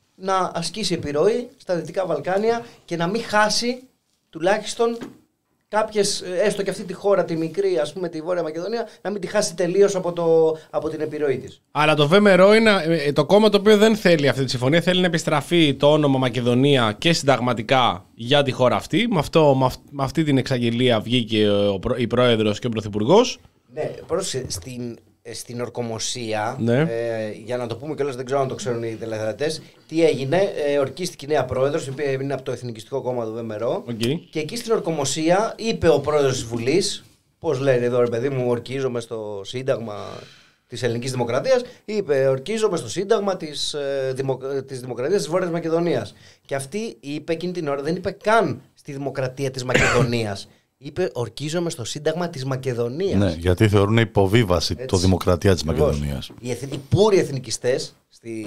D: να ασκήσει επιρροή στα Δυτικά Βαλκάνια και να μην χάσει τουλάχιστον κάποιες, έστω και αυτή τη χώρα, τη μικρή, ας πούμε, τη Βόρεια Μακεδονία, να μην τη χάσει τελείως από, το, από την επιρροή της.
B: Αλλά το ΒΜΡΟ είναι το κόμμα το οποίο δεν θέλει αυτή τη συμφωνία. Θέλει να επιστραφεί το όνομα Μακεδονία και συνταγματικά για τη χώρα αυτή. Με, αυτό, με, αυ, με αυτή την εξαγγελία βγήκε ο, η πρόεδρος και ο πρωθυπουργός.
D: Ναι, πρόσεχε, στην, στην ορκομοσία,
B: ναι.
D: ε, για να το πούμε κιόλας, δεν ξέρω αν το ξέρουν οι τηλεθεατές, τι έγινε, ε, ορκίστηκε η νέα πρόεδρος, η οποία είναι από το Εθνικιστικό Κόμμα του ΒΜΡΟ,
B: okay.
D: και εκεί στην ορκομοσία είπε ο πρόεδρος της Βουλής, πώς λένε εδώ ρε παιδί μου, ορκίζομαι στο Σύνταγμα της Ελληνικής Δημοκρατίας, είπε ορκίζομαι στο Σύνταγμα της, ε, δημο, της Δημοκρατίας της Βόρειας Μακεδονίας. Και αυτή είπε εκείνη την ώρα, δεν είπε καν στη Δημοκρατία της Μακεδονίας. Είπε ορκίζομαι στο Σύνταγμα της Μακεδονίας.
C: Ναι, γιατί θεωρούν υποβίβαση το Δημοκρατία της Μακεδονίας.
D: Οι, εθ, οι πουροι εθνικιστές στη,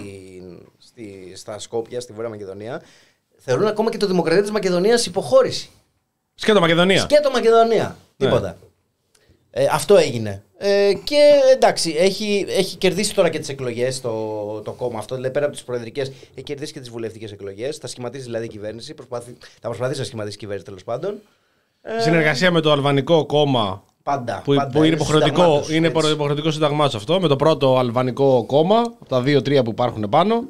D: στη, στα Σκόπια, στη Βόρεια Μακεδονία, θεωρούν ακόμα και το Δημοκρατία της Μακεδονίας υποχώρηση.
B: Σκέτο Μακεδονία.
D: Σκέτο Μακεδονία.
B: Ναι.
D: Τίποτα. Ε, αυτό έγινε. Ε, και εντάξει, έχει, έχει κερδίσει τώρα και τις εκλογές το, το κόμμα αυτό. Δηλαδή, πέρα από τις προεδρικές, έχει κερδίσει και τις βουλευτικές εκλογές. Θα σχηματίσει δηλαδή η κυβέρνηση. Προσπάθει, θα προσπαθήσει να σχηματίσει η κυβέρνηση τέλος πάντων.
B: Συνεργασία με το αλβανικό κόμμα.
D: Πάντα.
B: Που,
D: πάντα,
B: που είναι, είναι υποχρεωτικό, είναι υποχρεωτικό σύνταγμά του αυτό. Με το πρώτο αλβανικό κόμμα. Από τα δύο-τρία που υπάρχουν πάνω.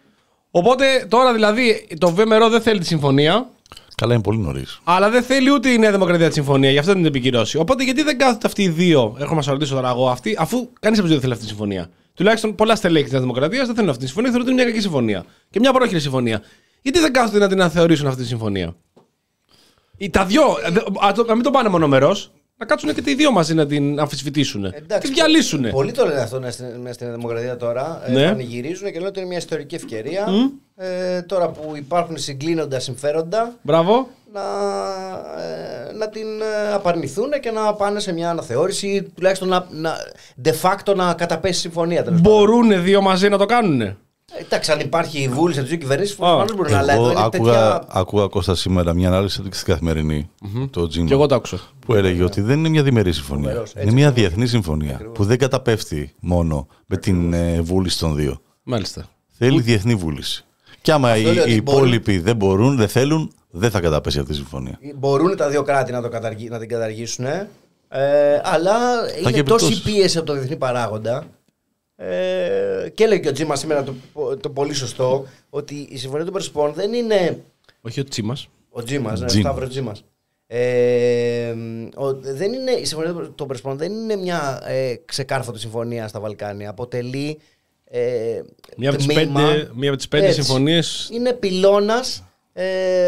B: Οπότε τώρα δηλαδή το ΒΜΡΟ δεν θέλει τη συμφωνία.
C: Καλά, είναι πολύ νωρίς.
B: Αλλά δεν θέλει ούτε η Νέα Δημοκρατία τη συμφωνία. Γι' αυτό δεν την επικυρώσει. Οπότε γιατί δεν κάθονται αυτοί οι δύο, έχω να σα ρωτήσω τώρα εγώ, αυτοί, αφού κανεί από του δύο δεν θέλει αυτή τη συμφωνία. Τουλάχιστον πολλά στελέχη τη Νέα Δημοκρατία δεν θέλουν αυτή τη συμφωνία, θεωρούν ότι είναι μια κακή συμφωνία. Και μια πρόχειρη συμφωνία. Γιατί δεν κάθονται να την αναθεωρήσουν αυτή τη συμφωνία. Ή τα δυο, να μην το πάνε μονομερός, να κάτσουν και οι δύο μαζί να την αμφισβητήσουν. Τι διαλύσουν.
D: Πολλοί το λένε αυτό μέσα στην Δημοκρατία τώρα.
B: Ναι.
D: Ε, πανηγυρίζουν και λένε ότι είναι μια ιστορική ευκαιρία. Mm. Ε, τώρα που υπάρχουν συγκλίνοντα συμφέροντα.
B: Μπράβο.
D: Να, ε, να την απαρνηθούν και να πάνε σε μια αναθεώρηση, τουλάχιστον να, να, de facto να καταπέσει η συμφωνία.
B: Μπορούν δύο μαζί να το κάνουνε.
D: Εντάξει, αν υπάρχει βούληση από τι δύο κυβερνήσεις, προφανώς μπορεί να λέει.
C: Άκουγα,
D: τέτοια...
C: άκουγα Κώστα σήμερα μια ανάλυση στην Καθημερινή.
B: Mm-hmm.
C: Το Τζίμα.
B: Και εγώ το άκουσα.
C: Που έλεγε ότι δεν είναι μια διμερή συμφωνία. Βερός, είναι μια διεθνή συμφωνία. Ακριβώς. Που δεν καταπέφτει μόνο με την ε, βούληση των δύο.
B: Μάλιστα.
C: Θέλει Που... διεθνή βούληση. Και άμα οι, οι υπόλοιποι μπορούν... δεν μπορούν, δεν θέλουν, δεν θα καταπέσει αυτή η συμφωνία.
D: Μπορούν τα δύο κράτη να, το καταργη... να την καταργήσουν. Ε, αλλά θα είναι τόση πίεση από το διεθνή παράγοντα. Ε, και λέει και ο Τζίμα σήμερα το, το πολύ σωστό, ότι η συμφωνία των Πρεσπών δεν είναι.
B: Όχι ο Τσίμας.
D: Ο Τζίμας, ναι, ο Σταύρος Τζίμας. Ε, ο, δεν είναι, η συμφωνία των Πρεσπών δεν είναι μια ε, ξεκάρφωτη συμφωνία στα Βαλκάνια. Αποτελεί ε,
B: μία από τις πέντε, μία από τις πέντε συμφωνίες.
D: Είναι πυλώνας. Ε,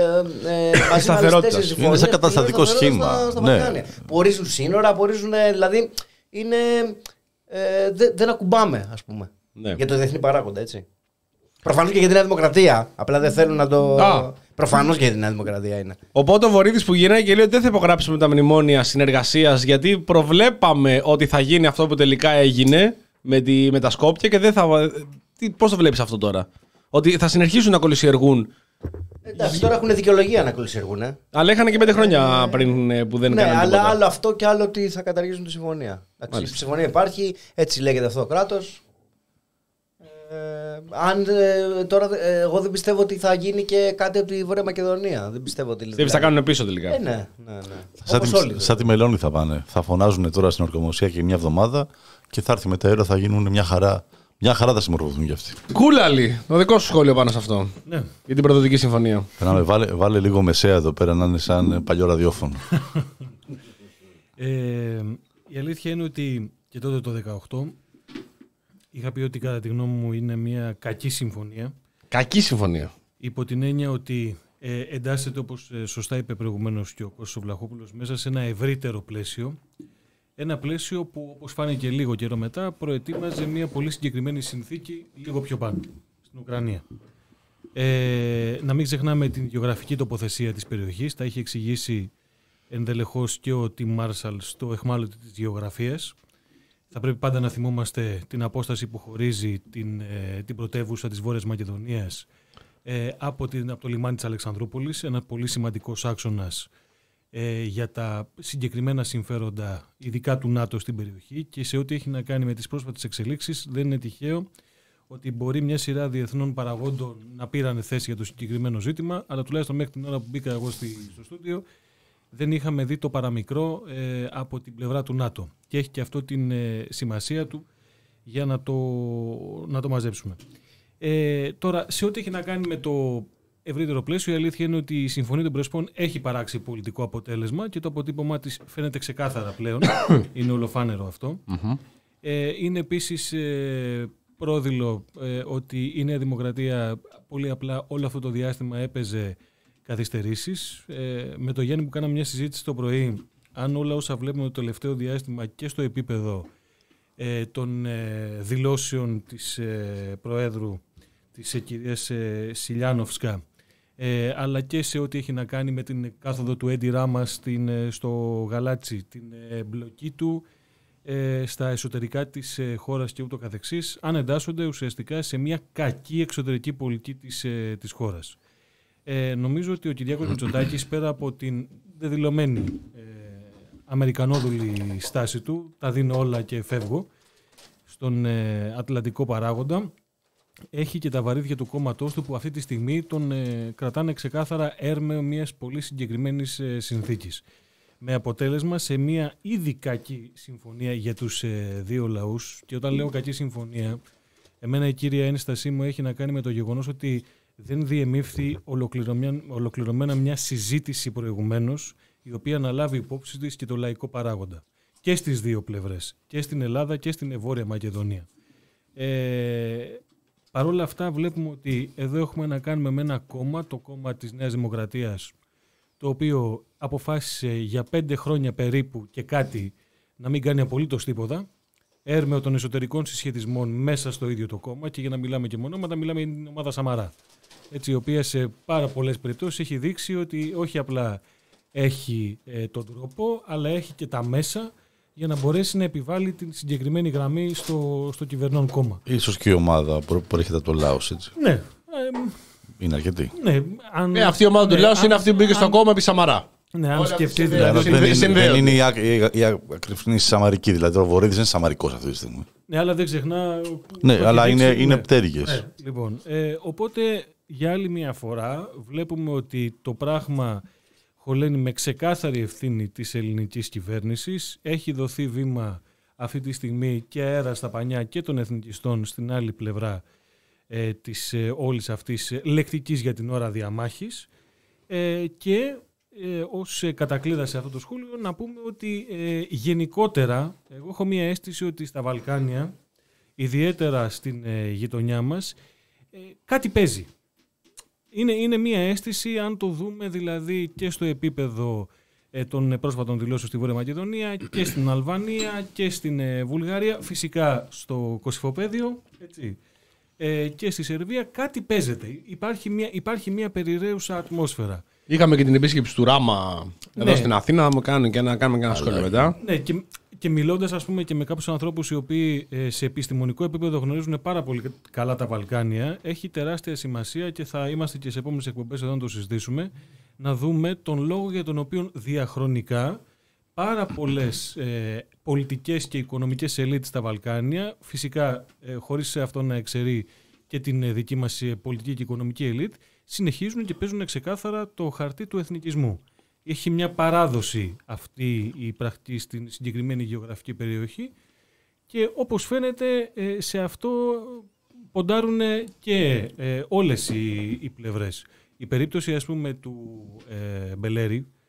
D: ε,
B: σταθερότητας.
C: Είναι σαν καταστατικό σχήμα.
D: Στα, στα ναι. Που ορίζουν σύνορα, που ορίζουν. Δηλαδή είναι. Ε, δεν, δεν ακουμπάμε, ας πούμε. Ναι. Για το διεθνή παράγοντα, έτσι. Προφανώς και για τη Νέα Δημοκρατία. Απλά δεν θέλουν να το. Προφανώς και για τη Νέα Δημοκρατία είναι.
B: Οπότε ο Βορύδης που γυρνάει και λέει ότι δεν θα υπογράψουμε τα μνημόνια συνεργασίας, γιατί προβλέπαμε ότι θα γίνει αυτό που τελικά έγινε με, τη, με τα Σκόπια και δεν θα. Πώς το βλέπεις αυτό τώρα? Ότι θα συνεχίσουν να κολυσιεργούν.
D: Εντάξει, τώρα έχουν δικαιολογία να κολυσιεργούν. Ε.
B: Αλλά είχαν και πέντε χρόνια πριν που δεν
D: ναι,
B: έκαναν τίποτα.
D: Αλλά άλλο αυτό και άλλο ότι θα καταργήσουν τη συμφωνία. Η συμφωνία υπάρχει, έτσι λέγεται αυτό το κράτος. Ε, αν ε, τώρα ε, εγώ δεν πιστεύω ότι θα γίνει και κάτι από τη Βόρεια Μακεδονία. Δεν πιστεύω ότι.
B: Δηλαδή, θα κάνουν πίσω τελικά.
D: Ε, ναι, ναι, ναι.
C: Σαν, τη, όλοι, σαν τη Μελώνη θα πάνε. Θα φωνάζουν τώρα στην ορκομοσία και μια εβδομάδα και θα έρθει μετέρα, θα γίνουν μια χαρά. Μια χαρά θα συμμορφωθούν κι αυτοί.
B: Κούλαλη, το δικό σου σχόλιο πάνω σε αυτό.
E: Ναι.
B: Για την προδοτική συμφωνία.
C: Περνάμε, βάλε, βάλε λίγο μεσαία εδώ πέρα να είναι σαν παλιό ραδιόφωνο.
E: ε, Η αλήθεια είναι ότι και τότε το δεκαοκτώ είχα πει ότι κατά τη γνώμη μου είναι μια κακή συμφωνία.
B: Κακή συμφωνία.
E: Υπό την έννοια ότι ε, εντάσσεται, όπως ε, σωστά είπε προηγουμένως και ο Κώστας Βλαχόπουλος, μέσα σε ένα ευρύτερο πλαίσιο. Ένα πλαίσιο που, όπως φάνηκε λίγο καιρό μετά, προετοίμαζε μια πολύ συγκεκριμένη συνθήκη λίγο πιο πάνω, στην Ουκρανία. Ε, να μην ξεχνάμε την γεωγραφική τοποθεσία της περιοχής. Τα είχε εξηγήσει ενδελεχώς και ο Τιμ Μάρσαλ στο αιχμάλωτη της γεωγραφίας. Θα πρέπει πάντα να θυμόμαστε την απόσταση που χωρίζει την, ε, την πρωτεύουσα της Βόρειας Μακεδονίας ε, από, την, από το λιμάνι της Αλεξανδρούπολης, ένα πολύ σημαντικός άξονας ε, για τα συγκεκριμένα συμφέροντα, ειδικά του ΝΑΤΟ στην περιοχή, και σε ό,τι έχει να κάνει με τις πρόσφατες εξελίξεις δεν είναι τυχαίο ότι μπορεί μια σειρά διεθνών παραγόντων να πήραν θέση για το συγκεκριμένο ζήτημα, αλλά τουλάχιστον μέχρι την ώρα που μπήκα εγώ στη, στο στούντιο δεν είχαμε δει το παραμικρό ε, από την πλευρά του ΝΑΤΟ. Και έχει και αυτό την ε, σημασία του για να το, να το μαζέψουμε. Ε, τώρα, σε ό,τι έχει να κάνει με το ευρύτερο πλαίσιο, η αλήθεια είναι ότι η Συμφωνία των Πρεσπών έχει παράξει πολιτικό αποτέλεσμα και το αποτύπωμά της φαίνεται ξεκάθαρα πλέον. Είναι ολοφάνερο αυτό. Mm-hmm. Ε, είναι επίσης ε, πρόδειλο ε, ότι η Νέα Δημοκρατία πολύ απλά όλο αυτό το διάστημα έπαιζε καθυστερήσεις. Ε, με το Γιάννη που κάναμε μια συζήτηση το πρωί, αν όλα όσα βλέπουμε το τελευταίο διάστημα και στο επίπεδο ε, των ε, δηλώσεων της ε, Προέδρου, της ε, κυρίας ε, Σιλιάνοφσκα, ε, αλλά και σε ό,τι έχει να κάνει με την κάθοδο του Έντι Ράμα στην, ε, στο Γαλάτσι, την ε, εμπλοκή του ε, στα εσωτερικά της ε, χώρας και ούτω καθεξής, αν εντάσσονται ουσιαστικά σε μια κακή εξωτερική πολιτική της, ε, της χώρας. Ε, νομίζω ότι ο Κυριάκος Μητσοτάκης, πέρα από την δεδηλωμένη ε, αμερικανόδουλη στάση του, τα δίνω όλα και φεύγω, στον ε, ατλαντικό παράγοντα, έχει και τα βαρύδια του κόμματός του που αυτή τη στιγμή τον ε, κρατάνε ξεκάθαρα έρμεο μιας πολύ συγκεκριμένης ε, συνθήκης. Με αποτέλεσμα σε μια ήδη κακή συμφωνία για τους ε, δύο λαούς. Και όταν λέω κακή συμφωνία, εμένα η κύρια ένστασή μου έχει να κάνει με το γεγονός ότι δεν διεμήφθη ολοκληρωμένα μια συζήτηση προηγουμένως, η οποία να λάβει υπόψη της και το λαϊκό παράγοντα. Και στις δύο πλευρές, και στην Ελλάδα και στην Βόρεια Μακεδονία. Ε, Παρ' όλα αυτά βλέπουμε ότι εδώ έχουμε να κάνουμε με ένα κόμμα, το κόμμα της Νέας Δημοκρατίας, το οποίο αποφάσισε για πέντε χρόνια περίπου και κάτι να μην κάνει απολύτως τίποτα, έρμεο των εσωτερικών συσχετισμών μέσα στο ίδιο το κόμμα, και για να μιλάμε και μονόματα, μιλάμε για την ομάδα Σαμαρά. Έτσι, η οποία σε πάρα πολλές περιπτώσεις έχει δείξει ότι όχι απλά έχει ε, τον τρόπο, αλλά έχει και τα μέσα για να μπορέσει να επιβάλλει την συγκεκριμένη γραμμή στο, στο κυβερνών κόμμα.
C: Ίσως και η ομάδα που προέρχεται από το Λάος, έτσι.
E: Ναι. Ε,
C: είναι αρκετή.
E: Ναι, αν,
B: ε, αυτή η ομάδα
E: ναι,
B: του Λάος
E: αν,
B: είναι αυτή που μπήκε στο κόμμα επί Σαμαρά.
E: Ναι, αν σκεφτείτε.
C: Δηλαδή,
E: Δηλαδή,
C: δεν, είναι, δεν είναι η, η, η ακριβή Σαμαρική, δηλαδή ο Βορύδης είναι Σαμαρικός αυτή τη στιγμή.
E: Ναι, αλλά δεν ξεχνά.
C: Ναι, αλλά είναι,
E: δείξει,
C: είναι
E: ναι.
C: πτέρυγες.
E: Ναι, λοιπόν, ε, οπότε για άλλη μια φορά βλέπουμε ότι το πράγμα χωλαίνει με ξεκάθαρη ευθύνη της ελληνικής κυβέρνησης. Έχει δοθεί βήμα αυτή τη στιγμή και αέρα στα πανιά και των εθνικιστών στην άλλη πλευρά ε, της ε, όλης αυτής ε, λεκτικής για την ώρα διαμάχης, ε, και ε, ως ε, κατακλείδα σε αυτό το σχόλιο να πούμε ότι ε, γενικότερα εγώ έχω μία αίσθηση ότι στα Βαλκάνια, ιδιαίτερα στην ε, γειτονιά μας, ε, κάτι παίζει. Είναι, είναι μία αίσθηση, αν το δούμε δηλαδή και στο επίπεδο ε, των πρόσφατων δηλώσεων στη Βόρεια Μακεδονία και στην Αλβανία και στην ε, Βουλγαρία, φυσικά στο Κωσυφοπαίδιο, έτσι, ε, και στη Σερβία, κάτι παίζεται. Υπάρχει μία, υπάρχει μία περιραίουσα ατμόσφαιρα.
B: Είχαμε και την επίσκεψη του Ράμα εδώ, ναι, στην Αθήνα, να κάνουμε και ένα, κάνουμε και ένα σχόλιο μετά.
E: Ναι, και, και μιλώντας, ας πούμε, και με κάποιους ανθρώπους οι οποίοι ε, σε επιστημονικό επίπεδο γνωρίζουν πάρα πολύ καλά τα Βαλκάνια, έχει τεράστια σημασία, και θα είμαστε και σε επόμενες εκπομπές εδώ να το συζητήσουμε, να δούμε τον λόγο για τον οποίο διαχρονικά πάρα πολλές ε, πολιτικές και οικονομικές ελίτ στα Βαλκάνια, φυσικά ε, χωρίς αυτό να εξαιρεί και την ε, δική μας ε, πολιτική και οικονομική ελίτ, συνεχίζουν και παίζουν ξεκάθαρα το χαρτί του εθνικισμού. Έχει μια παράδοση αυτή η πρακτική στην συγκεκριμένη γεωγραφική περιοχή, και όπως φαίνεται σε αυτό ποντάρουν και όλες οι, οι πλευρές. Η περίπτωση, ας πούμε, του ε, Μπελέρη,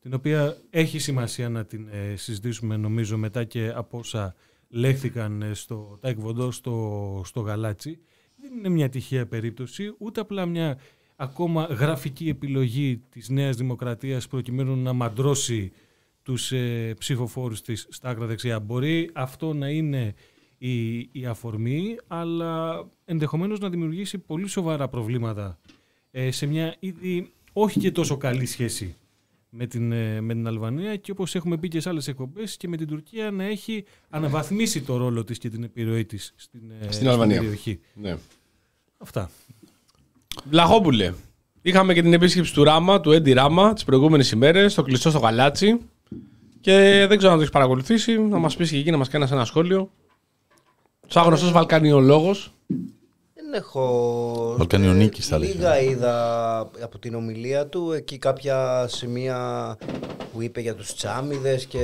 E: την οποία έχει σημασία να την ε, συζητήσουμε νομίζω μετά και από όσα λέχθηκαν ε, στο Τάικβοντό, στο, στο Γαλάτσι. Δεν είναι μια τυχαία περίπτωση, ούτε απλά μια ακόμα γραφική επιλογή της Νέας Δημοκρατίας προκειμένου να μαντρώσει τους ε, ψηφοφόρους της στα άκρα δεξιά. Μπορεί αυτό να είναι η, η αφορμή, αλλά ενδεχομένως να δημιουργήσει πολύ σοβαρά προβλήματα ε, σε μια ήδη όχι και τόσο καλή σχέση με την, ε, με την Αλβανία, και όπως έχουμε πει και σε άλλες εκπομπές, και με την Τουρκία να έχει αναβαθμίσει το ρόλο της και την επιρροή της στην, ε,
B: στην Αλβανία.
E: περιοχή.
B: Ναι.
E: Αυτά.
B: Βλαχόπουλε, είχαμε και την επίσκεψη του Ράμα, του Έντι Ράμα, τις προηγούμενες ημέρες, στο κλειστό στο Γαλάτσι. Και δεν ξέρω αν το έχεις παρακολουθήσει, να μας πεις και εκεί, να μας κάνεις ένα σχόλιο. Σαν γνωστός βαλκανιολόγος.
D: Δεν έχω.
C: Βαλκανιονίκης, θα λέγαμε.
D: Λίγα είδα από την ομιλία του, εκεί κάποια σημεία που είπε για τους Τσάμιδες και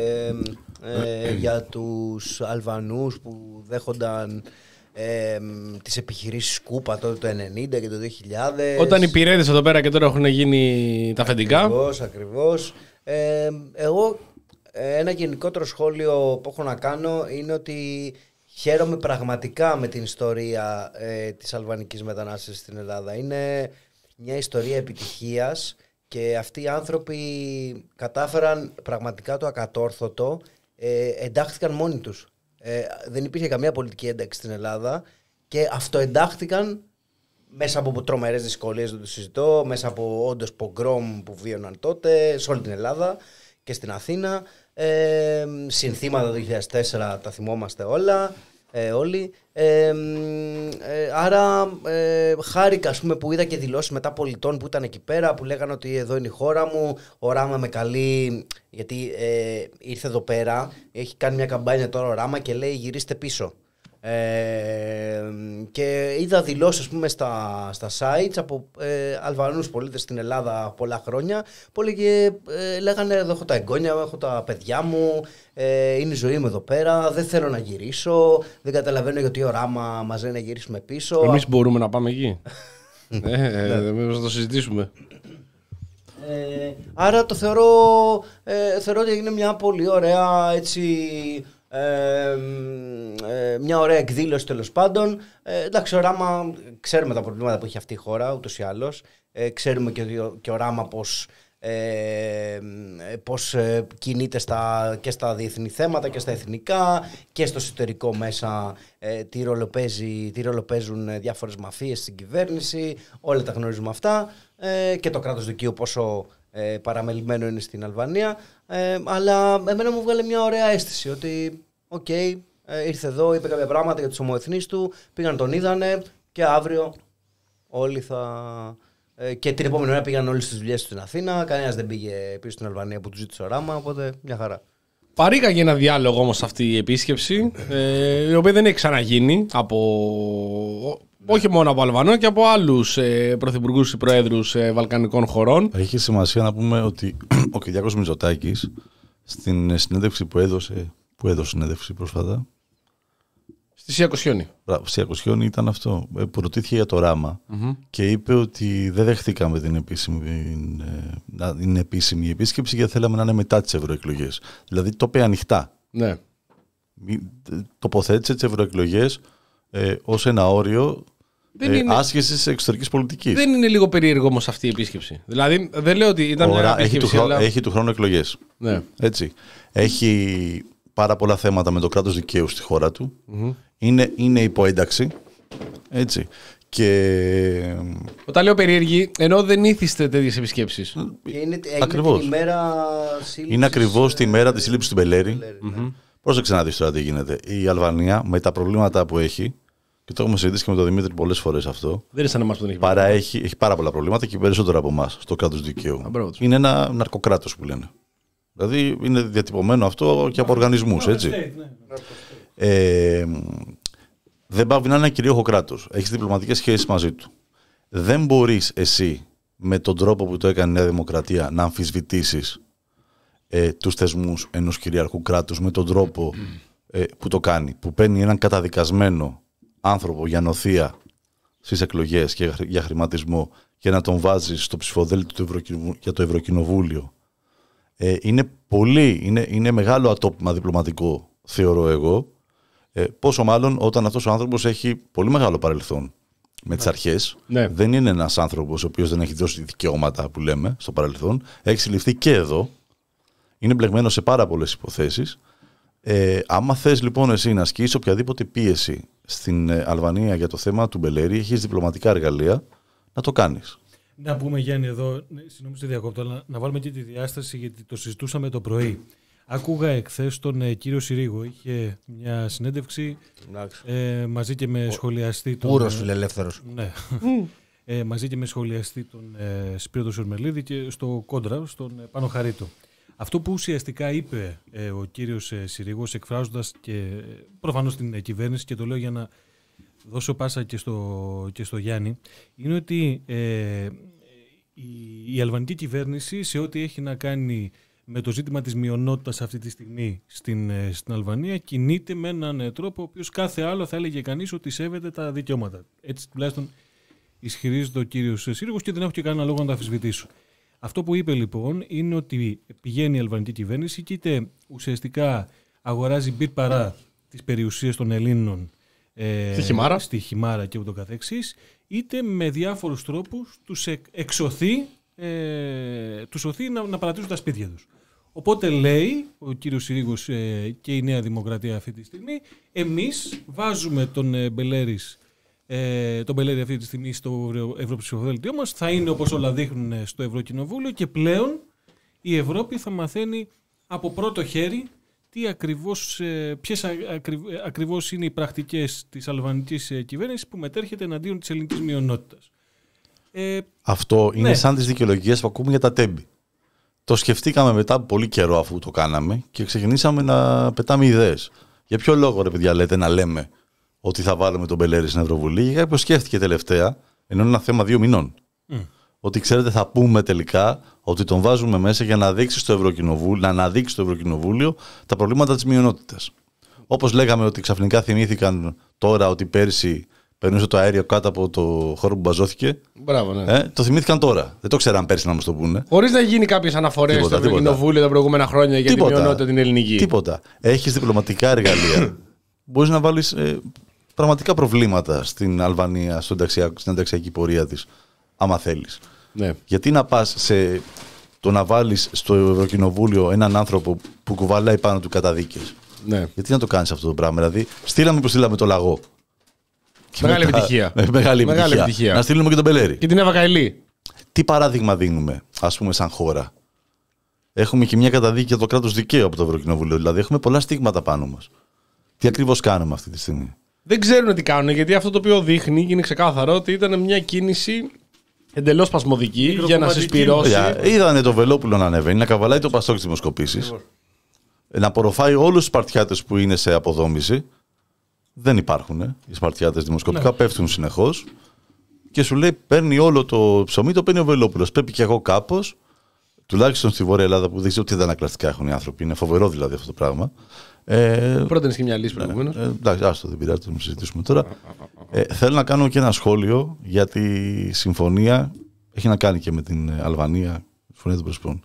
D: ε, για τους Αλβανούς που δέχονταν ε, τις επιχειρήσεις Κούπα τότε το ενενήντα και το δύο χιλιάδες.
B: Όταν οι πυρέδες εδώ πέρα και τώρα έχουν γίνει τα αφεντικά.
D: Ακριβώς, ακριβώς. Ε, εγώ ένα γενικότερο σχόλιο που έχω να κάνω είναι ότι χαίρομαι πραγματικά με την ιστορία ε, της αλβανικής μετανάστευσης στην Ελλάδα. Είναι μια ιστορία επιτυχίας και αυτοί οι άνθρωποι κατάφεραν πραγματικά το ακατόρθωτο, ε, εντάχθηκαν μόνοι τους. Ε, δεν υπήρχε καμία πολιτική ένταξη στην Ελλάδα και αυτοεντάχθηκαν μέσα από τρομερές δυσκολίες, δεν το συζητώ, μέσα από όντως πογκρόμ που βίωναν τότε σε όλη την Ελλάδα και στην Αθήνα. Ε, συνθήματα το δύο χιλιάδες τέσσερα τα θυμόμαστε όλα, ε, όλοι. Ε, ε, άρα ε, χάρηκα, ας πούμε, που είδα και δηλώσεις μετά πολιτών που ήταν εκεί πέρα, που λέγανε ότι εδώ είναι η χώρα μου, ο Ράμα με καλεί, γιατί ε, ήρθε εδώ πέρα, έχει κάνει μια καμπάνια τώρα ο Ράμα και λέει γυρίστε πίσω. Ε, και είδα δηλώσεις, ας πούμε, στα, στα sites από ε, Αλβανούς πολίτες στην Ελλάδα πολλά χρόνια που έλεγε, ε, λέγανε εδώ έχω τα εγγόνια μου, έχω τα παιδιά μου, ε, είναι η ζωή μου εδώ πέρα, δεν θέλω να γυρίσω, δεν καταλαβαίνω γιατί ο Ράμα μας λέει να γυρίσουμε πίσω.
B: Εμείς μπορούμε να πάμε εκεί. ε, ε, να το συζητήσουμε.
D: Ε, άρα το θεωρώ, ε, θεωρώ ότι είναι μια πολύ ωραία, έτσι, Ε, ε, μια ωραία εκδήλωση τέλος πάντων. Ε, εντάξει, ο Ράμα, ξέρουμε τα προβλήματα που έχει αυτή η χώρα ούτως ή άλλως. Ε, ξέρουμε και, και ο Ράμα πώς, ε, πώς ε, κινείται στα, και στα διεθνή θέματα και στα εθνικά και στο εσωτερικό μέσα, ε, τι, ρόλο παίζει, τι ρόλο παίζουν διάφορες μαφίες στην κυβέρνηση. Όλα τα γνωρίζουμε αυτά. Ε, και το κράτος δικαίου πόσο ε, παραμελημένο είναι στην Αλβανία. Ε, αλλά εμένα μου βγάλε μια ωραία αίσθηση ότι οκ, okay, ε, ήρθε εδώ, είπε κάποια πράγματα για τους ομοεθνείς του, πήγαν τον είδανε και αύριο όλοι θα... Ε, και την επόμενη μέρα πήγαν όλοι στις δουλειές του στην Αθήνα, κανένας δεν πήγε πίσω στην Αλβανία που του ζήτησε ο Ράμα, οπότε μια χαρά.
B: Παρήγαγε ένα διάλογο όμως αυτή η επίσκεψη, ε, η οποία δεν έχει ξαναγίνει από... όχι μόνο από Αλβανό και από άλλους ε, πρωθυπουργούς ή προέδρους ε, βαλκανικών χωρών. Έχει
C: σημασία να πούμε ότι ο Κυριάκος Μητσοτάκης στην συνέντευξη που έδωσε, που έδωσε συνέντευξη πρόσφατα.
B: Στη Σία Κοσιόνη.
C: Στη Σία Κοσιόνη ήταν αυτό. Που ρωτήθηκε για το Ράμα mm-hmm. και είπε ότι δεν δεχτήκαμε την επίσημη, την επίσημη επίσκεψη γιατί θέλαμε να είναι μετά τις ευρωεκλογές. Δηλαδή το είπε ανοιχτά.
B: Ναι.
C: Τοποθέτησε τις ευρωεκλογές ε, ως ένα όριο ε,
B: είναι...
C: άσκησης εξωτερικής πολιτικής.
B: Δεν είναι λίγο περίεργο όμως αυτή η επίσκεψη? Δηλαδή δεν λέω ότι ήταν
C: Ωρα,
B: μια επίσκεψη.
C: Έχει του,
B: αλλά...
C: έχει του χρόνου εκλογές.
B: Ναι.
C: Έτσι. Έχει πάρα πολλά θέματα με το κράτος δικαίου στη χώρα του. Mm-hmm. Είναι, είναι υποένταξη. Έτσι. Και...
B: Όταν λέω περίεργη, ενώ δεν ήθιστε τέτοιες επισκέψεις.
D: Είναι, ακριβώς. Την ημέρα σύλληψης...
C: Είναι ακριβώς τη μέρα της σύλληψης του Μπελέρη. Mm-hmm. Πρόσεξε να δεις τώρα τι γίνεται. Η Αλβανία με τα προβλήματα που έχει, και το έχουμε συζητήσει και με τον Δημήτρη πολλές φορές αυτό,
B: δεν είναι σαν εμάς που τον έχει
C: παρά έχει, έχει πάρα πολλά προβλήματα και περισσότερα από εμάς στο κράτος δικαίου.
B: Α,
C: είναι ένα ναρκοκράτος που λένε. Δηλαδή είναι διατυπωμένο αυτό και από οργανισμούς, έτσι. Ε, δεν πάβει να είναι ένα κυρίαρχο κράτος. Έχεις διπλωματικές σχέσεις μαζί του. Δεν μπορείς εσύ με τον τρόπο που το έκανε η Νέα Δημοκρατία να αμφισβητήσεις ε, τους θεσμούς ενός κυριαρχού κράτους με τον τρόπο ε, που το κάνει. Που παίρνει έναν καταδικασμένο άνθρωπο για νοθεία στις εκλογές και για χρηματισμό και να τον βάζει στο ψηφοδέλτιο του Ευρωκοινοβου... για το Ευρωκοινοβούλιο Ε, είναι πολύ, είναι, είναι μεγάλο ατόπιμα διπλωματικό, θεωρώ εγώ. Ε, πόσο μάλλον όταν αυτός ο άνθρωπος έχει πολύ μεγάλο παρελθόν με τις αρχές.
B: Ναι.
C: Δεν είναι ένας άνθρωπος ο οποίος δεν έχει δώσει δικαιώματα που λέμε στο παρελθόν. Έχει συλληφθεί και εδώ. Είναι μπλεγμένο σε πάρα πολλές υποθέσεις. Ε, άμα θες λοιπόν εσύ να ασκήσεις οποιαδήποτε πίεση στην ε, Αλβανία για το θέμα του Μπελέρη, έχεις διπλωματικά εργαλεία να το κάνεις.
E: Να πούμε, Γιάννη, εδώ, συγγνώμη στη διακόπτω, αλλά να βάλουμε και τη διάσταση, γιατί το συζητούσαμε το πρωί. Άκουγα εχθές τον ε, κύριο Συρίγο, είχε μια συνέντευξη ε, μαζί και με σχολιαστή τον...
D: Ούρος φιλελεύθερος.
E: Ναι. ε, μαζί και με σχολιαστή τον ε, Σπύρο Σουρμελίδη και στο κόντρα, στον ε, Πάνο Χαρίτο. Αυτό που ουσιαστικά είπε ε, ο κύριος ε, Συρίγος, εκφράζοντας και ε, προφανώς την ε, κυβέρνηση, και το λέω για να δώσω πάσα και στο, και στο Γιάννη, είναι ότι ε, η, η αλβανική κυβέρνηση, σε ό,τι έχει να κάνει με το ζήτημα της μειονότητας αυτή τη στιγμή στην, στην Αλβανία, κινείται με έναν τρόπο ο οποίος κάθε άλλο θα έλεγε κανείς ότι σέβεται τα δικαιώματα. Έτσι τουλάχιστον ισχυρίζεται ο κύριος Σύριγος και δεν έχω και κανένα λόγο να το αμφισβητήσω. Αυτό που είπε λοιπόν είναι ότι πηγαίνει η αλβανική κυβέρνηση και είτε ουσιαστικά αγοράζει μπιρ παρά τις περιουσίες των Ελλήνων ε,
B: στη Χιμάρα.
E: στη Χιμάρα και ούτω καθεξής, είτε με διάφορους τρόπους τους εξωθεί, ε, τους οθεί να, να παρατήσουν τα σπίτια τους. Οπότε λέει ο κύριος Συρίγος ε, και η Νέα Δημοκρατία αυτή τη στιγμή, εμείς βάζουμε τον ε, Μπελέρης, ε, τον Μπελέρη αυτή τη στιγμή στο Ευρωψηφοδέλτιό μας, θα είναι όπως όλα δείχνουν στο Ευρωκοινοβούλιο και πλέον η Ευρώπη θα μαθαίνει από πρώτο χέρι τι ακριβώς, ποιες ακριβώς είναι οι πρακτικές της αλβανικής κυβέρνησης που μετέρχεται εναντίον της ελληνικής μειονότητας. Ε,
C: Αυτό είναι
E: ναι.
C: σαν τις δικαιολογίες που ακούμε για τα τέμπη. Το σκεφτήκαμε μετά από πολύ καιρό αφού το κάναμε και ξεκινήσαμε να πετάμε ιδέες. Για ποιο λόγο, ρε παιδιά, λέτε να λέμε ότι θα βάλουμε τον Μπελέρη στην Ευρωβουλή? Γιατί κάποιος σκέφτηκε τελευταία, ενώ είναι ένα θέμα δύο μηνών. Mm. Ότι ξέρετε, θα πούμε τελικά ότι τον βάζουμε μέσα για να δείξει στο Ευρωκοινοβούλιο, να αναδείξει στο Ευρωκοινοβούλιο τα προβλήματα της μειονότητας. Όπως λέγαμε ότι ξαφνικά θυμήθηκαν τώρα ότι πέρσι περνούσε το αέριο κάτω από το χώρο που μπαζώθηκε.
B: Μπράβο, ναι.
C: Ε, το θυμήθηκαν τώρα. Δεν το ξέραν πέρσι να μας το πούνε.
B: Χωρίς να γίνει κάποιες αναφορές στο Ευρωκοινοβούλιο τα προηγούμενα χρόνια για
C: τίποτα,
B: τη μειονότητα την ελληνική.
C: Τίποτα. Έχεις διπλωματικά εργαλεία. Μπορείς να βάλεις ε, πραγματικά προβλήματα στην Αλβανία, στο ενταξιακό, στην ενταξιακή πορεία της, άμα θέλεις.
B: Ναι.
C: Γιατί να πας σε το να βάλεις στο Ευρωκοινοβούλιο έναν άνθρωπο που κουβαλάει πάνω του καταδίκες?
B: Ναι.
C: Γιατί να το κάνεις αυτό το πράγμα? Δηλαδή, στείλαμε που στείλαμε το λαγό.
B: Μεγάλη
C: μετά,
B: επιτυχία.
C: Με, μεγάλη,
B: μεγάλη
C: επιτυχία.
B: επιτυχία.
C: Να στείλουμε και τον Μπελέρη.
B: Και την Εύα Καηλή.
C: Τι παράδειγμα δίνουμε, ας πούμε, σαν χώρα? Έχουμε και μια καταδίκη για το κράτος δικαίου από το Ευρωκοινοβούλιο. Δηλαδή, έχουμε πολλά στίγματα πάνω μας. Τι ακριβώς κάνουμε αυτή τη στιγμή?
B: Δεν ξέρουν τι κάνουν, γιατί αυτό το οποίο δείχνει και είναι ξεκάθαρο ότι ήταν μια κίνηση εντελώς σπασμωδική για να συσπυρώσει.
C: Είδανε το Βελόπουλο να ανεβαίνει, να καβαλάει το Παστόκ στις δημοσκοπήσεις, να απορροφάει όλους τους Σπαρτιάτες που είναι σε αποδόμηση. Δεν υπάρχουν. Ε. Οι Σπαρτιάτες δημοσκοπικά ναι. πέφτουν συνεχώς. Και σου λέει: παίρνει όλο το ψωμί, το παίρνει ο Βελόπουλος. Πρέπει και εγώ κάπως, τουλάχιστον στη Βόρεια Ελλάδα, που δεν ξέρω τι αντανακλαστικά έχουν οι άνθρωποι. Είναι φοβερό δηλαδή αυτό το πράγμα. Ε,
B: Πρότεινες και μια λύση προηγουμένως.
C: Ε, εντάξει, άστο, δεν πειράζει, το συζητήσουμε τώρα. Ε, θέλω να κάνω και ένα σχόλιο για τη συμφωνία. Έχει να κάνει και με την Αλβανία, συμφωνία των Πρεσπών.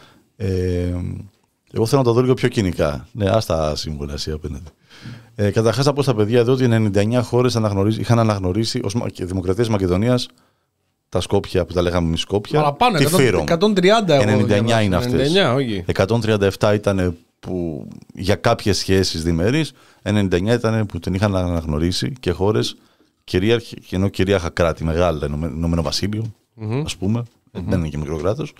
C: Ε, εγώ θέλω να το δω λίγο πιο κοινικά. Ναι, άστα σύμβολα εσύ απέναντι. Ε, Καταρχάς, θα πω στα παιδιά εδώ ότι ενενήντα εννιά χώρες είχαν αναγνωρίσει ως Δημοκρατία της Μακεδονίας τα Σκόπια που τα λέγαμε εμείς Σκόπια.
B: Παραπάνω,
C: τη Φύρομ.
B: εκατόν τριάντα
C: ενενήντα εννιά είναι αυτές.
B: ενενήντα εννιά, όχι.
C: εκατόν τριάντα επτά ήταν που για κάποιες σχέσεις διμερείς, ενενήντα εννιά ήταν που την είχαν αναγνωρίσει και χώρες κυρίαρχη, ενώ κυρίαρχα κράτη, μεγάλα, Ηνωμένο Βασίλειο, mm-hmm. ας πούμε, mm-hmm. δεν είναι και μικρό κράτος.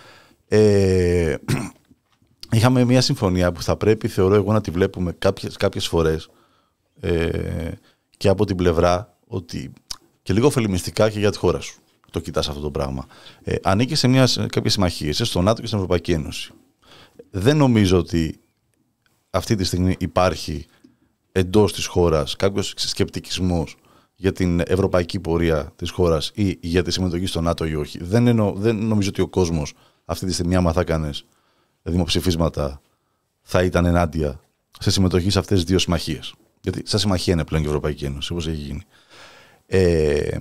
C: Ε, είχαμε μια συμφωνία που θα πρέπει, θεωρώ εγώ, να τη βλέπουμε κάποιες, κάποιες φορές ε, και από την πλευρά ότι και λίγο ωφελημιστικά και για τη χώρα σου. Το κοιτάς αυτό το πράγμα. Ε, ανήκει σε, μια, σε κάποιες συμμαχίες, στο ΝΑΤΟ και στην Ευρωπαϊκή Ένωση. Δεν νομίζω ότι αυτή τη στιγμή υπάρχει εντός της χώρας κάποιος σκεπτικισμός για την ευρωπαϊκή πορεία της χώρας ή για τη συμμετοχή στο ΝΑΤΟ ή όχι. Δεν, εννο, δεν νομίζω ότι ο κόσμος αυτή τη στιγμή, άμα θα κάνεις δημοψηφίσματα, θα ήταν ενάντια σε συμμετοχή σε αυτές τις δύο συμμαχίες. Γιατί σαν συμμαχία είναι πλέον και η Ευρωπαϊκή Ένωση, όπως έχει γίνει. Ε,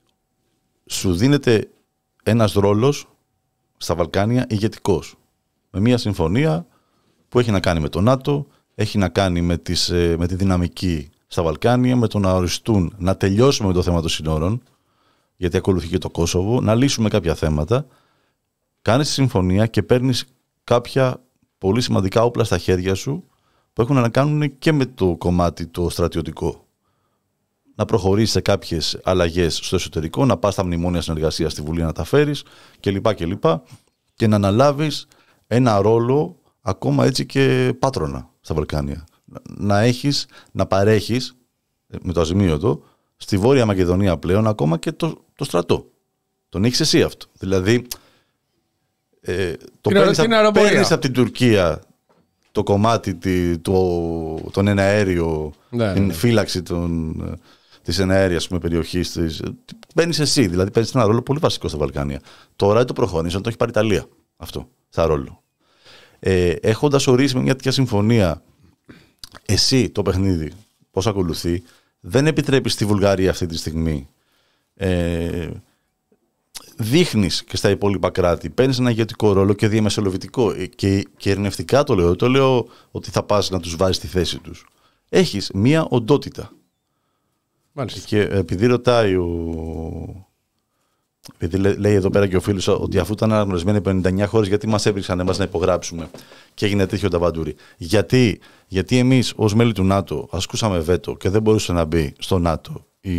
C: σου δίνεται ένας ρόλος στα Βαλκάνια ηγετικός. Με μια συμφωνία που έχει να κάνει με το ΝΑΤΟ, έχει να κάνει με, τις, με τη δυναμική στα Βαλκάνια, με το να οριστούν, να τελειώσουμε με το θέμα των συνόρων, γιατί ακολουθεί και το Κόσοβο, να λύσουμε κάποια θέματα. Κάνεις τη συμφωνία και παίρνεις κάποια πολύ σημαντικά όπλα στα χέρια σου που έχουν να κάνουν και με το κομμάτι το στρατιωτικό. Να προχωρήσεις σε κάποιες αλλαγές στο εσωτερικό, να πας στα μνημόνια συνεργασίας στη Βουλή να τα φέρεις κλπ. Και, και να αναλάβεις ένα ρόλο ακόμα έτσι και πάτρονα στα Βαλκάνια. Να έχεις, να παρέχεις με το αζημίωτο στη Βόρεια Μακεδονία πλέον ακόμα και το, το στρατό. Τον έχεις εσύ αυτό. Δηλαδή ε, το παίρνεις από την Τουρκία το κομμάτι, το, τον εναέριο, ναι, την ναι. φύλαξη των, της εναέριας περιοχής της. Παίρνεις εσύ, δηλαδή παίρνεις ένα ρόλο πολύ βασικό στα Βαλκάνια. Τώρα το προχωρήσαν, το έχει πάρει η Ιταλία αυτό, σαν ρόλο. Ε, έχοντας ορίσει με μια τέτοια συμφωνία, εσύ το παιχνίδι, πώς ακολουθεί, δεν επιτρέπεις στη Βουλγαρία αυτή τη στιγμή. Ε, δείχνεις και στα υπόλοιπα κράτη, παίρνεις ένα ηγετικό ρόλο και διαμεσολαβητικό και, και ειρηνευτικά το λέω, το λέω ότι θα πας να τους βάζεις στη θέση τους. Έχεις μία οντότητα. Μάλιστα. Και επειδή ρωτάει ο... Επειδή λέει εδώ πέρα και ο φίλος ότι αφού ήταν αναγνωρισμένοι πενήντα εννιά χώρες, γιατί μας έβριξαν εμάς να υπογράψουμε και έγινε τέτοιο ταβαντούρι. Γιατί, γιατί εμείς ως μέλη του ΝΑΤΟ ασκούσαμε βέτο και δεν μπορούσε να μπει στο ΝΑΤΟ η,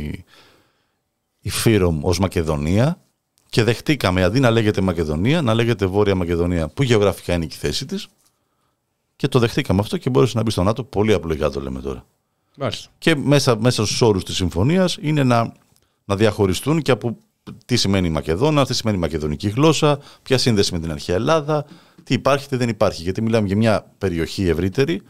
C: η ΦΥΡΟΜ ως Μακεδονία και δεχτήκαμε αντί να λέγεται Μακεδονία, να λέγεται Βόρεια Μακεδονία, που γεωγραφικά είναι και η θέση της, και το δεχτήκαμε αυτό και μπορούσε να μπει στο ΝΑΤΟ. Πολύ απλοϊκά το λέμε τώρα. Μάλιστα. Και μέσα, μέσα στους όρους της συμφωνίας είναι να, να διαχωριστούν και από τι σημαίνει Μακεδόνα, τι σημαίνει μακεδονική γλώσσα, ποια σύνδεση με την αρχαία Ελλάδα, τι υπάρχει, τι δεν υπάρχει. Γιατί μιλάμε για μια περιοχή ευρύτερη,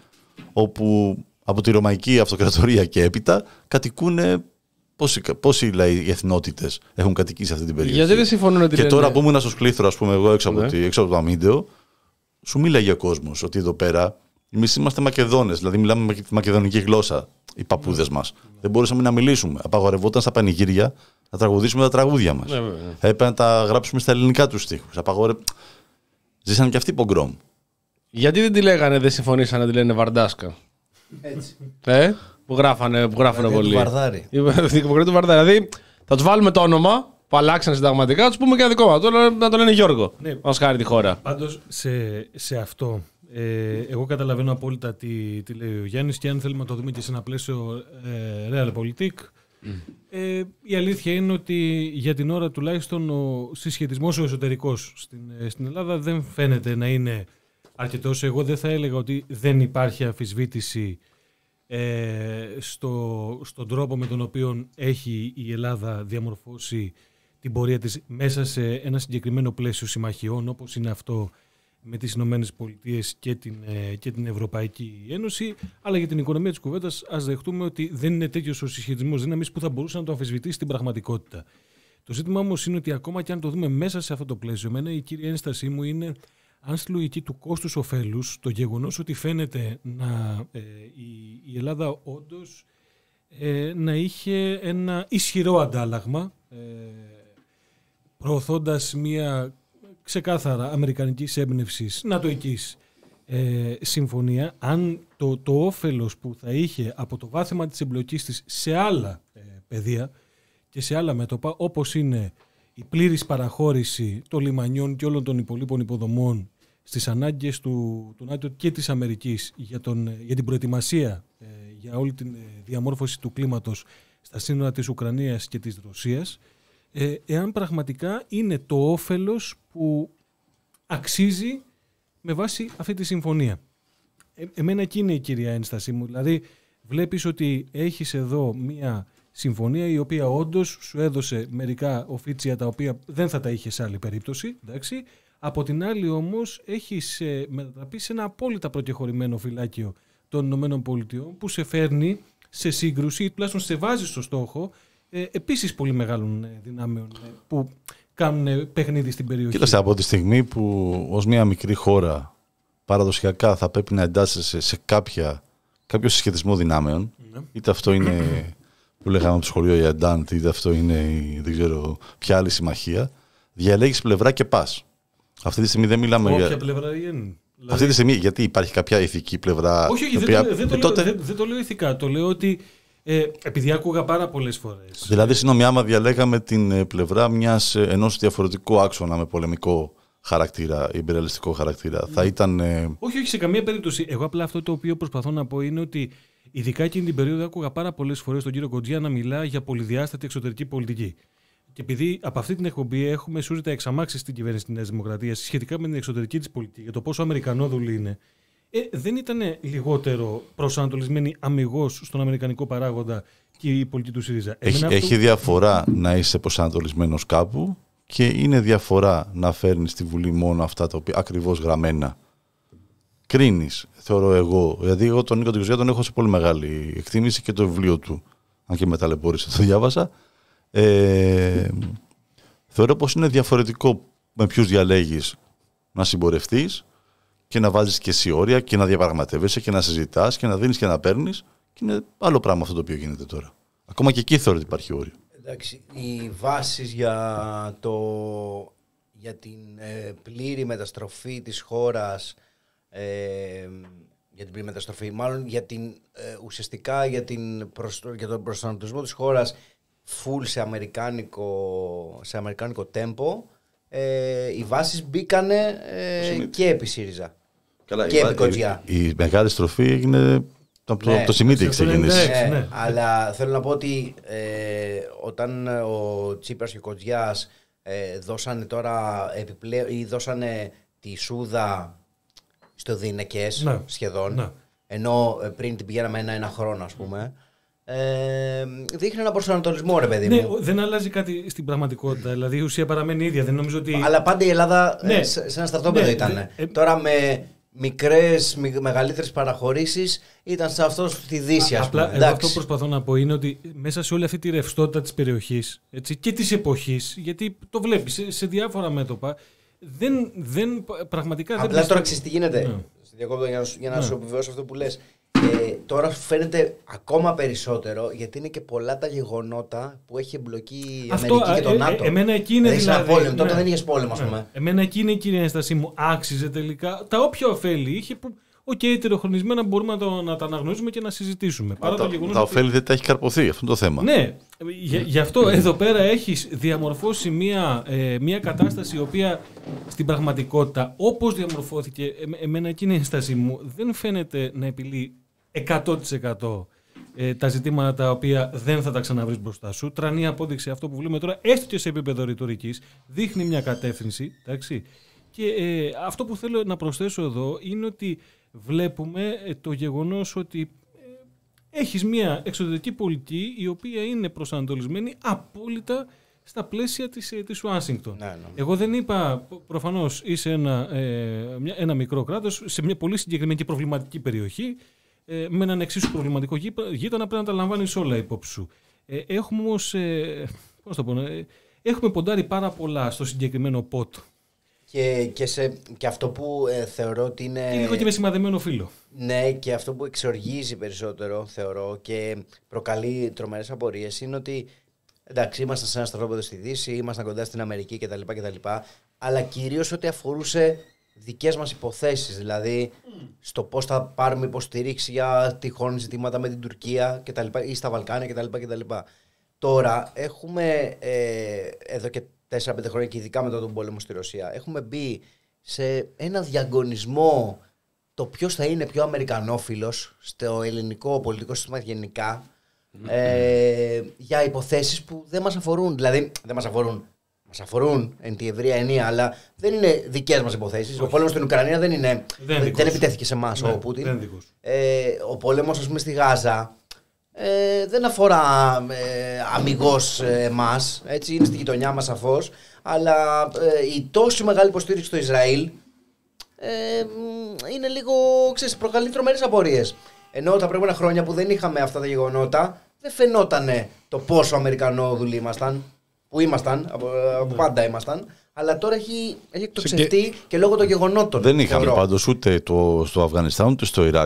C: όπου από τη Ρωμαϊκή Αυτοκρατορία και έπειτα κατοικούν πόσοι, πόσοι οι εθνότητες έχουν κατοικήσει σε αυτή την περιοχή. Γιατί δεν συμφωνούν ότι. Και λένε... τώρα που ήμουν στο Σκλήθρο, ας πούμε, εγώ έξω από, ναι. τη, έξω από το αμίντεο, σου μίλαγε ο κόσμος ότι εδώ πέρα εμείς είμαστε Μακεδόνες, δηλαδή μιλάμε με τη μακεδονική γλώσσα, οι παππούδες μας. Δεν μπορούσαμε να μιλήσουμε. Απαγορευόταν στα πανηγύρια να τραγουδήσουμε τα τραγούδια μας. Ναι, ναι. Έπρεπε να τα γράψουμε στα ελληνικά τους στίχους. Απαγορε... Ζήσαν και αυτοί πογκρόμ. Γιατί δεν τη λέγανε, δεν συμφωνήσανε να τη λένε Βαρντάσκα. Έτσι. Ε, που γράφανε, που γράφανε πολύ. Βαρδάρι. Η δημοκρατία του Βαρδάρι. Δηλαδή θα τους βάλουμε το όνομα που αλλάξαν συνταγματικά, θα τους πούμε και ένα δικό μας. Να το λένε Γιώργο. Ναι. Μας χάρη τη χώρα. Πάντως σε, σε αυτό. Ε, εγώ καταλαβαίνω απόλυτα τι, τι λέει ο Γιάννης και αν θέλουμε να το δούμε και σε ένα πλαίσιο ε, realpolitik. Mm. Ε, η αλήθεια είναι ότι για την ώρα τουλάχιστον ο συσχετισμός ο εσωτερικός στην, στην Ελλάδα δεν φαίνεται να είναι αρκετός. Εγώ δεν θα έλεγα ότι δεν υπάρχει αμφισβήτηση ε, στο, στον τρόπο με τον οποίο έχει η Ελλάδα διαμορφώσει την πορεία της μέσα σε ένα συγκεκριμένο πλαίσιο συμμαχιών όπως είναι αυτό με τις Ηνωμένες Πολιτείες και την, και την Ευρωπαϊκή Ένωση, αλλά για την οικονομία της κουβέντας ας δεχτούμε ότι δεν είναι τέτοιος ο συσχετισμός δύναμης που θα μπορούσε να το αμφισβητήσει στην πραγματικότητα. Το ζήτημα όμως είναι ότι ακόμα και αν το δούμε μέσα σε αυτό το πλαίσιο, εμένα η κύρια ένστασή μου είναι αν στη λογική του κόστους-οφέλους το γεγονός ότι φαίνεται να, ε, η, η Ελλάδα όντως ε, να είχε ένα ισχυρό αντάλλαγμα ε, προωθώντας μια ξεκάθαρα αμερικανικής έμπνευσης, νατοικής ε, συμφωνία, αν το, το όφελος που θα είχε από το βάθημα της εμπλοκής της σε άλλα ε, πεδία και σε άλλα μέτωπα, όπως είναι η πλήρης παραχώρηση των λιμανιών και όλων των υπολείπων υποδομών στις ανάγκες του, του ΝΑΤΟ και της Αμερικής για, τον, για την προετοιμασία ε, για όλη την διαμόρφωση του κλίματος στα σύνορα της Ουκρανίας και της Ρωσίας, Ε, εάν πραγματικά είναι το όφελος που αξίζει με βάση αυτή τη συμφωνία. Ε, εμένα εκεί είναι η κυρία ένστασή μου. Δηλαδή βλέπεις ότι έχεις εδώ μία συμφωνία η οποία όντως σου έδωσε μερικά οφίτσια τα οποία δεν θα τα είχε σε άλλη περίπτωση. Εντάξει. Από την άλλη όμως έχεις ε, μετατραπεί σε ένα απόλυτα προκεχωρημένο φυλάκιο των Ηνωμένων Πολιτειών που σε φέρνει σε σύγκρουση ή τουλάχιστον σε βάζει στο στόχο Ε, επίσης πολύ μεγάλων δυνάμεων ε, που κάνουν παιχνίδι στην περιοχή. Κοίταξε, από τη στιγμή που ως μια μικρή χώρα παραδοσιακά θα πρέπει να εντάσσεσαι σε κάποια, κάποιο συσχετισμό δυνάμεων, ναι. είτε αυτό είναι που λέγαμε από το σχολείο η Αντάντ, είτε αυτό είναι η, δεν ξέρω ποια άλλη συμμαχία, διαλέγεις πλευρά και πας. Αυτή τη στιγμή δεν μιλάμε
E: Όποια
C: για.
E: πλευρά είναι.
C: Αυτή τη στιγμή, γιατί υπάρχει κάποια ηθική πλευρά.
E: Όχι, όχι, δεν,
C: οποία...
E: το, δεν, το
C: ε,
E: λέω,
C: τότε...
E: δεν, δεν το λέω ηθικά. Το λέω ότι. Ε, επειδή άκουγα πάρα πολλές φορές.
C: Δηλαδή, συγγνώμη, άμα διαλέγαμε την ε, πλευρά μιας, ε, ενός διαφορετικού άξονα με πολεμικό χαρακτήρα, ιμπεριαλιστικό χαρακτήρα, mm. θα ήταν. Ε...
E: Όχι, όχι, σε καμία περίπτωση. Εγώ απλά αυτό το οποίο προσπαθώ να πω είναι ότι ειδικά εκείνη την περίοδο άκουγα πάρα πολλές φορές τον κύριο Κοντζιά να μιλά για πολυδιάστατη εξωτερική πολιτική. Και επειδή από αυτή την εκπομπή έχουμε σούζητα εξαμάξεις στην κυβέρνηση της Νέας Δημοκρατίας σχετικά με την εξωτερική της πολιτική, για το πόσο αμερικανόδουλη είναι, ε, δεν ήταν λιγότερο προσανατολισμένη αμιγώς στον αμερικανικό παράγοντα και η πολιτική του ΣΥΡΙΖΑ.
C: Έχει,
E: αυτό...
C: έχει διαφορά να είσαι προσανατολισμένος κάπου και είναι διαφορά να φέρνεις στη Βουλή μόνο αυτά τα οποία ακριβώς γραμμένα. Κρίνεις, θεωρώ εγώ. Δηλαδή, εγώ τον Νίκο Κοντζιά τον έχω σε πολύ μεγάλη εκτίμηση και το βιβλίο του, αν και με ταλαιπώρησε, το διάβασα. Ε, θεωρώ πως είναι διαφορετικό με ποιους διαλέγεις να συμπορευτείς και να βάζεις και εσύ όρια και να διαπραγματεύεσαι και να συζητάς και να δίνεις και να παίρνεις, και είναι άλλο πράγμα αυτό το οποίο γίνεται τώρα. Ακόμα και εκεί θεωρώ ότι υπάρχει όριο.
D: Εντάξει, οι βάσεις για, το, για την ε, πλήρη μεταστροφή της χώρας, ε, για την πλήρη μεταστροφή, μάλλον για την, ε, ουσιαστικά για, την προσ, για τον προσανατολισμό της χώρας full σε αμερικάνικο, σε αμερικάνικο τέμπο, ε, οι βάσεις μπήκανε ε, και επί ΣΥΡΙΖΑ.
C: Καλά,
D: και επί Κοντζιά.
C: Η, η μεγάλη στροφή έγινε από το,
D: ναι,
C: το Σιμίτι ξεκίνησε.
D: Ναι,
E: ναι.
D: Αλλά θέλω να πω ότι ε, όταν ο Τσίπρας και ο Κοντζιάς ε, δώσανε τώρα επιπλέον ή δώσανε τη σούδα στο δίνεκες
E: ναι.
D: σχεδόν,
E: ναι.
D: ενώ πριν την πηγαίναμε ένα-ένα χρόνο, ας πούμε, ε, δείχνει ένα προσανατολισμό, ρε παιδί
E: ναι,
D: μου.
E: δεν αλλάζει κάτι στην πραγματικότητα. Δηλαδή η ουσία παραμένει ίδια. Δεν νομίζω ότι...
D: Αλλά πάντα η Ελλάδα
E: ναι.
D: σε, σε ένα στρατόπεδο ναι, ήταν. Ναι, ε, τώρα με μικρές, μεγαλύτερες παραχωρήσεις ήταν σε αυτό στη Δύση, ας πούμε.
E: Απλά εγώ αυτό που προσπαθώ να πω είναι ότι μέσα σε όλη αυτή τη ρευστότητα της περιοχής, έτσι, και της εποχής, γιατί το βλέπεις σε, σε διάφορα μέτωπα, δεν, δεν πραγματικά
D: Απλά
E: δεν...
D: Απλά τώρα ξέρεις τι γίνεται. Ναι. Διακόπτω για να, για να ναι. σου επιβεβαιώσω αυτό που λες. Ε, τώρα φαίνεται ακόμα περισσότερο, γιατί είναι και πολλά τα γεγονότα που έχει εμπλοκή η
E: αυτό,
D: Αμερική και το
E: ε,
D: ΝΑΤΟ.
E: Ε, εμένα εκεί είναι δηλαδή.
D: Πόλεμο,
E: ναι.
D: τότε δεν είχες πόλεμο, ας πούμε.
E: Ναι. Εμένα εκεί είναι, κύριε Ένσταση μου, άξιζε τελικά. Τα όποια ωφέλη είχε που. Οκ, okay, τεροχρονισμένα μπορούμε να, το, να τα αναγνωρίζουμε και να συζητήσουμε. Παρά
C: τα,
E: το γεγονός
C: τα
E: ότι...
C: ωφέλη δεν τα έχει καρποθεί, αυτό είναι το θέμα.
E: Ναι, γι, γι' αυτό εδώ πέρα έχεις διαμορφώσει μια, ε, μια κατάσταση η οποία στην πραγματικότητα, όπως διαμορφώθηκε, ε, εμένα εκεί είναι η ένσταση μου, δεν φαίνεται να επιλύει εκατό τοις εκατό ε, τα ζητήματα τα οποία δεν θα τα ξαναβρεις μπροστά σου. Τρανή απόδειξη αυτό που βλέπουμε τώρα, έστω και σε επίπεδο ρητορικής, δείχνει μια κατεύθυνση, εντάξει. Και ε, αυτό που θέλω να προσθέσω εδώ είναι ότι βλέπουμε ε, το γεγονός ότι ε, έχεις μια εξωτερική πολιτική η οποία είναι προσανατολισμένη απόλυτα στα πλαίσια της, ε, της Ουάσιγκτον. Ναι, ναι. Εγώ δεν είπα, προφανώς είσαι ένα, ε, μια, ένα μικρό κράτος σε μια πολύ συγκεκριμένη και προβληματική περιοχή, ε, με έναν εξίσου προβληματικό γείτονα, πρέπει να τα λαμβάνεις όλα υπόψη σου. Ε, έχουμε όμως, ε, πώς το πω, ε, έχουμε ποντάρει πάρα πολλά στο συγκεκριμένο πότ.
D: Και, και, σε, και αυτό που ε, θεωρώ ότι είναι...
E: Και λίγο και με σημαδεμένο φύλλο.
D: Ναι, και αυτό που εξοργίζει περισσότερο, θεωρώ, και προκαλεί τρομερές απορίες, είναι ότι εντάξει, ήμασταν σε ένα στρατόπεδο στη Δύση, ήμασταν κοντά στην Αμερική κτλ. κτλ αλλά κυρίως ό,τι αφορούσε δικές μας υποθέσεις, δηλαδή mm. στο πώς θα πάρουμε υποστήριξη για τυχόν ζητήματα με την Τουρκία κτλ. Ή στα Βαλκάνια κτλ. κτλ. Τώρα έχουμε ε, εδώ και τέσσερα πέντε χρόνια και ειδικά μετά τον πόλεμο στη Ρωσία, έχουμε μπει σε ένα διαγωνισμό το ποιος θα είναι πιο αμερικανόφιλος στο ελληνικό πολιτικό σύστημα γενικά, mm-hmm. ε, για υποθέσεις που δεν μας αφορούν. Δηλαδή, δεν μας αφορούν, μας αφορούν εν τη ευρεία ενία, αλλά δεν είναι δικές μας υποθέσεις. Όχι. Ο πόλεμος στην Ουκρανία δεν, είναι, δεν, δεν επιτέθηκε σε εμάς, ναι, ο Πούτιν. Ε, ο πόλεμος, ας πούμε, στη Γάζα Ε, δεν αφορά ε, αμιγώς ε, εμάς, έτσι, είναι στη γειτονιά μας σαφώς, αλλά ε, η τόσο μεγάλη υποστήριξη στο Ισραήλ ε, είναι λίγο, ξέρεις, προκαλεί τρομερές απορίες. Ενώ τα προηγούμενα χρόνια που δεν είχαμε αυτά τα γεγονότα, δεν φαινότανε το πόσο Αμερικανόδουλοι ήμασταν, που ήμασταν, από, από πάντα ήμασταν, αλλά τώρα έχει, έχει εκτοξευτεί και... και λόγω των γεγονότων.
C: Δεν είχαμε πάντως ούτε το, στο Αφγανιστάν ούτε στο Ιράκ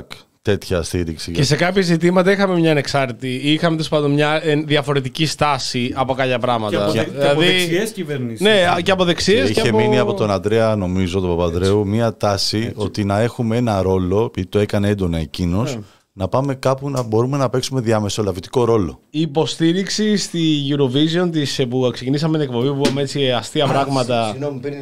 C: τέτοια στήριξη.
B: Και σε κάποια ζητήματα είχαμε μια ανεξάρτητη ή είχαμε τέλος πάντων μια ε, διαφορετική στάση από κάποια πράγματα.
E: Και από, δε,
B: δηλαδή,
E: από δεξιές κυβερνήσεις.
B: Ναι, και από δεξιές.
C: Είχε
B: και από...
C: μείνει από τον Αντρέα, νομίζω, τον Παπανδρέου, μια τάση έτσι. Ότι να έχουμε ένα ρόλο, επειδή το έκανε έντονα εκείνος, yeah. να πάμε κάπου να μπορούμε να παίξουμε διαμεσολαβητικό ρόλο.
B: Η υποστήριξη στη Eurovision της, που ξεκινήσαμε την εκπομπή που είπαμε έτσι αστεία πράγματα.
D: Συγγνώμη, πριν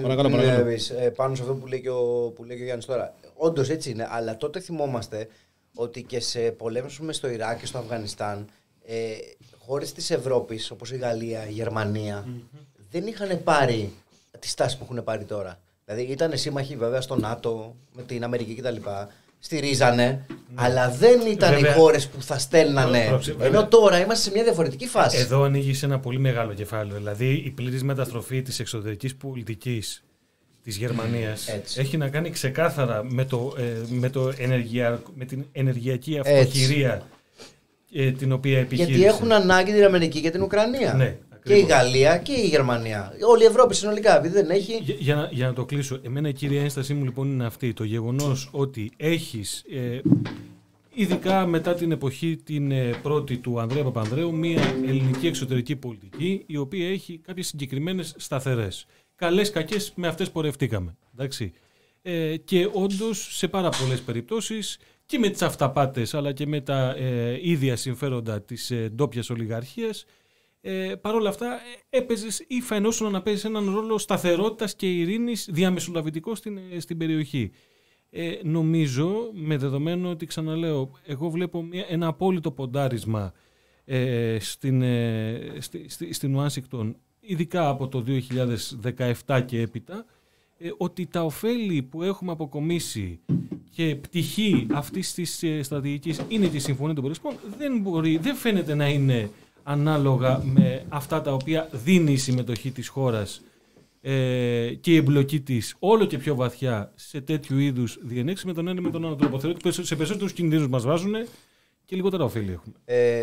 D: πάνω σε αυτό που λέει και ο, που λέει και ο Γιάννης τώρα. Όντως έτσι είναι, αλλά τότε θυμόμαστε ότι και σε πολέμους στο Ιράκ και στο Αφγανιστάν, ε, χώρες της Ευρώπης όπως η Γαλλία, η Γερμανία, mm-hmm. δεν είχαν πάρει τη στάση που έχουν πάρει τώρα. Δηλαδή ήταν σύμμαχοι βέβαια στο ΝΑΤΟ, με την Αμερική κτλ. Στηρίζανε, mm. αλλά δεν ήταν βέβαια οι χώρες που θα στέλνανε. Πρόξε, ενώ τώρα είμαστε σε μια διαφορετική φάση.
E: Εδώ ανοίγει ένα πολύ μεγάλο κεφάλαιο. Δηλαδή η πλήρης μεταστροφή της εξωτερικής πολιτικής της Γερμανίας έτσι. Έχει να κάνει ξεκάθαρα με, το, ε, με, το ενεργεια, με την ενεργειακή αυτοχειρία ε, την οποία επιχείρησε.
D: Γιατί έχουν ανάγκη την Αμερική και την Ουκρανία.
E: Ναι,
D: και η Γαλλία και η Γερμανία. Όλη η Ευρώπη συνολικά, επειδή δεν έχει.
E: Για, για, να, για να το κλείσω, εμένα η κύρια ένστασή μου λοιπόν είναι αυτή. Το γεγονός ότι έχεις, ε, ειδικά μετά την εποχή την ε, πρώτη του Ανδρέα Παπανδρέου, μια ελληνική εξωτερική πολιτική η οποία έχει κάποιες συγκεκριμένες σταθερές. Καλές, κακές, με αυτές πορευτήκαμε. Εντάξει. Ε, και όντως σε πάρα πολλές περιπτώσεις και με τις αυταπάτες αλλά και με τα ε, ίδια συμφέροντα της ε, ντόπιας ολιγαρχίας, ε, παρόλα αυτά ε, έπαιζες ή φαινόσουν να παίζεις έναν ρόλο σταθερότητας και ειρήνης διαμεσολαβητικό στην, ε, στην περιοχή. Ε, νομίζω, με δεδομένο ότι ξαναλέω, εγώ βλέπω μια, ένα απόλυτο ποντάρισμα ε, στην, ε, στη, στη, στην Ουάσιγκτον, ειδικά από το δύο χιλιάδες δεκαεπτά και έπειτα, ε, ότι τα ωφέλη που έχουμε αποκομίσει και πτυχή αυτής της ε, στρατηγικής είναι τη Συμφωνία των Πρεσπών, δεν, μπορεί, δεν φαίνεται να είναι ανάλογα με αυτά τα οποία δίνει η συμμετοχή της χώρας ε, και η εμπλοκή της όλο και πιο βαθιά σε τέτοιου είδους διενέξεις με τον ένα με τον άλλο τρόπο. Θεωρώ ότι σε περισσότερους κινδύνους μας βάζουν και λιγότερα ωφέλη έχουμε. Ε,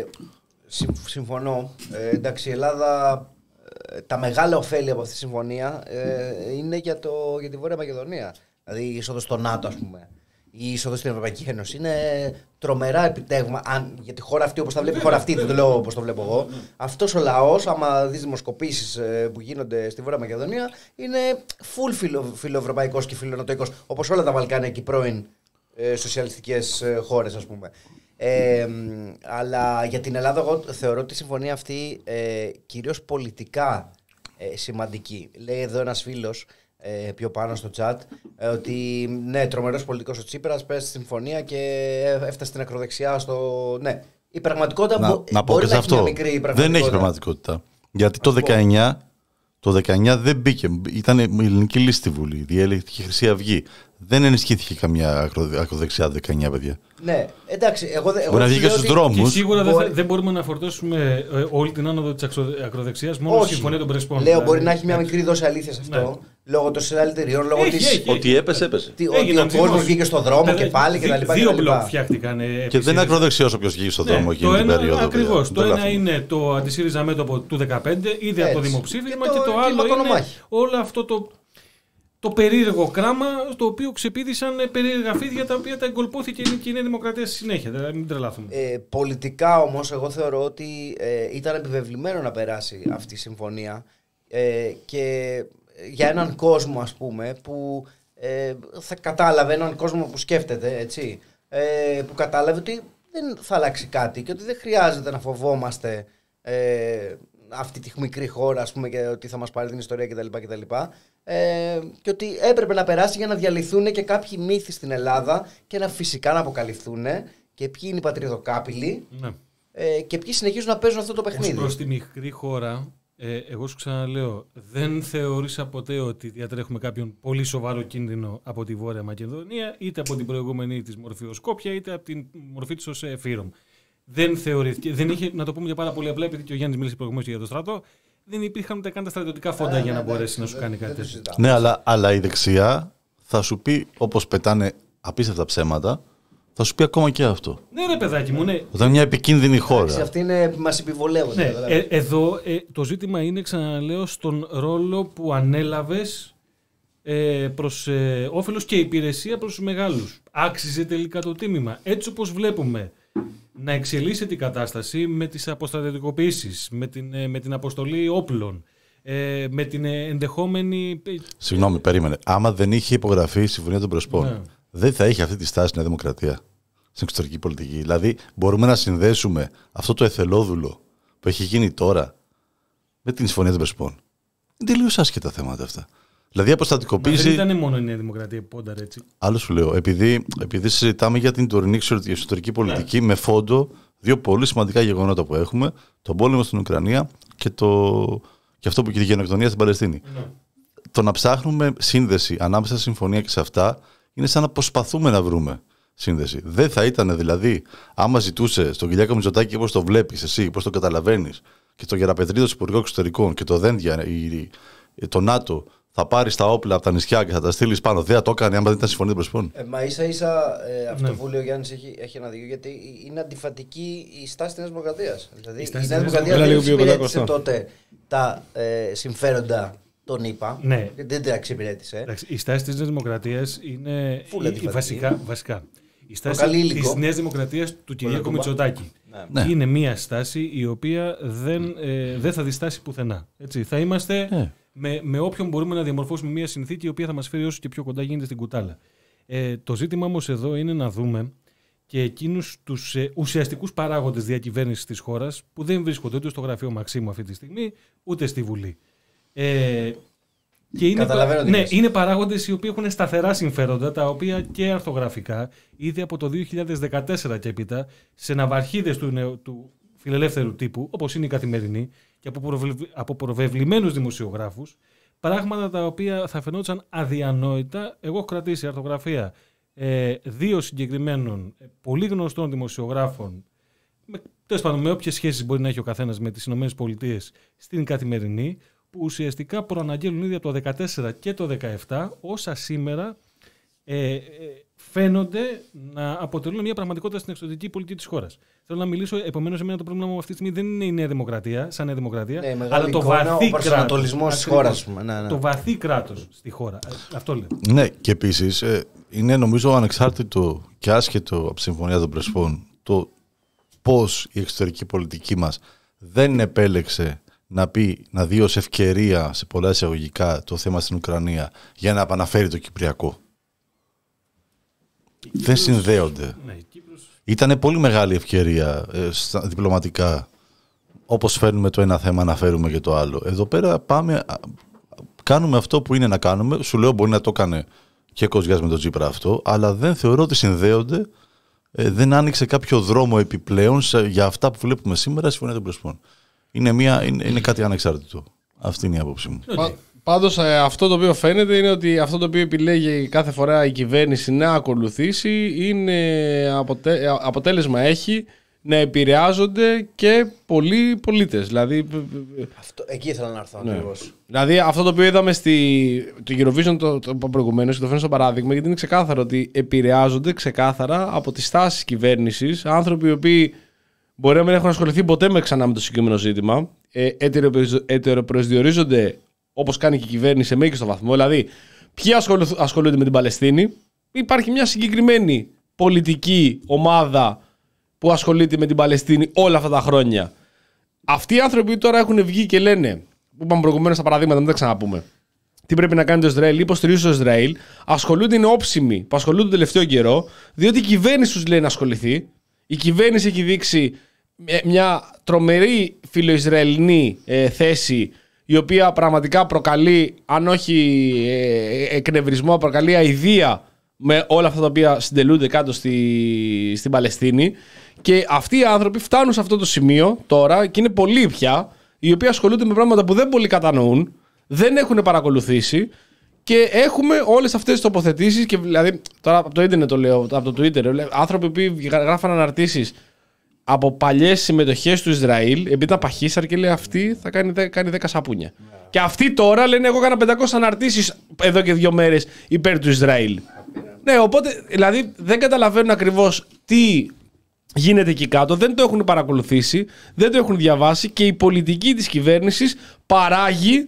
D: συμφωνώ. Ε, εντάξει, η Ελλάδα... Τα μεγάλα ωφέλη από αυτή τη συμφωνία ε, είναι για, το, για τη Βόρεια Μακεδονία. Δηλαδή η είσοδος στο ΝΑΤΟ, ας πούμε, η είσοδος στην Ευρωπαϊκή Ένωση. Είναι τρομερά επιτεύγμα. Αν, για τη χώρα αυτή, όπως τα βλέπει η χώρα αυτή, δεν το λέω όπως το βλέπω εγώ. Αυτός ο λαός, άμα δεις δημοσκοπήσεις ε, που γίνονται στη Βόρεια Μακεδονία, είναι full φιλο, φιλοευρωπαϊκός και φιλονατοϊκός. Όπως όλα τα Βαλκάνια και οι πρώην ε, σοσιαλιστικές ε, χώρες, ας πούμε. Ε, αλλά για την Ελλάδα εγώ θεωρώ τη συμφωνία αυτή ε, κυρίως πολιτικά ε, σημαντική. Λέει εδώ ένας φίλος ε, πιο πάνω στο chat ε, ότι ναι, τρομερός πολιτικός ο Τσίπρας πέσει στη συμφωνία και έφτασε στην ακροδεξιά στο... Ναι, η πραγματικότητα
C: να,
D: μπο...
C: να πω
D: μπορεί
C: και
D: να
C: αυτό.
D: έχει μια μικρή πραγματικότητα.
C: Δεν έχει πραγματικότητα. Γιατί το δεκαεννιά, το δεκαεννιά δεν μπήκε. Ήταν η ελληνική λύση στη Βουλή. Διέλεγχε η Χρυσή Αυγή. Δεν ενισχύθηκε καμιά ακροδεξιά το δεκαεννιά, παιδιά.
D: Ναι, εντάξει. Εγώ, εγώ
C: μπορεί να βγει και στους δρόμους.
E: Και σίγουρα
D: μπορεί...
E: δεν, δεν μπορούμε να φορτώσουμε ε, όλη την άνοδο της ακροδεξιάς μόνο στη Συμφωνία των Πρεσπών.
D: Λέω, δηλαδή, μπορεί να έχει μια μικρή δόση αλήθεια σε αυτό. Ναι. Λόγω των συλλαλητηρίων, λόγω της...
C: Ότι έπεσε, έπεσε.
D: Τι, ότι ο κόσμος βγήκε στον δρόμο και πάλι κτλ.
E: Δύο μπλοκ φτιάχτηκαν.
C: Και δεν είναι ακροδεξιός όποιος βγήκε στον δρόμο εκείνη την περίοδο.
D: Ακριβώς.
E: Το ένα είναι το αντισύριζα μέτωπο του δεκαπέντε, ήδη από το δημοψήφισμα, και το άλλο είναι όλο αυτό το. Το περίεργο κράμα, το οποίο ξεπήδησαν περίεργα φίδια τα οποία τα εγκολπώθηκε και η Νέα Δημοκρατία στη συνέχεια. Δηλαδή, μην τρελάθουμε.
D: Ε, πολιτικά όμως, εγώ θεωρώ ότι ε, ήταν επιβεβλημένο να περάσει αυτή η συμφωνία ε, και για έναν κόσμο, ας πούμε, που ε, θα κατάλαβε, έναν κόσμο που σκέφτεται, έτσι, ε, που κατάλαβε ότι δεν θα αλλάξει κάτι και ότι δεν χρειάζεται να φοβόμαστε ε, αυτή τη μικρή χώρα, ας πούμε, και ότι θα μας πάρει την ιστορία κτλ. κτλ. Ε, και ότι έπρεπε να περάσει για να διαλυθούν και κάποιοι μύθοι στην Ελλάδα και να φυσικά να αποκαλυφθούν και ποιοι είναι οι πατριδοκάπηλοι, ναι. ε, και ποιοι συνεχίζουν να παίζουν αυτό το παιχνίδι.
E: Ως προς τη μικρή χώρα, ε, εγώ σου ξαναλέω, δεν θεώρησα ποτέ ότι διατρέχουμε κάποιον πολύ σοβαρό κίνδυνο από τη Βόρεια Μακεδονία, είτε από την προηγούμενη της μορφή ως Σκόπια, είτε από την μορφή της ως Φύρομ. Δεν θεωρήθηκε, δεν είχε, να το πούμε για πάρα πολύ απλά, επειδή και ο Γιάννης μίλησε προηγουμένως για το στρατό, δεν υπήρχαν ούτε καν τα στρατιωτικά φόντα ε, για να ναι, μπορέσει ναι, να σου κάνει κάτι τέτοιο.
C: Ναι, αλλά, αλλά η δεξιά θα σου πει, όπως πετάνε απίστευτα ψέματα, θα σου πει ακόμα και αυτό.
E: Ναι, ρε παιδάκι μου, ναι.
C: Όταν είναι μια επικίνδυνη χώρα.
D: Σε αυτή είναι, μας επιβολεύονται.
E: Ναι, ε, εδώ ε, το ζήτημα είναι, ξαναλέω, στον ρόλο που ανέλαβες ε, προς ε, όφελος και υπηρεσία προς τους μεγάλους. Άξιζε τελικά το τίμημα. Έτσι όπως βλέπουμε να εξελίσσεται η κατάσταση με τις αποστρατιωτικοποιήσεις, με την, ε, με την αποστολή όπλων, ε, με την ε, ενδεχόμενη...
C: Συγγνώμη, περίμενε. Άμα δεν είχε υπογραφεί η Συμφωνία των Πρεσπών, ναι. δεν θα είχε αυτή τη στάση η Νέα Δημοκρατία στην εξωτερική πολιτική. Δηλαδή, μπορούμε να συνδέσουμε αυτό το εθελόδουλο που έχει γίνει τώρα με την Συμφωνία των Πρεσπών. Είναι τελείως άσχετα θέματα αυτά. Δηλαδή, η αποστατικοποίηση.
E: Δεν ήταν μόνο η Νέα Δημοκρατία που πόνταρε έτσι.
C: Άλλο σου λέω. Επειδή, επειδή συζητάμε για την τωρινή εξωτερική πολιτική, ναι. με φόντο δύο πολύ σημαντικά γεγονότα που έχουμε: τον πόλεμο στην Ουκρανία και, το, και αυτό που και τη γενοκτονία στην Παλαιστίνη. Ναι. Το να ψάχνουμε σύνδεση ανάμεσα στη συμφωνία και σε αυτά είναι σαν να προσπαθούμε να βρούμε σύνδεση. Δεν θα ήταν δηλαδή, άμα ζητούσε στον Κυριάκο Μητσοτάκη, όπως το βλέπεις εσύ, πώς το καταλαβαίνεις, και στον Γεραπετρίδο Υπουργό Εξωτερικών και το Δένδια, η, το ΝΑΤΟ, θα πάρει τα όπλα από τα νησιά και θα τα στείλει πάνω. Δεν θα το έκανε άμα δεν ήταν συμφωνία των Πρεσπών.
D: Ε, μα ίσα ίσα ε, αυτό ναι. που λέει ο Γιάννης έχει, έχει ένα δίκιο, γιατί είναι αντιφατική η στάση της Νέας Δημοκρατίας. Δηλαδή η, η Νέα Δημοκρατία δεν εξυπηρέτησε τότε τα ε, συμφέροντα των ΗΠΑ. Ναι. Δεν τα εξυπηρέτησε.
E: Η στάση της Νέας Δημοκρατίας είναι η, βασικά, βασικά. Η στάση της Νέας Δημοκρατίας του Κυριάκου Μητσοτάκη. Ναι. Είναι μια στάση η οποία δεν, ε, δεν θα διστάσει πουθενά. Έτσι, θα είμαστε ναι. με, με όποιον μπορούμε να διαμορφώσουμε μια συνθήκη η οποία θα μας φέρει όσο και πιο κοντά γίνεται στην κουτάλα. Ε, το ζήτημα όμως εδώ είναι να δούμε και εκείνους τους ε, ουσιαστικούς παράγοντες διακυβέρνησης της χώρας που δεν βρίσκονται ούτε στο γραφείο Μαξίμου αυτή τη στιγμή ούτε στη Βουλή. Ε, Και είναι, πα... ναι, είναι παράγοντες οι οποίοι έχουν σταθερά συμφέροντα, τα οποία και αρθογραφικά, ήδη από το δύο χιλιάδες δεκατέσσερα και έπειτα, σε ναυαρχίδες του, νεο... του φιλελεύθερου τύπου, όπως είναι η Καθημερινή, και από, προβε... από προβεβλημένους δημοσιογράφους, πράγματα τα οποία θα φαινόταν αδιανόητα. Εγώ έχω κρατήσει αρθογραφία ε, δύο συγκεκριμένων ε, πολύ γνωστών δημοσιογράφων, με, τέλος πάντων, με όποιες σχέσεις μπορεί να έχει ο καθένας με τις ΗΠΑ στην Καθημερινή, που ουσιαστικά προαναγγέλουν ήδη από το δύο χιλιάδες δεκατέσσερα και το δύο χιλιάδες δεκαεπτά όσα σήμερα ε, ε, φαίνονται να αποτελούν μια πραγματικότητα στην εξωτερική πολιτική της χώρας. Θέλω να μιλήσω, επομένως, εμένα το πρόβλημα μου αυτή τη στιγμή δεν είναι η Νέα Δημοκρατία, σαν Νέα Δημοκρατία,
D: ναι,
E: αλλά το βαθύ κράτος.
D: Της χώρας, ναι, ναι.
E: Το βαθύ κράτος στη χώρα. Αυτό λέω.
C: Ναι, και επίσης ε, είναι νομίζω ανεξάρτητο και άσχετο από τη Συμφωνία των Πρεσπών το πώς η εξωτερική πολιτική μας δεν επέλεξε να πει, να δει ως ευκαιρία σε πολλά εισαγωγικά το θέμα στην Ουκρανία για να επαναφέρει το Κυπριακό. Κύπρος, δεν συνδέονται. Ναι, Κύπρος... Ήταν πολύ μεγάλη ευκαιρία ε, στα, διπλωματικά. Όπως φέρνουμε το ένα θέμα να φέρουμε και το άλλο. Εδώ πέρα πάμε, κάνουμε αυτό που είναι να κάνουμε. Σου λέω μπορεί να το έκανε και Κοζιάς με τον Τσίπρα αυτό, αλλά δεν θεωρώ ότι συνδέονται. Ε, δεν άνοιξε κάποιο δρόμο επιπλέον σε, για αυτά που βλέπουμε σήμερα στη Συμφωνία των Πρεσπών. Είναι, μια, είναι, είναι κάτι ανεξάρτητο. Αυτή είναι η άποψή μου.
B: Πα, πάντως ε, αυτό το οποίο φαίνεται είναι ότι αυτό το οποίο επιλέγει κάθε φορά η κυβέρνηση να ακολουθήσει είναι αποτε, αποτέλεσμα έχει να επηρεάζονται και πολλοί πολίτες. Δηλαδή,
D: αυτό, εκεί ήθελα να έρθω, ναι. ακριβώς.
B: Δηλαδή αυτό το οποίο είδαμε στη, το Eurovision το, το προηγουμένως και το φέρνω στο παράδειγμα, γιατί είναι ξεκάθαρο ότι επηρεάζονται ξεκάθαρα από τις τάσεις κυβέρνησης άνθρωποι οι οποίοι μπορεί να μην έχουν ασχοληθεί ποτέ με ξανά με το συγκεκριμένο ζήτημα, ε, ετεροπροσδιορίζονται όπως κάνει και η κυβέρνηση σε μέγιστο βαθμό. Δηλαδή, ποιοι ασχολούνται με την Παλαιστίνη, υπάρχει μια συγκεκριμένη πολιτική ομάδα που ασχολείται με την Παλαιστίνη όλα αυτά τα χρόνια. Αυτοί οι άνθρωποι τώρα έχουν βγει και λένε, που είπαμε προηγουμένως στα παραδείγματα, μην τα ξαναπούμε, τι πρέπει να κάνει το Ισραήλ, υποστηρίζουν το Ισραήλ, ασχολούνται, είναι όψιμοι που ασχολούνται τον τελευταίο καιρό, διότι η κυβέρνηση τους λέει να ασχοληθεί. Η κυβέρνηση έχει δείξει μια τρομερή φιλοϊσραηλινή ε, θέση, η οποία πραγματικά προκαλεί, αν όχι ε, εκνευρισμό, προκαλεί αηδία με όλα αυτά τα οποία συντελούνται κάτω στη, στην Παλαιστίνη. Και αυτοί οι άνθρωποι φτάνουν σε αυτό το σημείο τώρα και είναι πολλοί πια, οι οποίοι ασχολούνται με πράγματα που δεν πολύ κατανοούν, δεν έχουν παρακολουθήσει και έχουμε όλες αυτές τις τοποθετήσεις. Και δηλαδή, τώρα από το ίντερνετ το λέω, από το Twitter, λέω, άνθρωποι που γράφαν αναρτήσεις από παλιές συμμετοχές του Ισραήλ, επειδή ήταν παχύσαρ και λέει αυτή θα κάνει, κάνει δέκα σαπούνια. Yeah. Και αυτοί τώρα λένε: εγώ έκανα πεντακόσιες αναρτήσεις εδώ και δύο μέρες υπέρ του Ισραήλ. Yeah. Ναι, οπότε δηλαδή δεν καταλαβαίνουν ακριβώς τι γίνεται εκεί κάτω, δεν το έχουν παρακολουθήσει, δεν το έχουν διαβάσει και η πολιτική της κυβέρνησης παράγει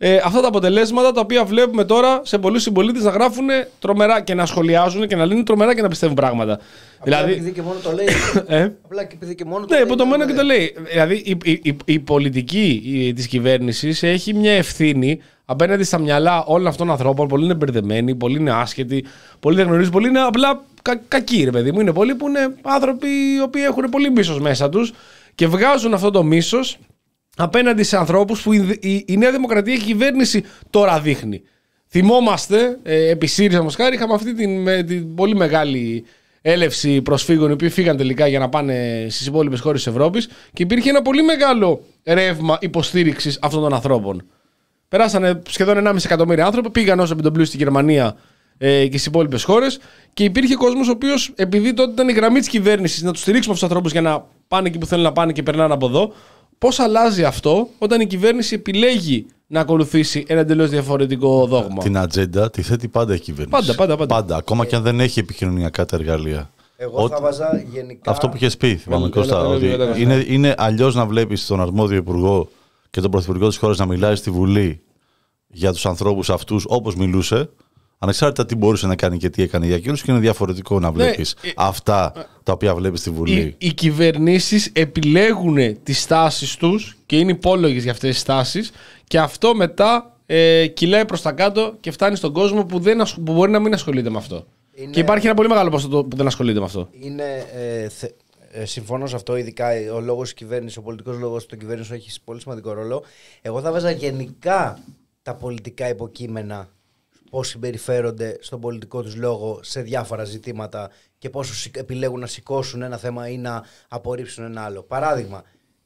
B: ε, αυτά τα αποτελέσματα τα οποία βλέπουμε τώρα σε πολλούς συμπολίτες να γράφουν τρομερά και να σχολιάζουν και να λένε τρομερά και να πιστεύουν πράγματα.
D: Απλά
B: δηλαδή,
D: επειδή και μόνο το λέει.
B: ε?
D: Απλά και επειδή και μόνο το
B: ναι,
D: λέει.
B: που το μόνο και το λέει. Δηλαδή η, η, η, η πολιτική η, της κυβέρνησης έχει μια ευθύνη απέναντι στα μυαλά όλων αυτών των ανθρώπων. Πολλοί είναι μπερδεμένοι, πολλοί είναι άσχετοι, πολλοί δεν γνωρίζουν, πολλοί είναι απλά κα, κακοί, ρε παιδί μου. Είναι πολλοί που είναι άνθρωποι οι οποίοι έχουν πολύ μίσος μέσα τους και βγάζουν αυτό το μίσος απέναντι σε ανθρώπους που η, η, η Νέα Δημοκρατία και η κυβέρνηση τώρα δείχνει. Θυμόμαστε, ε, επί ΣΥΡΙΖΑ Μοσχάρη, είχαμε αυτή την, με, την πολύ μεγάλη έλευση προσφύγων οι οποίοι φύγαν τελικά για να πάνε στις υπόλοιπες χώρες της Ευρώπης και υπήρχε ένα πολύ μεγάλο ρεύμα υποστήριξης αυτών των ανθρώπων. Περάσανε σχεδόν ενάμιση εκατομμύρια άνθρωποι, πήγαν ως επιτοπλίστες στη Γερμανία ε, και στις υπόλοιπες χώρες και υπήρχε κόσμος ο οποίος, επειδή τότε ήταν η γραμμή της κυβέρνησης να τους στηρίξουμε αυτούς τους ανθρώπους για να πάνε εκεί που θέλουν να πάνε και περνάνε από εδώ, πώς αλλάζει αυτό όταν η κυβέρνηση επιλέγει να ακολουθήσει ένα εντελώς διαφορετικό δόγμα.
C: Την ατζέντα τη θέτει πάντα η κυβέρνηση.
B: Πάντα, πάντα, πάντα.
C: πάντα ακόμα ε... και αν δεν έχει επικοινωνιακά τα εργαλεία.
D: Εγώ Ότι... θα βάζα γενικά.
C: Αυτό που είχες πει, θυμάμαι Κώστα, ότι είναι, είναι αλλιώς να βλέπεις τον αρμόδιο υπουργό και τον πρωθυπουργό της χώρας να μιλάει στη Βουλή για τους ανθρώπους αυτούς όπως μιλούσε, ανεξάρτητα τι μπορούσε να κάνει και τι έκανε για εκείνους, και είναι διαφορετικό να βλέπεις ναι, αυτά ε, τα οποία βλέπεις στη Βουλή.
B: Οι, οι κυβερνήσεις επιλέγουν τις στάσεις τους και είναι υπόλογες για αυτές τις στάσεις και αυτό μετά ε, κυλάει προς τα κάτω και φτάνει στον κόσμο που, δεν, που μπορεί να μην ασχολείται με αυτό. Είναι... Και υπάρχει ένα πολύ μεγάλο ποσοστό που δεν ασχολείται με αυτό.
D: Είναι, ε, θε, ε, συμφωνώ σε αυτό, ειδικά ο λόγος της κυβέρνησης, ο πολιτικός λόγος των κυβέρνησης έχει πολύ σημαντικό ρόλο. Εγώ θα βάζα γενικά τα πολιτικά υποκείμενα, πώς συμπεριφέρονται στον πολιτικό τους λόγο σε διάφορα ζητήματα και πόσο επιλέγουν να σηκώσουν ένα θέμα ή να απορρίψουν ένα άλλο. Παράδειγμα,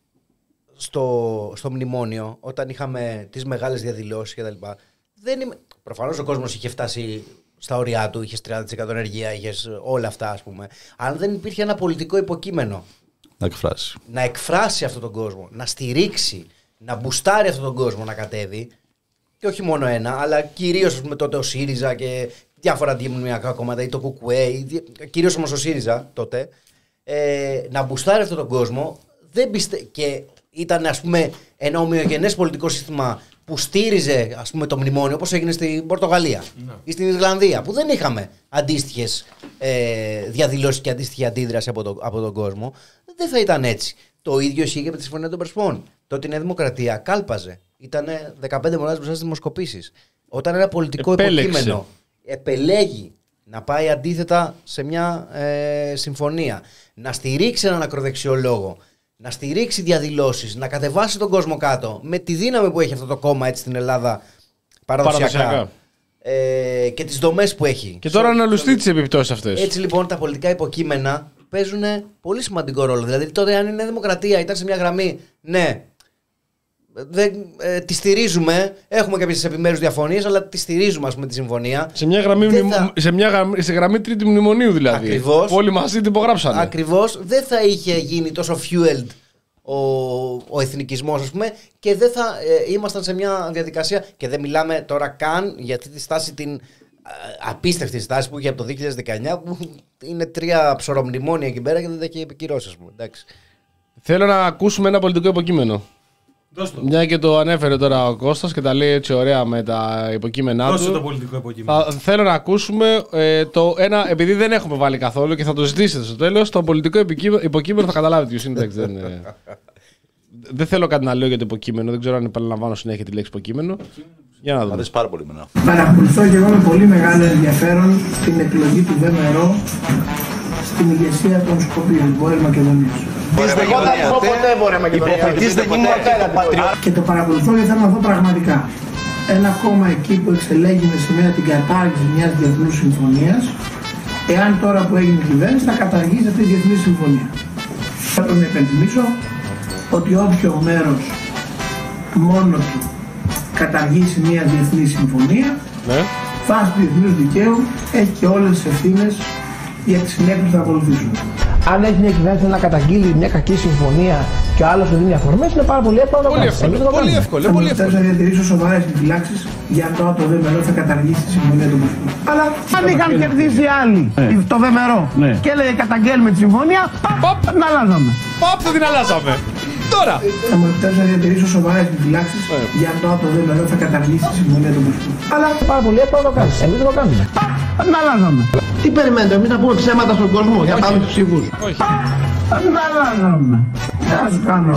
D: στο, στο μνημόνιο, όταν είχαμε τις μεγάλες διαδηλώσεις κτλ. Είμαι... Προφανώς ο κόσμος είχε φτάσει στα ωριά του, είχε τριάντα τοις εκατό ενεργεία, είχε όλα αυτά, ας πούμε. Αν δεν υπήρχε ένα πολιτικό υποκείμενο
C: να εκφράσει.
D: να εκφράσει αυτόν τον κόσμο, να στηρίξει, να μπουστάρει αυτόν τον κόσμο να κατέβει. Και όχι μόνο ένα, αλλά κυρίως με τότε ο ΣΥΡΙΖΑ και διάφορα αντιμνημιακά κόμματα ή το ΚΚΕ, κυρίως όμως ο ΣΥΡΙΖΑ τότε, ε, να μπουστάρει αυτόν τον κόσμο δεν πιστε... και ήταν, ας πούμε, ένα ομοιογενές πολιτικό σύστημα που στήριζε, ας πούμε, το μνημόνιο, όπως έγινε στην Πορτογαλία no. ή στην Ιρλανδία, που δεν είχαμε αντίστοιχες ε, διαδηλώσεις και αντίστοιχη αντίδραση από, το, από τον κόσμο, δεν θα ήταν έτσι. Το ίδιο ισχύει και με τη Συμφωνία των Πρεσπών. Τότε η Νέα Δημοκρατία κάλπαζε. Ήταν δεκαπέντε μονάδες μπροστά στις δημοσκοπήσεις. Όταν ένα πολιτικό Επέλεξε. υποκείμενο επελέγει να πάει αντίθετα σε μια ε, συμφωνία, να στηρίξει έναν ακροδεξιό λόγο, να στηρίξει διαδηλώσεις, να κατεβάσει τον κόσμο κάτω με τη δύναμη που έχει αυτό το κόμμα έτσι στην Ελλάδα παραδοσιακά, παραδοσιακά. Ε, και τις δομές που έχει.
B: Και τώρα αναλουστεί τις επιπτώσεις αυτές.
D: Έτσι λοιπόν τα πολιτικά υποκείμενα παίζουν πολύ σημαντικό ρόλο. Δηλαδή τότε αν η Νέα Δημοκρατία ήταν σε μια γραμμή, ναι, δεν, ε, τη στηρίζουμε, έχουμε κάποιες επιμέρους διαφωνίες, αλλά τη στηρίζουμε, ας πούμε, τη συμφωνία. Σε μια γραμμή, μνημο... θα...
B: σε μια γραμμή, σε γραμμή τρίτη μνημονίου δηλαδή.
D: Ακριβώς.
B: Όλοι μαζί την υπογράψανε.
D: Ακριβώς. Δεν θα είχε γίνει τόσο fueled ο, ο εθνικισμός, ας πούμε, και δεν θα ε, ήμασταν σε μια διαδικασία. Και δεν μιλάμε τώρα καν για αυτή τη στάση, την ε, απίστευτη στάση που είχε από το δύο χιλιάδες δεκαεννιά, που είναι τρία ψωρομνημόνια εκεί πέρα και δεν τα έχει επικυρώσει, ας πούμε. Εντάξει.
B: Θέλω να ακούσουμε ένα πολιτικό υποκείμενο. Μια και το ανέφερε τώρα ο Κώστας και τα λέει έτσι ωραία με τα υποκείμενά
E: Δώσε
B: του.
E: το πολιτικό υποκείμενο.
B: Θα, θέλω να ακούσουμε ε, το ένα, επειδή δεν έχουμε βάλει καθόλου και θα το ζητήσετε στο τέλος, το πολιτικό υποκείμενο θα καταλάβετε ποιος είναι. δεν, ε, δεν θέλω κάτι να λέω για το υποκείμενο, δεν ξέρω αν επαναλαμβάνω συνέχεια τη λέξη υποκείμενο. Για να δούμε.
C: Πάρα πολύ μενά.
F: Παρακολουθώ και εγώ με πολύ μεγάλο ενδιαφέρον την εκλογή του ΒΜΡΟ στην ηγεσία των Σκοπίων, Βόρειας Μακεδονίας. Και το παρακολουθώ γιατί θέλω να δω πραγματικά ένα κόμμα εκεί που εξελέγει με σημαία την κατάργηση μιας διεθνούς συμφωνίας, εάν τώρα που έγινε η κυβέρνηση θα καταργήσει αυτή τη διεθνή συμφωνία. Θέλω να υπενθυμίσω ότι όποιο μέρος μόνο του καταργήσει μια διεθνή συμφωνία, ναι, βάσει του διεθνούς δικαίου έχει και όλες τις ευθύνες για τις συνέπειες που θα ακολουθήσουν. Αν έχει μια κυβέρνηση να καταγγείλει μια κακή συμφωνία και ο άλλος του δίνει αφορμές, είναι πάρα πολύ εύκολο να το κάνει.
B: Πολύ εύκολο. Πολύ εύκολο.
F: Θα διατηρήσω σοβαρές επιφυλάξεις για το το ΒΜΡΟ θα καταργήσει τη συμφωνία του Μοσχού. Αλλά αν είχαν κερδίσει άλλοι το ΒΜΡΟ και έλεγε καταγγέλνουμε τη συμφωνία, παπ, την αλλάζαμε.
B: Παπ, θα την αλλάζαμε. Τώρα!
F: Θα μου επιτρέψει να διατηρήσω σοβαρές επιφυλάξεις για το αν το δίμερο θα καταργήσει τη συμφωνία του Μοσχού. Αλλά πάρα πολύ εύκολο να το κάνεις. Εμείς δεν το κάνουμε. Να αλλάζαμε. Τι περιμένετε, εμείς να πούμε ψέματα στον κόσμο για να πάμε τους ψήφους.
B: Όχι.
F: Να αλλάζαμε. Θα σου κάνω.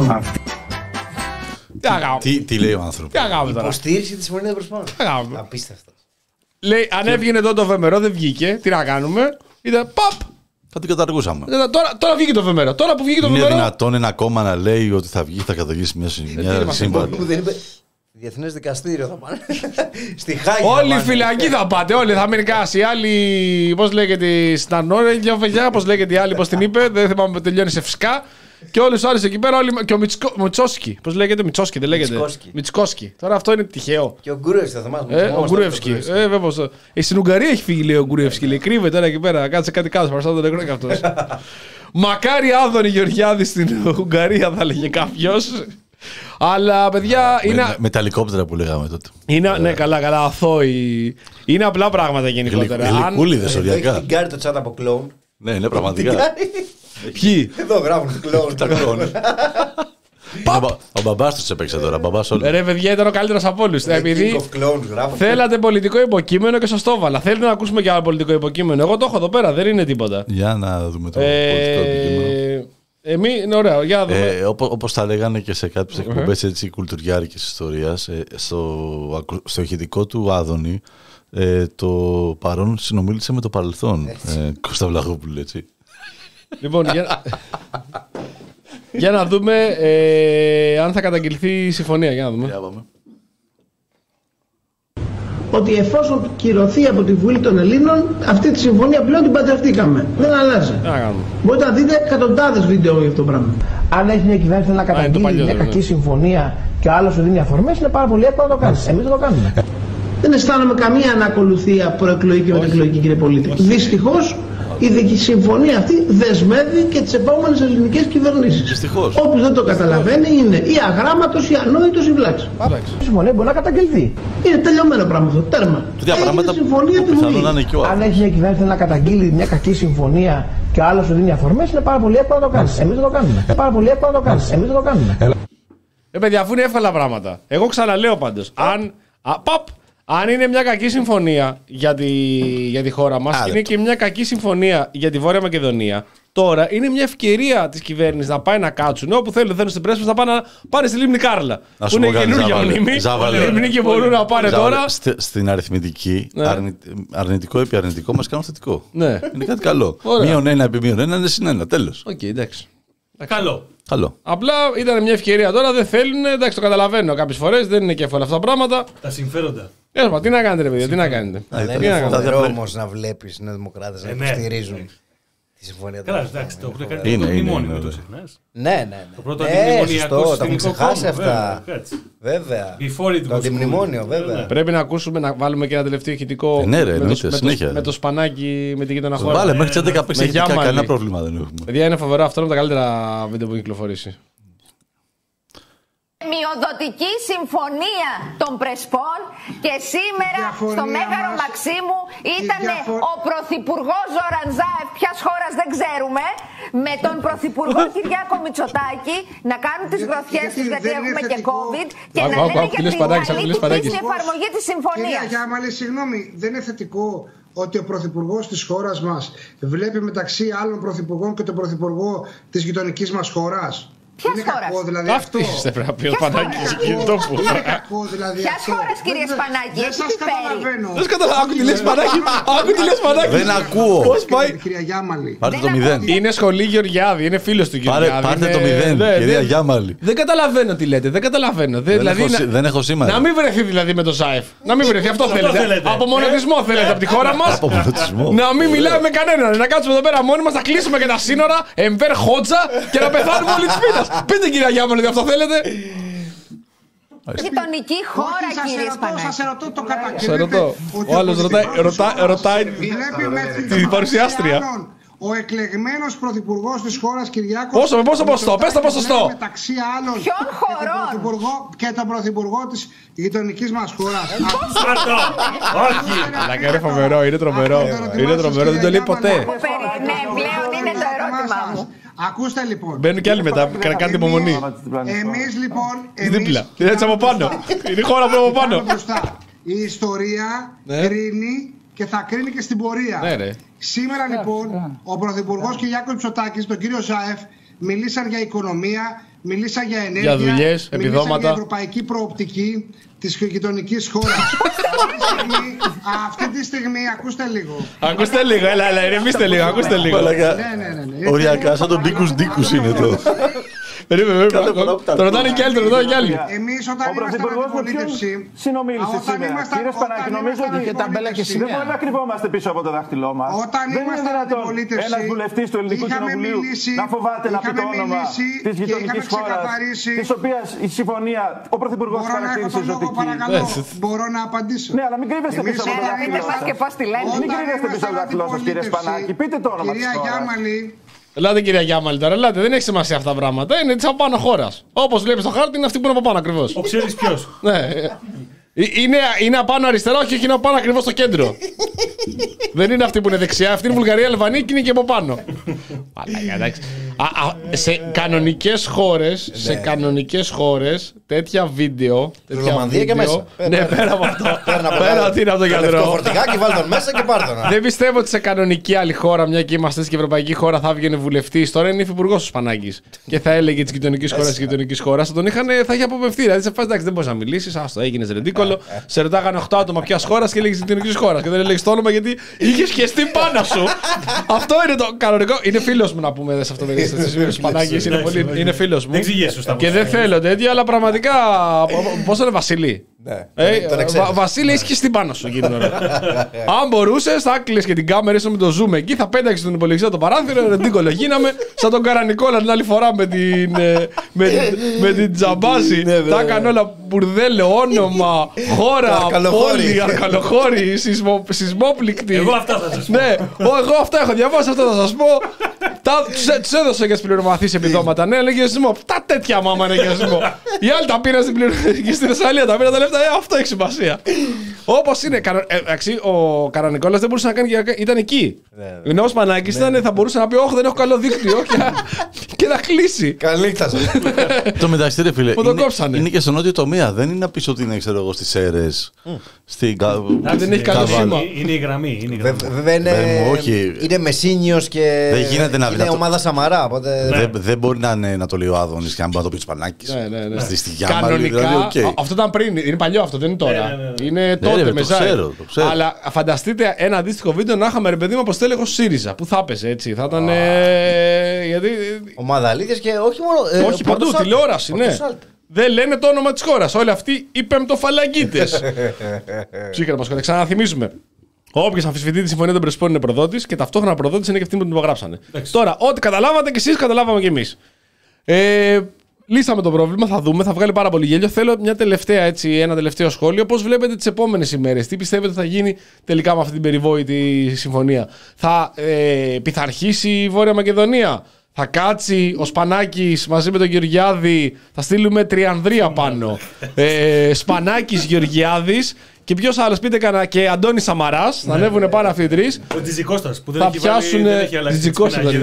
B: Τι αγάπη.
C: Τι, τι λέει ο άνθρωπος.
B: Τι αγάπη τώρα.
D: Υποστήριξη τη συμφωνία των Πρεσπών.
B: Αγάπη.
D: Απίστευτο.
B: Λέει, αν έβγαινε τότε το Βεμερό, δεν βγήκε. Τι να κάνουμε. Ήταν παπ.
C: Θα την καταργούσαμε.
B: Τώρα, τώρα βγήκε το Βεμερό. Τώρα που βγήκε το
C: Είναι
B: Βεμερό.
C: δυνατόν ένα κόμμα να λέει ότι θα βγει, θα καταργήσει μια, μια σύμβαση.
D: Που δεν είπε. Διεθνές δικαστήριο θα πάνε. Στη Χάγη.
B: Όλοι οι φυλακοί θα πάτε. Όλοι θα μείνει κάση. Οι άλλοι, πώς λέγεται, Στανόρεγγια, πώς λέγεται η άλλη, πώς την είπε. Δεν θυμάμαι, τελειώνει σε φυσικά. Και όλους τους άλλους εκεί πέρα, όλοι, και ο Μιτσκο, Μιτσόσκι. Πώς λέγεται, Μιτσόσκι, δεν λέγεται.
D: Μιτσκόσκι.
B: Μιτσκόσκι. Τώρα αυτό είναι τυχαίο.
D: Και ο Γκουρεύσκι, θα θυμάσαι.
B: Ε, ο Γκουρεύσκι. Ε, βέβαια. Ε, στην Ουγγαρία έχει φύγει, λέει ο Γκουρεύσκι. Λέει, κρύβεται τώρα εκεί πέρα. Κάτσε κάτι κάτω. Παραστά τον νεκρό και αυτό. Μακάρι Άδωνη Γεωργιάδη στην Ουγγαρία, θα έλεγε κάποιο. Αλλά παιδιά. Είναι...
C: Με, με τα ελικόπτερα που λέγαμε τότε.
B: Είναι, ναι, καλά, καλά, αθώοι. Είναι απλά πράγματα γενικότερα.
C: Ελικούλιδες οριακά.
D: Έχει την κάρει το chat από κλόουν.
C: Ναι, είναι πραγματικά.
B: Ποιοι.
D: Εδώ γράφουν κλόουν.
C: Τα κλόουν. Ο μπαμπάς τους έπαιξε τώρα. Μπαμπάς όλοι.
B: Ρε παιδιά, ήταν ο καλύτερος από όλους. Επειδή
D: Clown,
B: θέλατε πολιτικό υποκείμενο και σας το έβαλα. Θέλετε να ακούσουμε και άλλο πολιτικό υποκείμενο. Εγώ το έχω εδώ πέρα, δεν είναι τίποτα.
C: Για να δούμε το πολιτικό υποκείμενο.
B: Εμείς, είναι ωραίο, για να δούμε.
C: Ε, όπως, όπως τα λέγανε και σε κάποιες uh-huh. εκπομπές έτσι, κουλτουριάρικης ιστορίας, ε, στο, στο ηχητικό του Άδωνη, ε, το παρόν συνομίλησε με το παρελθόν. Ε, Κώστα Βλαχόπουλου, έτσι.
B: Λοιπόν, για, για να δούμε ε, αν θα καταγγελθεί η συμφωνία. Για να δούμε.
C: Για πάμε.
F: Ότι εφόσον κυρωθεί από τη Βουλή των Ελλήνων, αυτή τη συμφωνία πλέον την παντρευτήκαμε. Δεν αλλάζει. Μπορείτε να δείτε εκατοντάδες βίντεο για αυτό το πράγμα. Αν έχει μια κυβέρνηση να καταγγείλει μια κακή συμφωνία και ο άλλος σου δίνει αφορμές, είναι πάρα πολύ εύκολο να το κάνεις. Εμείς δεν το κάνουμε. Δεν αισθάνομαι καμία ανακολουθία προεκλογική και μετεκλογική, κύριε πολίτη. Δυστυχώς η συμφωνία αυτή δεσμεύει και τις επόμενες ελληνικές κυβερνήσεις.
C: Δυστυχώς.
F: Όποιος δεν το καταλαβαίνει είναι ή αγράμματος ή ανόητος ή βλάξης. Η συμφωνία μπορεί να καταγγελθεί. Είναι τελειωμένο πράγμα αυτό. Τέρμα.
C: Τέτοια πράγματα
F: συμφωνία
C: που πιθανόν να είναι και ο άλλος.
F: Αν έχει μια κυβέρνηση να καταγγείλει μια κακή συμφωνία και ο άλλος σου δίνει αφορμές, είναι πάρα πολύ εύκολο να το κάνεις. Εμείς δεν το κάνουμε. Είναι πάρα πολύ εύκολο να το κάνεις. Εμείς δεν το κάνουμε.
B: Ε, παιδιά, αφού είναι εύκολα πράγματα. Εγώ ξαναλέω πάντως. Αν. Α, παπ! Αν είναι μια κακή συμφωνία για τη, για τη χώρα μας και είναι και μια κακή συμφωνία για τη Βόρεια Μακεδονία, τώρα είναι μια ευκαιρία της κυβέρνησης να πάει να κάτσουν όπου θέλουν, θέλουν στην πρέσβη να πάνε, να πάνε στη Λίμνη Κάρλα.
C: Να
B: που είναι καινούργια μνήμη. Λίμνη και μπορούν να πάνε τώρα.
C: Στην αριθμητική, ναι. αρνη, αρνητικό επί αρνητικό μας κάνουν θετικό.
B: Ναι.
C: Είναι κάτι καλό. Μείον ένα επί μείον ένα είναι συν ένα. Τέλος.
B: Οκ, okay, εντάξει.
E: Καλό.
C: Καλό.
B: Απλά ήταν μια ευκαιρία τώρα, δεν θέλουν. Εντάξει, το καταλαβαίνω κάποιες φορές, δεν είναι και εύκολα αυτά τα πράγματα.
E: Τα συμφέροντα.
B: Έλα, τι να κάνετε, ρε παιδιά, τι να κάνετε.
D: Είναι φοβερό όμως να βλέπεις νεοδημοκράτες να υποστηρίζουν τη συμφωνία.
E: Καλά, εντάξει, το έχουν κάνει το μνημόνιο, μην το ξεχνάς.
D: Ναι, ναι, ναι.
E: Το πρώτο αντιμνημονιακό
D: το έχουν ξεχάσει αυτά.
E: Βέβαια.
D: Το αντιμνημόνιο, βέβαια.
B: Πρέπει να ακούσουμε, να βάλουμε και ένα τελευταίο ηχητικό με το σπανάκι με την γείτονα χώρα.
C: Βάλε, μέχρι τις έντεκα παίξει κανένα πρόβλημα δεν έχουμε.
B: Παιδιά, είναι φοβερό, αυτό είναι από τα καλύτερα βίντεο που έχει κυκλοφορήσει.
G: Μειοδοτική συμφωνία των Πρεσπών και σήμερα διαφωνία στο Μέγαρο μας, Μαξίμου ήταν διαφο... ο Πρωθυπουργός Ζοραντζάεφ, ποιας χώρας δεν ξέρουμε, με τον Πρωθυπουργό Κυριάκο Μητσοτάκη να κάνουν τις γροθιές τους γιατί έχουμε και COVID και να λένε για την καλή του πίστη εφαρμογή της συμφωνίας.
H: Κυρία Γιάμαλη, συγγνώμη, δεν είναι θετικό ότι ο Πρωθυπουργός της χώρας μας βλέπει μεταξύ άλλων Πρωθυπουργών και τον Πρωθυπουργό της γειτονικής μας χώρας?
G: Ποιας χώρας?
H: Δηλαδή
B: αυτή είστε πρέπει να πει ο Σπανάκης εκεί τόπου.
G: Ποιας χώρας, κύριε Σπανάκη?
H: Δεν σας καταλαβαίνω.
B: Δεν σας καταλαβαίνω. Άκου τι λες Σπανάκη. Άκου τι λες Σπανάκη.
C: Δεν ακούω.
B: Πώς πάει?
H: Κυρία Γιάμαλη.
C: Πάρτε το μηδέν.
B: Είναι σχολή Γεωργιάδη. Είναι φίλος του Γεωργιάδη.
C: Πάρτε το μηδέν, κυρία Γιάμαλη.
B: Δεν καταλαβαίνω τι λέτε. Δεν καταλαβαίνω.
C: Δεν έχω σήμερα.
B: Να μην βρεθεί δηλαδή με το Ζάεφ. Να μην βρεθεί. Αυτό θέλετε. Απομονωτισμό θέλετε από τη χώρα μας. Να μην μιλάμε με κανέναν. Να κάτσουμε εδώ πέρα μόνοι μας. Να κλείσουμε και τα σύνορα. Εμβέρ Χότζα και να πεθάνουμε όλοι τη πείνα. Πείτε κυρία Γιάμαλη, αυτό θέλετε.
G: Γειτονική χώρα, κύριε Σπανάκη.
H: Σας ρωτώ το κατακρίνετε.
B: Σε ρωτώ. Ο άλλος ρωτάει την παρουσιάστρια.
H: Ο εκλεγμένος πρωθυπουργός της χώρας Κυριάκος.
B: Πόσο, με πόσο ποσοστό, πες το ποσοστό.
H: Μεταξύ άλλων.
G: Ποιον χωρών.
H: Και τον πρωθυπουργό της γειτονικής μας χώρας.
E: Όχι.
B: Αλλά είναι φοβερό, είναι τρομερό. Είναι τρομερό, δεν το λέει ποτέ.
G: Ναι, πλέον είναι το ερώτημά μου.
H: Ακούστε λοιπόν.
B: Μπαίνουν και άλλοι μετά, κάντε υπομονή.
H: Εμείς λοιπόν.
B: Δίπλα. Είναι έτσι από πάνω. Είναι η χώρα που από πάνω.
H: Η ιστορία
B: ναι.
H: κρίνει και θα κρίνει και στην πορεία.
B: Ναι, ρε.
H: Σήμερα λοιπόν ο Πρωθυπουργός Κυριάκος Μητσοτάκης, τον κύριο Ζάεφ, μιλήσαν για οικονομία, μιλήσαν για ενέργεια,
B: για δουλειές, επιδόματα,
H: μιλήσαν για ευρωπαϊκή προοπτική της γειτονικής χώρας. Αυτή τη στιγμή, ακούστε λίγο.
B: Ακούστε λίγο, έλα, έλα, ηρεμήστε λίγο, ακούστε λίγο.
H: Ναι, ναι, ναι.
C: Οριακά σαν τον Ντίκους Ντίκους είναι το.
B: Περίμενε, το ρωτάνε κι άλλοι, το ρωτάνε κι άλλοι.
H: Εμείς όταν ήμασταν αντιπολίτευση,
I: συνομίλησε σήμερα. Κύριε Σπανάκη, νομίζω ότι
H: είχε ταμπέλα και σημαία.
I: Δεν μπορούμε να κρυβόμαστε πίσω από το δάχτυλό μας.
H: Όταν ήμασταν αντιπολίτευση,
I: ένας βουλευτής του Ελληνικού Κοινοβουλίου να φοβάται να πει το όνομα της γειτονικής χώρας, της οποίας η συμφωνία ο Πρωθυπουργός χαρακτήρισε ζωτική.
H: Μπορώ να απαντήσω.
I: Ναι, αλλά μην κρύβεστε πίσω από το δάχτυλό σας. Μην κρύβεστε πίσω από το δάχτυλό σας, κύριε Σπανάκη. Πείτε το όνομα της χώρας.
B: Ελάτε κυρία Γιάμαλη τώρα, ελάτε, δεν έχει σημασία αυτά τα πράγματα. Είναι τη από πάνω χώρα. Όπως βλέπεις στο χάρτη είναι αυτή που είναι από πάνω ακριβώς.
E: Ο ξέρεις ποιος.
B: Ναι. Είναι, είναι απάνω αριστερά, όχι, είναι απάνω ακριβώς στο κέντρο. Δεν είναι αυτή που είναι δεξιά, αυτή είναι η Βουλγαρία, Αλβανία και είναι και από πάνω. Εντάξει. Α, α, σε κανονικές χώρες, σε κανονικές χώρες, τέτοια βίντεο.
D: Ρομανδία και μέσα.
B: Ναι, πέρα από αυτό. Πέρα από είναι από το γιατρό.
D: Φορτηγάκι, βάλ τον μέσα και πάρ' τον.
B: Δεν πιστεύω ότι σε κανονική άλλη χώρα, μια και είμαστε και ευρωπαϊκή χώρα, θα βγαίνει βουλευτής. Τώρα είναι υφυπουργός ο Σπανάκης. Και θα έλεγε τη γειτονική χώρα τη γειτονική χώρα. Θα τον είχαν, θα είχε αποπευθεί. Δηλαδή σε φάση εντάξει, δεν μπορεί να μιλήσει. Άστο, έγινε ρεντίκολο. Σε ρωτάγανε οκτώ άτομα ποια χώρα και έλεγε γειτονική χώρα. Και δεν έλεγε το όνομα γιατί είχε σχεστεί πάνω σου. Αυτό είναι το κανονικό. Είναι φίλο μου να πούμε σε αυτό το περίστατο. Σπανάκης είναι, πολύ, είναι φίλος μου. Και δεν θέλω τέτοια, αλλά πραγματικά. Πώς είναι Βασίλη.
D: Ναι,
B: ε, Βα, Βασίλη, έχει σχεστεί πάνω σου εκείνη την ώρα. Αν μπορούσε, θα άκλειε και την κάμερα, ίσω με το zoom εκεί, θα πέταξε τον υπολογιστή το παράθυρο, ρεντίκολο γίναμε. Σαν τον Καρανικόλα την άλλη φορά με την, με, με την Τζαμπάζη. Τα έκανε όλα μπουρδέλε, όνομα, χώρα, πόλη, αρκαλοχώρη, σεισμό, σεισμόπληκτη.
E: Εγώ αυτά θα σα πω.
B: Ναι, εγώ αυτά έχω διαβάσει, αυτά θα σα πω. Του έδωσα για τι πληρωμαθεί επιδόματα. Ναι, λέγε σεισμό. Τα τέτοια μάμα είναι για σεισμό. Οι άλλοι τα πήραν στη Θεσσαλία, τα πήραν τα λεφτά. Ε, αυτό έχει σημασία. Όπως είναι. Εντάξει, ο Καρανικόλας δεν μπορούσε να κάνει. Ήταν εκεί. Ενώ ο Σπανάκης θα μπορούσε να πει: όχι, δεν έχω καλό δίκτυο. Και να κλείσει.
D: Καλή νύχτα σας.
C: Το μεταξύ, ρε φίλε.
B: Είναι
C: και στο νότιο τομέα. Δεν είναι να πει ότι είναι, ξέρω εγώ, στις Σέρρες.
B: Δεν έχει καλό σήμα.
E: Είναι η γραμμή.
D: Βέβαια είναι Μεσίνιος και.
C: Δεν γίνεται να
D: είναι ομάδα Σαμαρά.
C: Δεν μπορεί να το λέει ο Άδωνης και να μπορεί να το πει ο Σπανάκης.
B: Κανονικά. Αυτό ήταν πριν. Είναι παλιό αυτό, δεν είναι τώρα. Ναι, ναι, ναι. Είναι τότε
C: ναι, ρε,
B: με
C: Ζάι.
B: Αλλά φανταστείτε ένα αντίστοιχο βίντεο να είχαμε ρε παιδί μου αποστέλεχος ΣΥΡΙΖΑ. Που θα έπαιζε έτσι. Θα ήταν. Ε, γιατί...
D: Ομάδα αλήθειας και όχι μόνο.
B: Ε, όχι παντού, τηλεόραση, ναι. Δεν λένε το όνομα της χώρας. Όλοι αυτοί οι πεμπτοφαλαγγίτες. Ψύχρα μας χωρί. Ξαναθυμίζουμε. Όποιος αμφισβητεί τη συμφωνία των Πρεσπών είναι προδότης και ταυτόχρονα προδότης είναι και αυτοί που την υπογράψανε. Τώρα, ό,τι καταλάβατε και εσείς καταλάβαμε κι εμείς. Ε, Λύσαμε το πρόβλημα, θα δούμε, θα βγάλει πάρα πολύ γέλιο. Θέλω μια τελευταία, έτσι, ένα τελευταίο σχόλιο. Πώς βλέπετε τις επόμενες ημέρες, τι πιστεύετε θα γίνει τελικά με αυτή την περιβόητη συμφωνία. Θα ε, πειθαρχήσει η Βόρεια Μακεδονία, θα κάτσει ο Σπανάκης μαζί με τον Γεωργιάδη, θα στείλουμε Τριανδρία πάνω. Ε, Σπανάκης, Γεωργιάδης. Και ποιος άλλος, πείτε κανένα, και Αντώνης Σαμαράς, θα ανέβουν πάνω αυτοί οι τρεις.
E: Ο Τζιτζικώστας που δεν
B: θα
E: έχει
B: πιάσουν. Τζιτζικώστας δεν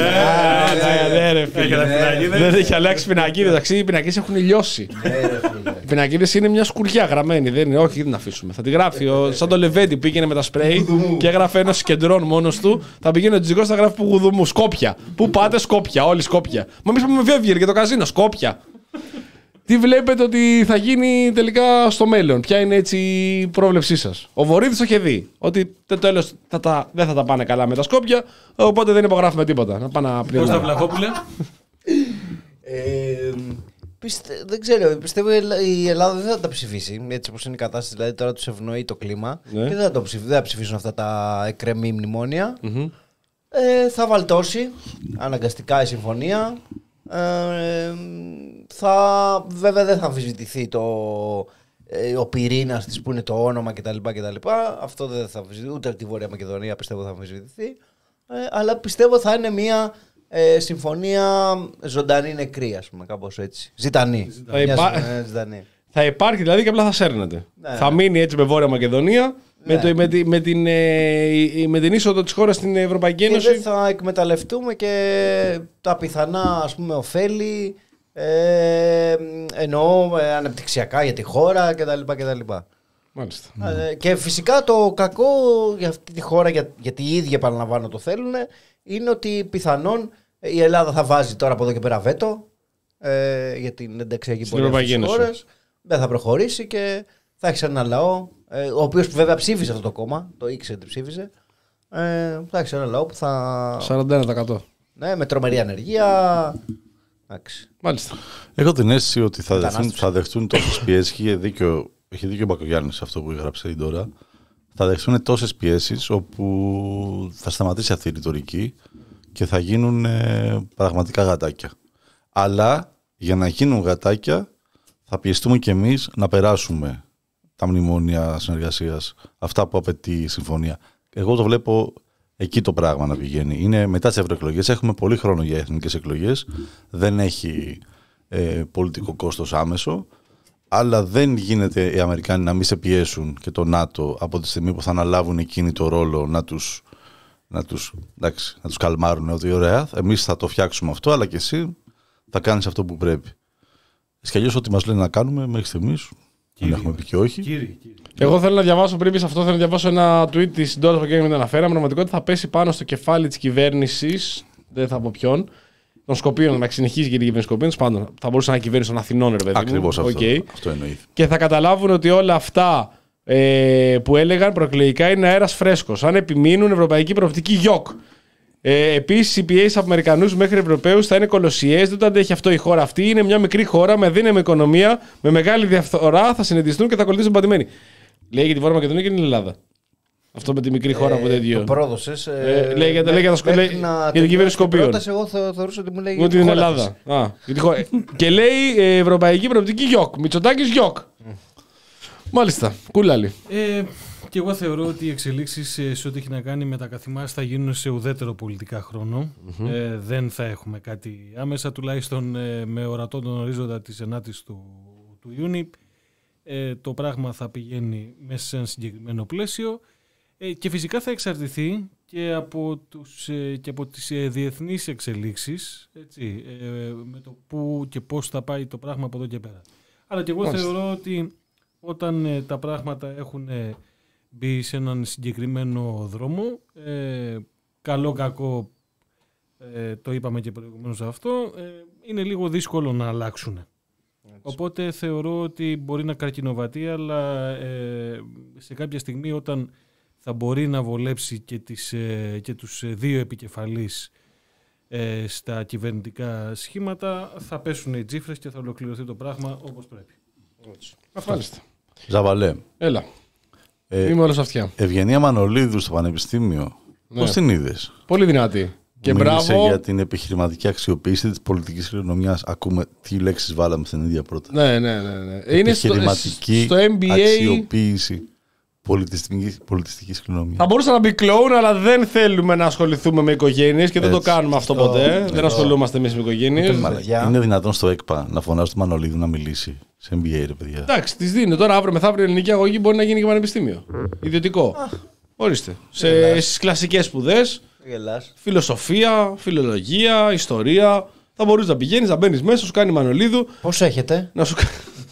B: Δεν έχει αλλάξει πινακίδες. Εντάξει, οι πινακίδες έχουν λιώσει. Οι πινακίδες είναι μια σκουριά γραμμένη. Δεν είναι, όχι, δεν την αφήσουμε. Θα τη γράφει. Σαν το Λεβέντι πήγαινε με τα σπρέι και έγραφε ένα σκεντρών μόνος του. Θα πηγαίνει ο Τζιτζικώστας, θα γράφει που γουδουμού. Σκόπια. Πού πάτε, Σκόπια. Όλοι Σκόπια. Μα εμείς πάμε Βέβγερ για το καζίνο. Σκόπια. Τι βλέπετε ότι θα γίνει τελικά στο μέλλον, ποια είναι έτσι η πρόβλεψή σας. Ο Βορύδης το είχε δει, ότι το τέλος θα τα, δεν θα τα πάνε καλά με τα Σκόπια, οπότε δεν υπογράφουμε τίποτα. Να πάνε να
E: Πώς τα Βλαχόπουλε.
D: ε, πιστε, δεν ξέρω, πιστεύω η Ελλάδα δεν θα τα ψηφίσει, έτσι όπως είναι η κατάσταση, δηλαδή τώρα τους ευνοεί το κλίμα ναι. και δεν θα, το ψηφ, δεν θα ψηφίσουν αυτά τα εκκρεμή μνημόνια. Mm-hmm. ε, θα βαλτώσει αναγκαστικά η συμφωνία. Ε, θα, βέβαια δεν θα αμφισβητηθεί το, ε, ο πυρήνας της που είναι το όνομα κτλ, κτλ. Αυτό δεν θα αμφισβητηθεί, ούτε από τη Βόρεια Μακεδονία πιστεύω θα αμφισβητηθεί, ε, αλλά πιστεύω θα είναι μια ε, συμφωνία ζωντανή νεκρή, ας πούμε, κάπως έτσι. Ζητανή.
B: Θα, υπά...
D: ζητανή.
B: θα υπάρχει δηλαδή και απλά θα σέρνεται. Ναι, θα
D: ναι.
B: μείνει έτσι με Βόρεια Μακεδονία. με, το, με, τη, με, την, ε, με την είσοδο της χώρας στην Ευρωπαϊκή Ένωση.
D: Και δεν θα εκμεταλλευτούμε και τα πιθανά, ας πούμε, ωφέλη, ε, εννοώ ε, αναπτυξιακά για τη χώρα κτλ. κτλ.
B: Μάλιστα.
D: Ε, και φυσικά το κακό για αυτή τη χώρα, για, γιατί οι ίδιοι, επαναλαμβάνω, το θέλουν, είναι ότι πιθανόν η Ελλάδα θα βάζει τώρα από εδώ και πέρα βέτο ε, για την ενταξιακή πορεία της χώρας. Δεν θα προχωρήσει και θα έχει ένα λαό, ε, ο οποίος βέβαια ψήφισε αυτό το κόμμα, το ήξερε ότι ψήφισε. Ε, θα έχει ένα λαό που θα.
B: σαράντα ένα τοις εκατό.
D: Ναι, με τρομερή ανεργία. Εντάξει.
B: Μάλιστα.
C: Έχω την αίσθηση ότι θα δεχτούν, θα δεχτούν τόσες πιέσεις. Έχει δίκιο, έχει δίκιο ο Μπακογιάννης αυτό που έγραψε τώρα. Θα δεχτούν τόσες πιέσεις όπου θα σταματήσει αυτή η ρητορική και θα γίνουν ε, πραγματικά γατάκια. Αλλά για να γίνουν γατάκια θα πιεστούμε κι εμείς να περάσουμε τα μνημόνια συνεργασίας, αυτά που απαιτεί η συμφωνία. Εγώ το βλέπω εκεί το πράγμα να πηγαίνει. Είναι μετά τις ευρωεκλογές, έχουμε πολύ χρόνο για εθνικές εκλογές, δεν έχει ε, πολιτικό κόστος άμεσο, αλλά δεν γίνεται οι Αμερικάνοι να μην σε πιέσουν και το ΝΑΤΟ από τη στιγμή που θα αναλάβουν εκείνη το ρόλο να τους, να τους, εντάξει, να τους καλμάρουν ότι ωραία, εμείς θα το φτιάξουμε αυτό, αλλά και εσύ θα κάνεις αυτό που πρέπει. Και αλλιώς ό,τι μας λένε να κάνουμε μέχρι στιγμής, δεν έχουμε πει και όχι.
E: Κύριε, κύριε.
B: Εγώ θέλω να διαβάσω πριν σε αυτό, θέλω να διαβάσω ένα tweet της Ντόρας που δεν αναφέραμε. Πραγματικότητα θα πέσει πάνω στο κεφάλι της κυβέρνησης, δεν θα πω ποιον, των Σκοπίων, να συνεχίζει και η κυβέρνηση Σκοπίων, πάντων θα μπορούσε να είναι κυβέρνηση των Αθηνών, ρε παιδί μου.
C: Ακριβώς αυτό,
B: okay.
C: αυτό εννοείται.
B: Και θα καταλάβουν ότι όλα αυτά ε, που έλεγαν προεκλογικά είναι αέρας φρέσκος. Αν επιμείνουν, ευρωπαϊκή προοπτική γιοκ. Ε, Επίσης, οι πιέσεις από Αμερικανούς μέχρι Ευρωπαίους θα είναι κολοσιαίες. Δεν το αντέχει αυτό η χώρα αυτή. Είναι μια μικρή χώρα με δύναμη οικονομία, με μεγάλη διαφθορά. Θα συνετιστούν και θα ακολουθήσουν παντημένοι. Λέει για τη Βόρεια Μακεδονία και την Ελλάδα. Αυτό με τη μικρή χώρα από τέτοιο.
D: Το πρόδωσες.
B: Ε, ε, λέει για, λέει για, τα σκο... λέει, για την κυβέρνηση Σκοπίων.
D: Πρόταση, εγώ θα θεωρούσα ότι μου λέει
B: για την Ελλάδα. Α, για τη χώρα. Και λέει ε, ευρωπαϊκή προοπτική γιοκ. Μητσοτάκης γιοκ. Μάλιστα. Κούλαλη.
E: Ε, και εγώ θεωρώ ότι οι εξελίξεις ε, σε ό,τι έχει να κάνει με τα καθημάς θα γίνουν σε ουδέτερο πολιτικά χρόνο. Mm-hmm. Ε, δεν θα έχουμε κάτι άμεσα, τουλάχιστον ε, με ορατό τον ορίζοντα της ενάτης του, του Ιούνιου. Ε, το πράγμα θα πηγαίνει μέσα σε ένα συγκεκριμένο πλαίσιο ε, και φυσικά θα εξαρτηθεί και από, τους, ε, και από τις ε, διεθνείς εξελίξεις, έτσι, ε, με το πού και πώς θα πάει το πράγμα από εδώ και πέρα. Αλλά και εγώ Μάλιστα. θεωρώ ότι όταν ε, τα πράγματα έχουν ε, μπει σε έναν συγκεκριμένο δρόμο, ε, καλό κακό, ε, το είπαμε και προηγουμένως αυτό, ε, είναι λίγο δύσκολο να αλλάξουν. Έτσι. Οπότε θεωρώ ότι μπορεί να καρκινοβατεί, αλλά ε, σε κάποια στιγμή όταν θα μπορεί να βολέψει και, τις, ε, και τους δύο επικεφαλείς ε, στα κυβερνητικά σχήματα, θα πέσουν οι τσίφρες και θα ολοκληρωθεί το πράγμα όπως πρέπει.
B: Μάλιστα.
C: Ζαβαλέ.
B: Έλα.
C: Ε,
B: Είμαι όλος αυτιά.
C: Ευγενία Μανολίδου στο Πανεπιστήμιο. Ναι. Πώς την είδες?
B: Πολύ δυνατή. Και
C: μίλησε
B: μπράβο.
C: Για την επιχειρηματική αξιοποίηση της πολιτικής κληρονομιάς. Ακούμε τι λέξεις βάλαμε στην ίδια πρόταση.
B: Ναι, ναι, ναι, ναι. Είναι
C: επιχειρηματική
B: στο, στο εμ μπι έι...
C: αξιοποίηση πολιτιστικής, πολιτιστικής κληρονομιάς.
B: Θα μπορούσα να μπει κλόουν, αλλά δεν θέλουμε να ασχοληθούμε με οικογένειες και δεν Έτσι. το κάνουμε αυτό
D: το,
B: ποτέ.
D: το,
B: δεν ασχολούμαστε εμείς με οικογένειες.
C: Είναι δυνατόν στο ΕΚΠΑ να φωνάζει το Μανολίδου να μιλήσει σε εμ μπι έι, ρε παιδιά?
B: Εντάξει, τη δίνει. Τώρα αύριο μεθαύριο ελληνική αγωγή μπορεί να γίνει και πανεπιστήμιο. Ιδιωτικό. Ορίστε. Στις κλασικές σπουδές. Φιλοσοφία, φιλολογία, ιστορία. Θα μπορείς να πηγαίνεις, να μπαίνεις μέσα, σου κάνει Μανολίδου.
D: Πώς έχετε?
B: Να σου,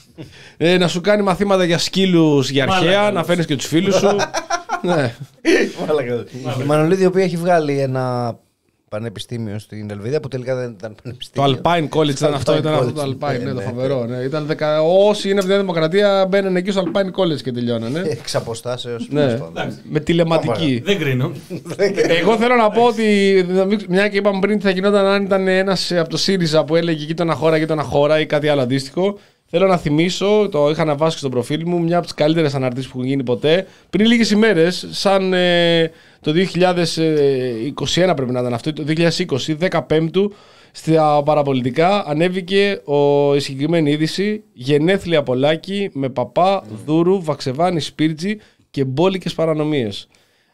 B: ε, να σου κάνει μαθήματα για σκύλους για αρχαία, να φέρνεις και τους φίλους σου. Ναι.
D: Η Μανολίδη, η οποία έχει βγάλει ένα πανεπιστήμιο στην Ελβετία που τελικά δεν ήταν πανεπιστήμιο.
B: Το Alpine College ήταν αυτό, ήταν αυτό το Alpine, ναι, το φοβερό. Ναι. Ήταν δεκα... Όσοι είναι από τη Νέα Δημοκρατία μπαίνουν εκεί στο Alpine College και τελειώνανε.
D: Εξ αποστάσεως.
B: Ναι. Με τηλεματική.
E: Δεν κρίνω.
B: Εγώ θέλω να πω ότι, μια και είπαμε πριν τι θα γινόταν αν ήταν ένας από το ΣΥΡΙΖΑ που έλεγε γείτονα χώρα, γείτονα χώρα ή κάτι άλλο αντίστοιχο. Θέλω να θυμίσω, το είχα αναβάσει στο προφίλ μου, μια από τις καλύτερες αναρτήσεις που έχουν γίνει ποτέ. Πριν λίγες ημέρες, σαν ε, το δύο χιλιάδες είκοσι ένα πρέπει να ήταν αυτό, το δύο χιλιάδες είκοσι, δεκαπέμπτου, στα παραπολιτικά ανέβηκε ο, η συγκεκριμένη είδηση: γενέθλια Πολάκη με παπά, Δούρου, Βαξεβάνη, Σπίρτζη και μπόλικες παρανομίες.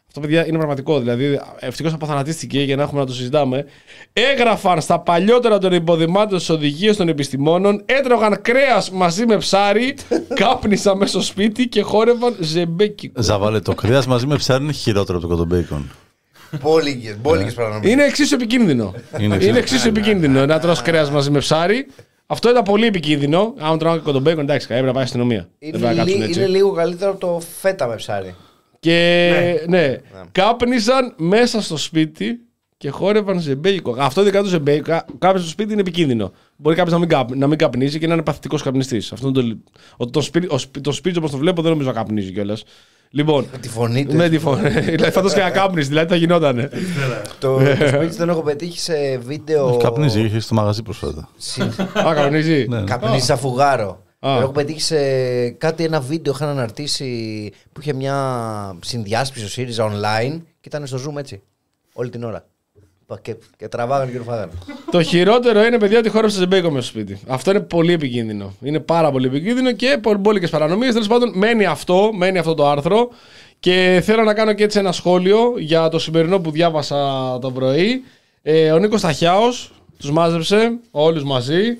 B: Αυτό, παιδιά, είναι πραγματικό. Δηλαδή, ευτυχώς αποθανατίστηκε για να έχουμε να το συζητάμε. Έγραφαν στα παλιότερα των υποδημάτων στις οδηγίες των επιστημόνων, έτρωγαν κρέας μαζί με ψάρι, κάπνισαν μέσα στο σπίτι και χόρευαν ζεμπέκικο.
C: Ζαβάλε, το κρέας μαζί με ψάρι είναι χειρότερο από το κοντομπέικον.
D: Μπόλικες παρανομίες.
B: Είναι εξίσου επικίνδυνο. Είναι εξίσου, είναι εξίσου επικίνδυνο να τρως κρέας μαζί με ψάρι. Αυτό ήταν πολύ επικίνδυνο. Αν τρώγανε κοντομπέικον, εντάξει, έπρεπε να πάει στην αστυνομία.
D: Είναι, λί, είναι λίγο καλύτερο από το φέτα με ψάρι.
B: Και ναι, ναι, ναι. κάπνισαν μέσα στο σπίτι και χόρευαν ζεμπέικο. Αυτό ειδικά το ζεμπέικο, κάπνιζε στο σπίτι είναι επικίνδυνο. Μπορεί κάποιο να, μην καπ, να μην καπνίζει και να είναι παθητικός καπνιστής. Αυτό το, το, το, σπίτι, το σπίτι όπως το βλέπω δεν νομίζω να καπνίζει κιόλας. Λοιπόν,
D: με τη φωνή του.
B: Με τη φωνή. Δηλαδή θα το και να κάπνιζε, δηλαδή θα γινότανε.
D: το, το σπίτι δεν έχω πετύχει σε βίντεο.
C: Καπνίζει, είχε στο μαγαζί προσφάτα.
B: Α, καπνίζει.
D: Καπνίζει σαν φουγάρο. Έχω πετύχει σε κάτι, ένα βίντεο είχαν αναρτήσει που είχε μια συνδιάσπιση στο ΣΥΡΙΖΑ online και ήταν στο Zoom έτσι. Όλη την ώρα. Και, και τραβάγανε και ρουφάγανε.
B: Το χειρότερο είναι, παιδιά, ότι χόρεψε ζεμπέικο μέσα στο σπίτι. Αυτό είναι πολύ επικίνδυνο. Είναι πάρα πολύ επικίνδυνο και πολυμπόλικες παρανομίες. Τέλος πάντων, μένει αυτό, μένει αυτό το άρθρο. Και θέλω να κάνω και έτσι ένα σχόλιο για το σημερινό που διάβασα το πρωί. Ε, ο Νίκος Ταχιάος τους μάζεψε όλους μαζί.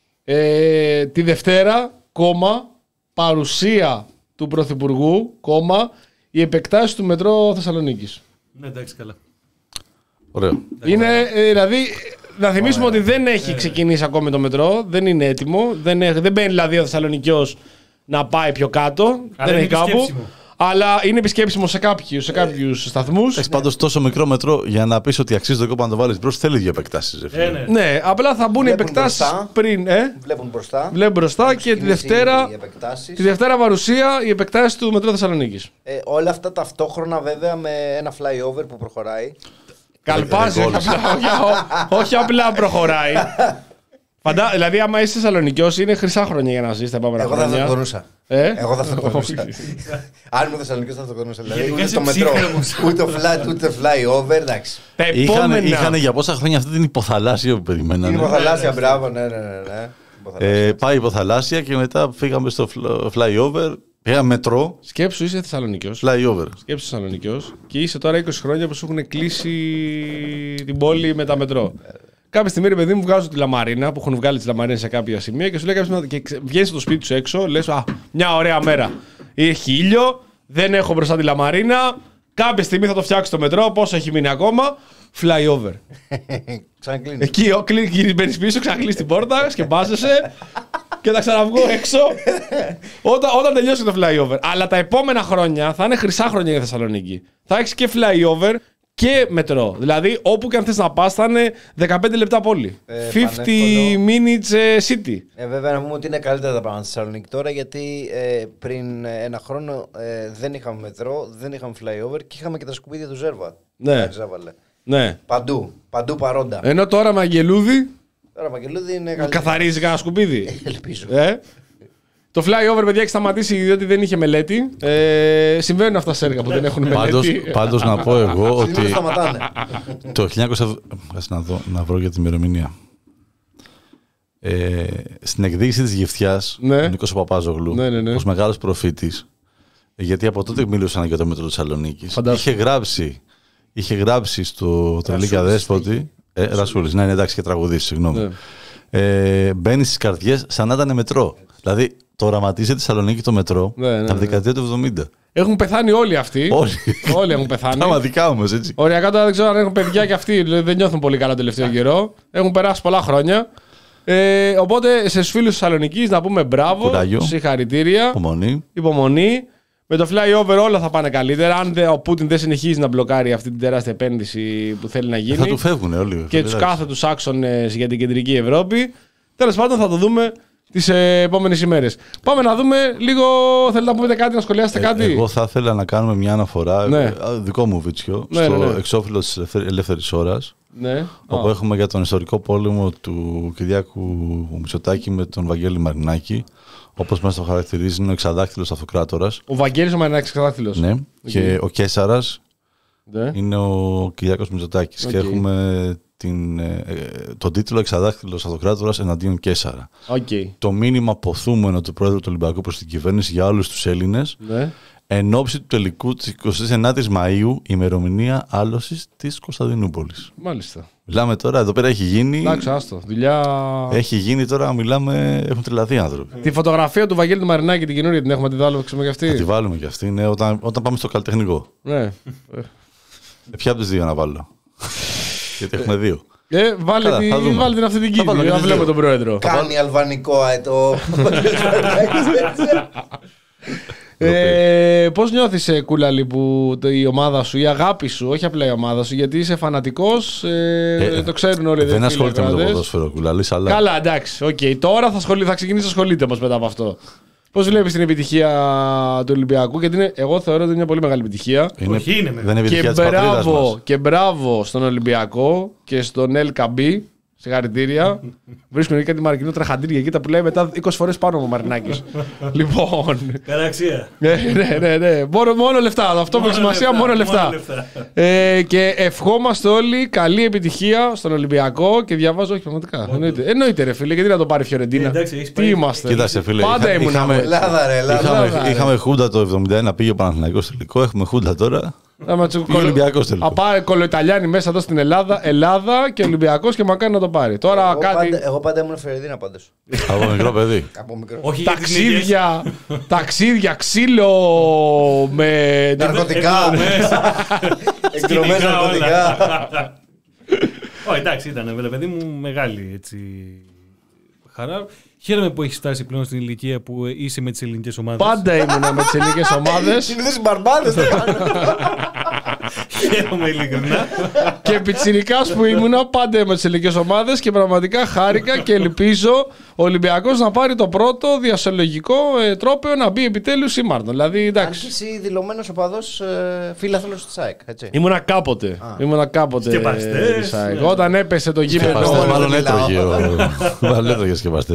B: Ε, τη Δευτέρα, κόμμα, παρουσία του Πρωθυπουργού, κόμμα, οι επεκτάσεις του μετρό Θεσσαλονίκης.
E: Ναι, εντάξει, καλά.
C: Ωραίο.
B: Είναι, ε, δηλαδή, να θυμίσουμε Ωραία. ότι δεν έχει ξεκινήσει ακόμη το μετρό, δεν είναι έτοιμο, δεν, έχει, δεν μπαίνει δηλαδή ο Θεσσαλονικιός να πάει πιο κάτω,
E: αλλά
B: δεν έχει κάπου. Αλλά είναι επισκέψιμο σε κάποιους, σε κάποιους σταθμούς.
C: Έχει πάντως τόσο μικρό μετρό για να πεις ότι αξίζει το κόπο να το βάλεις μπρος, θέλει δύο επεκτάσεις.
B: Ε, ναι. ναι, απλά θα μπουν οι επεκτάσεις πριν. Ε?
D: Βλέπουν μπροστά.
B: Βλέπουν μπροστά και τη Δευτέρα, τη Δευτέρα παρουσία η επεκτάσεις του μετρό Θεσσαλονίκης.
D: Ε, όλα αυτά ταυτόχρονα βέβαια με ένα flyover που προχωράει.
B: Καλπάζει, όχι, όχι απλά προχωράει. Φαντά, δηλαδή, άμα είσαι Θεσσαλονικιός, είναι χρυσά χρόνια για να ζεις τα επόμενα χρόνια.
D: Εγώ θα αυτοκτονούσα.
B: Ε?
D: Εγώ θα αυτοκτονούσα. Αν ήμουν Θεσσαλονικιός θα αυτοκτονούσα. Δηλαδή, ούτε το μετρό, ούτε το fly, ούτε flyover, εντάξει.
C: Είχαν, είχαν για πόσα χρόνια αυτή την υποθαλάσσια που περιμένανε.
D: Την υποθαλάσσια, μπράβο, ναι, ναι, ναι.
C: Ε, πάει υποθαλάσσια και μετά φύγαμε στο flyover. Πήγα μετρό.
B: Σκέψου, είσαι Θεσσαλονικιός.
C: Flyover.
B: Σκέψου Θεσσαλονικιός και είσαι τώρα είκοσι χρόνια που σου έχουν κλείσει την πόλη με τα μετρό. Κάποια στιγμή, ρε παιδί μου, βγάζω τη λαμαρίνα που έχουν βγάλει τι λαμαρίνες σε κάποια σημεία και σου λέει κάποια στιγμή, και βγαίνει στο σπίτι σου έξω, λες, α, μια ωραία μέρα. Έχει ήλιο, δεν έχω μπροστά τη λαμαρίνα. Κάποια στιγμή θα το φτιάξω το μετρό, πόσο έχει μείνει ακόμα. Flyover.
D: Ξανακλίνει.
B: Εκεί μπαίνει πίσω, ξανακλείσει την πόρτα, σκεπάζεσαι και θα ξαναβγώ έξω όταν, όταν τελειώσει το flyover. Αλλά τα επόμενα χρόνια θα είναι χρυσά χρόνια για Θεσσαλονίκη. Θα έχει και flyover και μετρό. Δηλαδή, όπου και αν θες να πας, θα είναι δεκαπέντε λεπτά πόλη.
D: Ε,
B: πενήντα minutes city.
D: Ε, βέβαια, να πούμε ότι είναι καλύτερα τα πράγματα στη Θεσσαλονίκη τώρα, γιατί ε, πριν ένα χρόνο ε, δεν είχαμε μετρό, δεν είχαμε flyover και είχαμε και τα σκουπίδια του Ζέρβα.
B: Ναι. ναι.
D: Παντού. Παντού παρόντα.
B: Ενώ τώρα με αγγελούδι.
D: Τώρα με αγγελούδι είναι καλύτερα.
B: Καθαρίζει κανένα σκουπίδι.
D: Ελπίζω.
B: Ε? Το flyover, παιδιά, έχει σταματήσει διότι δεν είχε μελέτη. Ε, συμβαίνουν αυτά σε έργα που δεν έχουν μελέτη.
C: Πάντως, πάντως να πω εγώ ότι το χίλια εννιακόσια. να, δω, να βρω για την ημερομηνία. Ε, στην εκδίκηση της Γυφτιάς, ναι. ο Νίκος ο Παπάζογλου, ναι, ναι, ναι. ως μεγάλος προφήτης, γιατί από τότε μιλούσαν για το μέτρο της Θεσσαλονίκης, είχε γράψει, είχε γράψει στο Τρελίκα Δέσποτη. Ε, Ρασούλης, ναι, ναι, εντάξει, και τραγουδίσει, συγγνώμη. Ναι. Ε, μπαίνει στις καρδιές σαν να ήταν μετρό. Δηλαδή, το οραματίζει τη Θεσσαλονίκη το μετρό ναι, ναι, ναι. από τη δεκαετία του εβδομήντα.
B: Έχουν πεθάνει όλοι αυτοί.
C: Όλοι,
B: όλοι έχουν πεθάνει.
C: Πραγματικά όμως, έτσι.
B: Οριακά τώρα δεν ξέρω αν έχουν παιδιά και αυτοί. Δεν νιώθουν πολύ καλά το τελευταίο καιρό. Έχουν περάσει πολλά χρόνια. Ε, οπότε, σε φίλους της Θεσσαλονικής να πούμε μπράβο.
C: Κουράγιο.
B: Συγχαρητήρια.
C: Υπομονή.
B: Υπομονή. Με το flyover όλα θα πάνε καλύτερα. Αν δε, ο Πούτιν δεν συνεχίζει να μπλοκάρει αυτή την τεράστια επένδυση που θέλει να γίνει.
C: Θα του φεύγουν όλοι.
B: Και τους κάθετους άξονες για την κεντρική Ευρώπη. Τέλος πάντων, θα το δούμε τις ε, επόμενες ημέρες. Πάμε να δούμε λίγο. Θέλετε να πούμε κάτι, να σχολιάσετε
C: ε,
B: κάτι.
C: Εγώ θα ήθελα να κάνουμε μια αναφορά. Ναι. Δικό μου βίτσιο. Ναι, στο ναι, ναι. εξώφυλλο της ελεύθερης ώρας.
B: Ναι.
C: Όπου
B: Oh.
C: έχουμε για τον ιστορικό πόλεμο του Κυριάκου Μητσοτάκη με τον Βαγγέλη Μαρινάκη. Όπως μας το χαρακτηρίζει, είναι ο εξαδάκτυλος αυτοκράτορας.
B: Ο Βαγγέλης ο Μαρινάκης εξαδάκτυλος.
C: Ναι. Okay. Και ο Καίσαρας ναι. είναι ο Κυριάκος Μητσοτάκης. Okay. Και έχουμε την, ε, τον τίτλο Εξαδάκτυλος Αυτοκράτορας εναντίον Καίσαρα.
B: Okay.
C: Το μήνυμα ποθούμενο του Πρόεδρου του Ολυμπιακού προς την κυβέρνηση για όλους τους Έλληνες.
B: Ναι.
C: Εν ώψη του τελικού της εικοστής ενάτης Μαΐου, ημερομηνία άλωσης της Κωνσταντινούπολης.
B: Μάλιστα.
C: Μιλάμε τώρα, εδώ πέρα έχει γίνει.
B: Εντάξει, άστο. Δουλειά.
C: Έχει γίνει τώρα, μιλάμε, έχουν τρελαθεί άνθρωποι.
B: Τη φωτογραφία του Βαγγέλη του Μαρινάκη, την καινούργια, την έχουμε τη βάλουμε και αυτή.
C: Θα τη βάλουμε και αυτή, ναι, όταν, όταν πάμε στο καλλιτεχνικό.
B: Ναι.
C: Ε, ποια από τις δύο να βάλω. Γιατί έχουμε δύο.
B: Ε, βάλε,
C: Καλά,
B: τη,
C: θα
B: βάλε την αυθεντική. Να βλέπουμε τον πρόεδρο.
D: Κάνει αλβανικό αετό.
B: Ε, πώς νιώθεις, ε, Κούλαλη, που το, η ομάδα σου, η αγάπη σου, όχι απλά η ομάδα σου, γιατί είσαι φανατικός, ε, ε, το ξέρουν όλοι.
C: Δεν ασχολείται με το ποδόσφαιρο, Κούλαλης, αλλά...
B: Καλά, εντάξει, οκ. Okay. Τώρα θα, σχολεί, θα ξεκινήσει να ασχολείται όμως μετά από αυτό. Πώς βλέπεις την επιτυχία του Ολυμπιακού, γιατί είναι, εγώ θεωρώ ότι είναι μια πολύ μεγάλη επιτυχία.
C: Είναι,
E: όχι, είναι
C: δεν είναι επιτυχία της πατρίδας μας.
B: Και μπράβο στον Ολυμπιακό και στον Ελ Καμπί. Συγχαρητήρια. Βρίσκουν κάτι Μαρκινό τραχαντήρια εκεί τα που λέει μετά είκοσι φορές πάνω από ο Μαρινάκης. Λοιπόν.
E: Καραξία.
B: Ναι, ναι, ναι, ναι. Μόνο, μόνο λεφτά. Αυτό που έχει σημασία, μόνο λεφτά. Ε, και ευχόμαστε όλοι καλή επιτυχία στον Ολυμπιακό και διαβάζω. Όχι, πραγματικά. Εννοείται. Εννοείται, ρε φίλε, γιατί να το πάρει η Φιωρεντίνα. Τι είμαστε.
C: Κοίταξε, φίλε.
B: Πάντα ήμουν.
D: Ελλάδα, ρε, Ελλάδα.
C: Είχαμε χούντα το εβδομήντα ένα, πήγε ο Παναθηναϊκός τελικό. Έχουμε χούντα τώρα. Ολυμπιακός τελικό.
B: Θα πάει κολοϊταλιάνοι μέσα εδώ στην Ελλάδα, Ελλάδα και Ολυμπιακός και μακάρι να το πάρει. Τώρα
D: εγώ,
B: κάτι...
D: πάντα, εγώ πάντα ήμουν Φιωρεντίνα πάντως.
C: Από μικρό παιδί.
D: Από μικρό.
E: Όχι,
B: ταξίδια, ταξίδια, ξύλο με
D: ναρκωτικά. Εκδρομές ναρκωτικά.
E: Όχι, εντάξει, ήταν βέβαια, παιδί μου, μεγάλη έτσι χαρά. Χαίρομαι που έχει φτάσει πλέον στην ηλικία που είσαι με τις ελληνικές ομάδες.
B: Πάντα ήμουνα με τις ελληνικές ομάδες.
D: Συνήθως οι μπαρμπάδες δεν κάνουν.
E: Χαίρομαι ειλικρινά.
B: Και πιτσιρικάς που ήμουνα πάντα με τις ελληνικές ομάδες και πραγματικά χάρηκα και ελπίζω ο Ολυμπιακός να πάρει το πρώτο διασυλλογικό ε, τρόπαιο να μπει επιτέλους η Μάρτον. Δηλαδή, εντάξει.
D: Αν είσαι δηλωμένος οπαδός ε, φίλαθλος της ΑΕΚ, έτσι.
B: Ήμουνα κάποτε. Ήμουνα κάποτε.
E: Σκεπαστές.
B: Ναι. Όταν έπεσε το γήπεδο.
C: Σκεπαστές, μάλλον έτρωγε. Μάλλον έτρωγε σκεπαστές.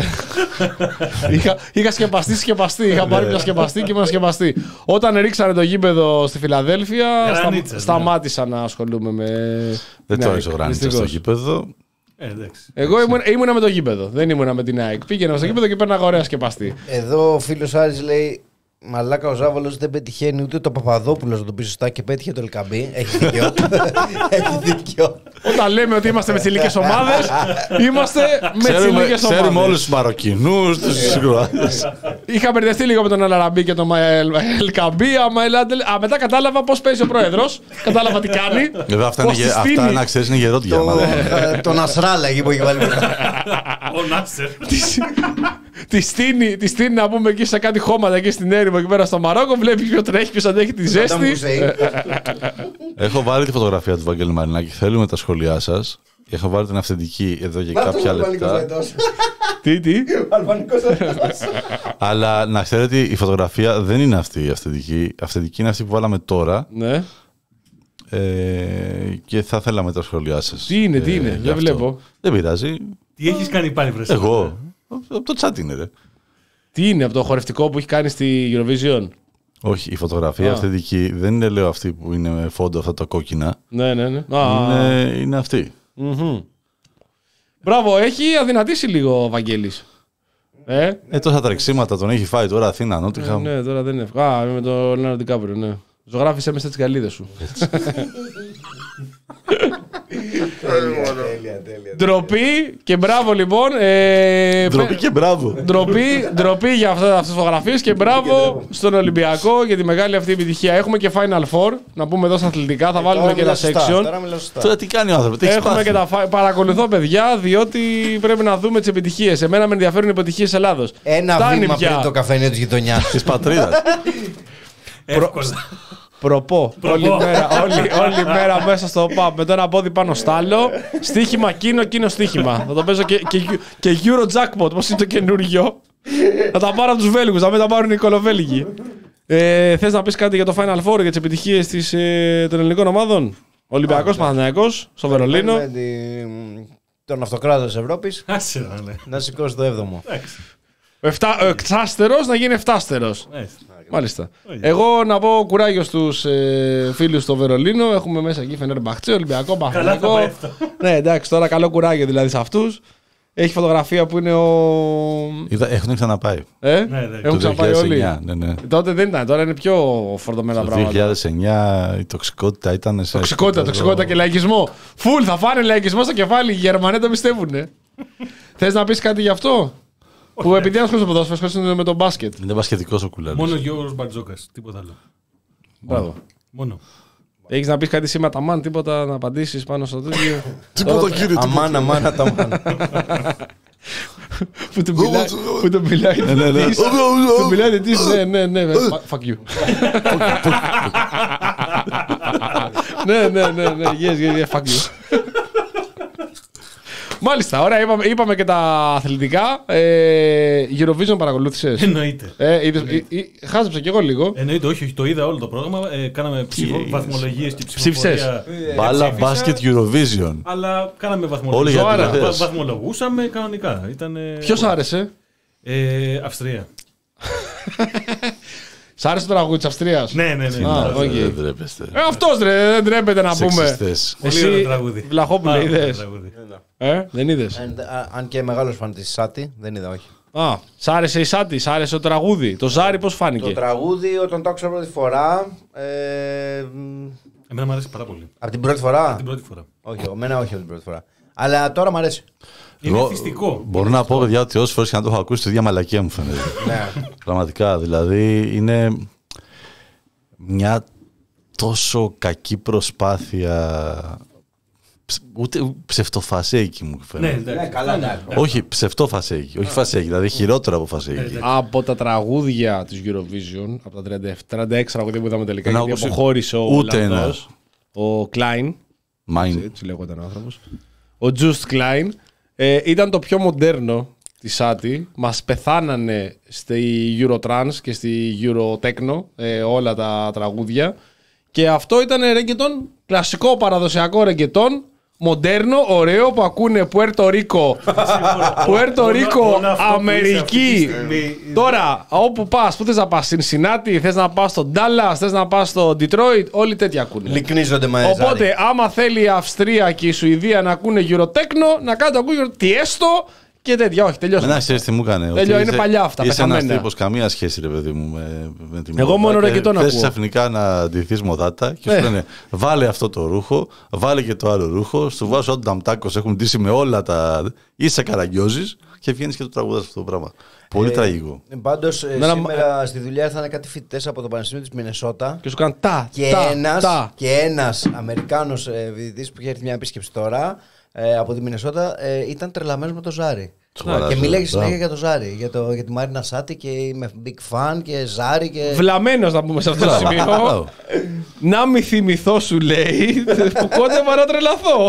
C: Είχα, είχα σκεπαστεί, σκεπαστεί. Είχα πάρει πια σκεπαστεί και ήμουν σκεπαστεί. Όταν ρίξανε το γήπεδο στη Φιλαδέλφια, στα, σταμάτησα να ασχολούμαι με. Δεν το έριξε ο Γρανίτσα στο γήπεδο.
E: Ε,
B: Εγώ ήμουν, ήμουνα με το γήπεδο. Δεν ήμουνα με την ΑΕΚ. Πήγαινα στο γήπεδο και πέρναγα ωραία σκεπαστή.
D: Εδώ ο φίλος Άρης λέει: μαλάκα ο Ζάβολος δεν πετυχαίνει ούτε το Παπαδόπουλος να το πει σωστά και πέτυχε το Ελκαμπή. Έχει δίκιο. Έχει δίκιο.
B: Όταν λέμε ότι είμαστε με τις ελληνικές ομάδες, είμαστε με τις ελληνικές ομάδες.
C: Ξέρουμε όλους τους Μαροκινούς, τους Κροάτες.
B: Είχα μπερδευτεί λίγο με τον Αλαραμπή και τον Ελκαμπή. Α, μετά κατάλαβα πώς παίζει ο πρόεδρος. Κατάλαβα τι κάνει.
C: Βέβαια, αυτά να ξέρεις είναι γερόντια.
D: Τον Ασράλα εκεί που έχει βάλει.
E: Ο Νάσερ.
B: Τη στείνει, τη στείνει να πούμε εκεί σε κάτι χώματα εκεί στην έρημο εκεί πέρα στο Μαρόκο. Βλέπει ποιο τρέχει, ποιο αντέχει τη ζέστη.
C: Έχω βάλει τη φωτογραφία του Βαγγέλη Μαρινάκη. Θέλουμε τα σχόλιά σας. Έχω βάλει την αυθεντική εδώ για κάποια λεπτά.
B: Τι, τι.
C: Αλλά να ξέρετε, η φωτογραφία δεν είναι αυτή η αυθεντική. Αυθεντική είναι αυτή που βάλαμε τώρα.
B: Ναι.
C: Ε, και θα θέλαμε τα σχόλιά σας.
B: Τι είναι, τι είναι, δεν βλέπω.
C: Δεν πειράζει.
E: Τι έχεις κάνει πάλι, βρε?
C: Εγώ. Από το chat είναι, ρε.
B: Τι είναι, από το χορευτικό που έχει κάνει στη Eurovision?
C: Όχι, η φωτογραφία αυθεντική δεν είναι, λέω, αυτή που είναι με φόντο αυτά τα κόκκινα.
B: Ναι, ναι, ναι.
C: Είναι, είναι αυτή.
B: Mm-hmm. Μπράβο, έχει αδυνατήσει λίγο ο Βαγγέλης. Ε,
C: ε τόσα τρεξίματα τον έχει φάει τώρα Αθήνα, Νότιχαμ.
B: Ναι, ναι, τώρα δεν είναι. Α, με τον Λεωνάρντο Ντικάπριο, ναι. Ζωγράφησε μέσα στις καλύδες σου.
D: Τέλεια, τέλεια, τέλεια.
B: Ντροπή και μπράβο λοιπόν. Ε,
C: ντροπή και μπράβο.
B: Ντροπή, ντροπή για αυτές τις φωτογραφίες και μπράβο στον Ολυμπιακό για τη μεγάλη αυτή επιτυχία. Έχουμε και Final Four, να πούμε εδώ στα αθλητικά, θα βάλουμε και ένα section.
C: Τώρα τι κάνει ο άνθρωπος, τι
B: Έχουμε και τα παρακολουθώ παιδιά, διότι πρέπει να δούμε τις επιτυχίες. Εμένα με ενδιαφέρουν οι επιτυχίες Ελλάδος.
D: Ένα Φτάνει βήμα πια. Πριν το καφενείο της γειτονιάς.
C: Της πατρίδας.
B: Προπό. Όλη μέρα, όλη, όλη μέρα μέσα στο pub με το ένα πόδι πάνω στάλο. Στοίχημα κίνο, κίνο στοίχημα. Θα το παίζω και, και, και Euro Jackpot, πώς είναι το καινούργιο. Θα τα πάρω από τους Βέλγους, θα μην τα πάρουν οι Κολοβέλγοι. Ε, θες να πεις κάτι για το Final Four, για τις επιτυχίες της, ε, των ελληνικών ομάδων? Ολυμπιακός, Παναθηναϊκός, στο Βερολίνο.
D: Τον αυτοκράτο της Ευρώπης. Να σηκώσει το έβδομο.
B: Εξάστερος να γίνει εφτάστερος. Μάλιστα. Εγώ να πω κουράγιο στους ε, φίλους στο Βερολίνο. Έχουμε μέσα εκεί Φενέρμπαχτσε, Ολυμπιακό, Παναθηναϊκό. Ναι, εντάξει, τώρα καλό κουράγιο δηλαδή σε αυτούς. Έχει φωτογραφία που είναι ο.
C: Είδα, έχουν ξαναπάει.
B: Ε?
E: Ναι, ναι.
B: Έχουν ξαναπάει όλοι.
C: Ναι, ναι.
B: Τότε δεν ήταν, τώρα είναι πιο φορτωμένα
C: Το
B: πράγματα.
C: δύο χιλιάδες εννιά η τοξικότητα ήταν σε.
B: Τοξικότητα, τοξικότητα και λαϊκισμό. Φουλ, θα φάνε λαϊκισμό στο κεφάλι. Οι Γερμανοί το πιστεύουνε. Θες να πεις κάτι γι' αυτό? Που επειδή είναι στο ποδόσφαιρο, ασχολείται με το μπάσκετ.
C: Είναι μπασκετικός ο Κουλάρης.
E: Μόνο ο Γιώργος Μπαρτζόκας, τίποτα άλλο.
B: Μπράβο.
E: Μόνο.
B: Έχεις να πεις κάτι σήμερα τα μάν, τίποτα να απαντήσεις πάνω στο τέτοιο?
C: Τίποτα κύριε.
D: Αμάνα, αμάνα, τα αμάνα.
B: Που του μιλάει. Που του μιλάει. Του μιλάει διετής. Ναι, ναι, ναι. Fuck you. Ναι, ναι, ναι. Yes, yes, fuck you. Μάλιστα, ωραία, είπαμε, είπαμε και τα αθλητικά. Ε, Eurovision παρακολούθησες?
E: Εννοείται.
B: Ε, είδες, ε, ε, χάζεψα κι εγώ λίγο.
E: Εννοείται, όχι, όχι, το είδα όλο το πρόγραμμα. Ε, κάναμε ψηφο, βαθμολογίες και ψηφοφορία.
C: Μπάλα, μπάσκετ, Eurovision.
E: Αλλά κάναμε
C: Όλοι
E: βαθμολογίες.
C: για
E: Βα,
C: τηλεθέαση.
E: βαθμολογούσαμε κανονικά. Ήτανε...
B: Ποιος άρεσε?
E: Ε, Αυστρία.
B: Σ' άρεσε το τραγούδι της Αυστρίας?
E: Ναι, ναι, ναι.
B: Α,
E: ναι.
B: οκ.
C: Δεν τρέπεστε.
B: Ε, αυτός ρε, δεν τρέπεται να πούμε.
C: Σεξιστές.
E: Πολύ
B: Εσύ,
E: ωραίο τραγούδι.
B: Βλαχόπουλε,
E: Πάρα πολύ ωραίο
B: είδες?
E: τραγούδι.
B: Ε, δεν είδες?
D: And, α, αν και μεγάλος φαν της Σάτι, δεν είδα, όχι.
B: Α, σ' άρεσε η Σάτι, σ' άρεσε το τραγούδι. Το Ζάρι πώς
D: Το
B: φάνηκε?
D: τραγούδι, όταν το άκουσα πρώτη φορά. Ε, μ,
E: Εμένα μου αρέσει πάρα πολύ.
D: από την πρώτη φορά.
E: Την πρώτη φορά.
D: Όχι, εμένα όχι από την πρώτη φορά. Αλλά τώρα μου αρέσει.
E: Είναι
C: Εγώ
E: θυστικό.
C: Μπορώ να πω, παιδιά, ότι όσες φορές και να το έχω ακούσει, τη ίδια μαλακία μου φαίνεται.
D: Ναι.
C: Πραγματικά, δηλαδή είναι μια τόσο κακή προσπάθεια. Ψ- Ούτε ψευτοφασέικη μου
E: Ναι,
C: φαίνεται.
E: εντάξει.
D: καλά, ναι.
C: Όχι, ψευτοφασέικη. Όχι φασέικη, δηλαδή χειρότερο από φασέικη.
B: Από τα τραγούδια της Eurovision, από τα τριάντα επτά, τριάντα έξι τραγούδια που είδαμε τελικά,
C: Δεν
B: γιατί
C: άκουσα
B: αποχώρησε ο
C: ούτε
B: Ολλανδός, ο Klein,
C: Mine.
B: έτσι λέγονταν ο άνθρωπος, ο Just Klein, ε, ήταν το πιο μοντέρνο τη Σάτι. Μας πεθάνανε στη Eurotrans και στη Eurotechno ε, όλα τα τραγούδια. Και αυτό ήταν ρεγκετόν, κλασικό παραδοσιακό ρεγκετόν, μοντέρνο, ωραίο, που ακούνε Πουέρτο Ρίκο, Πουέρτο Ρίκο, Αμερική. Τώρα, όπου πας, πού θες να πας, Σινσινάτι, θες να πας στο Dallas, θες να πας στο Detroit, όλοι τέτοια ακούνε.
D: Λυκνίζονται με ζάρι.
B: Οπότε, άμα θέλει η Αυστρία και η Σουηδία να ακούνε Eurotechno, να κάνουν το ακούνε Tiesto και τέτοια. Όχι, τελειώσαμε.
C: Ένα ξέρεις τι μου έκανε.
B: Τέλειο,
C: ότι
B: είναι
C: είσαι-
B: παλιά αυτά,
C: Είσαι ένας
B: πεθαμένα.
C: τύπος καμία σχέση, ρε παιδί μου, με, με τη
B: Εγώ
C: μόδα
B: μόνο
C: και
B: ρεγκετόν
C: θες
B: ακούω.
C: ξαφνικά να ντυθείς μοδάτα και σου
B: Ναι.
C: λένε βάλε αυτό το ρούχο, βάλε και το άλλο ρούχο, σου βάζω ό,τι ταμτάκος έχουν ντύσει με όλα τα. Είσαι καραγκιόζης και βγαίνεις και το τραγουδάς αυτό το πράγμα. Πολύ τραγικό.
D: Πάντω,
B: Μένα-
D: σήμερα στη δουλειά ήρθαν κάτι φοιτητές από το Πανεπιστήμιο της Μινεσότα.
B: Και σου κάνουν τα,
D: Και
B: τα,
D: ένας,
B: τα.
D: και ένας Αμερικάνος ε, φοιτητής που είχε έρθει μια επίσκεψη τώρα ε, από τη Μινεσότα ε, ήταν τρελαμένος με το Ζάρι.
C: Σοβαρά,
D: Και μιλάει
C: σοβαρά.
D: συνέχεια για το Ζάρι, για, το, για τη Μάρινα Σάτι και είμαι big fan και Ζάρι και...
B: Βλαμμένος να πούμε σε αυτό το σημείο. Να μη θυμηθώ, σου λέει, που κόντευα να τρελαθώ.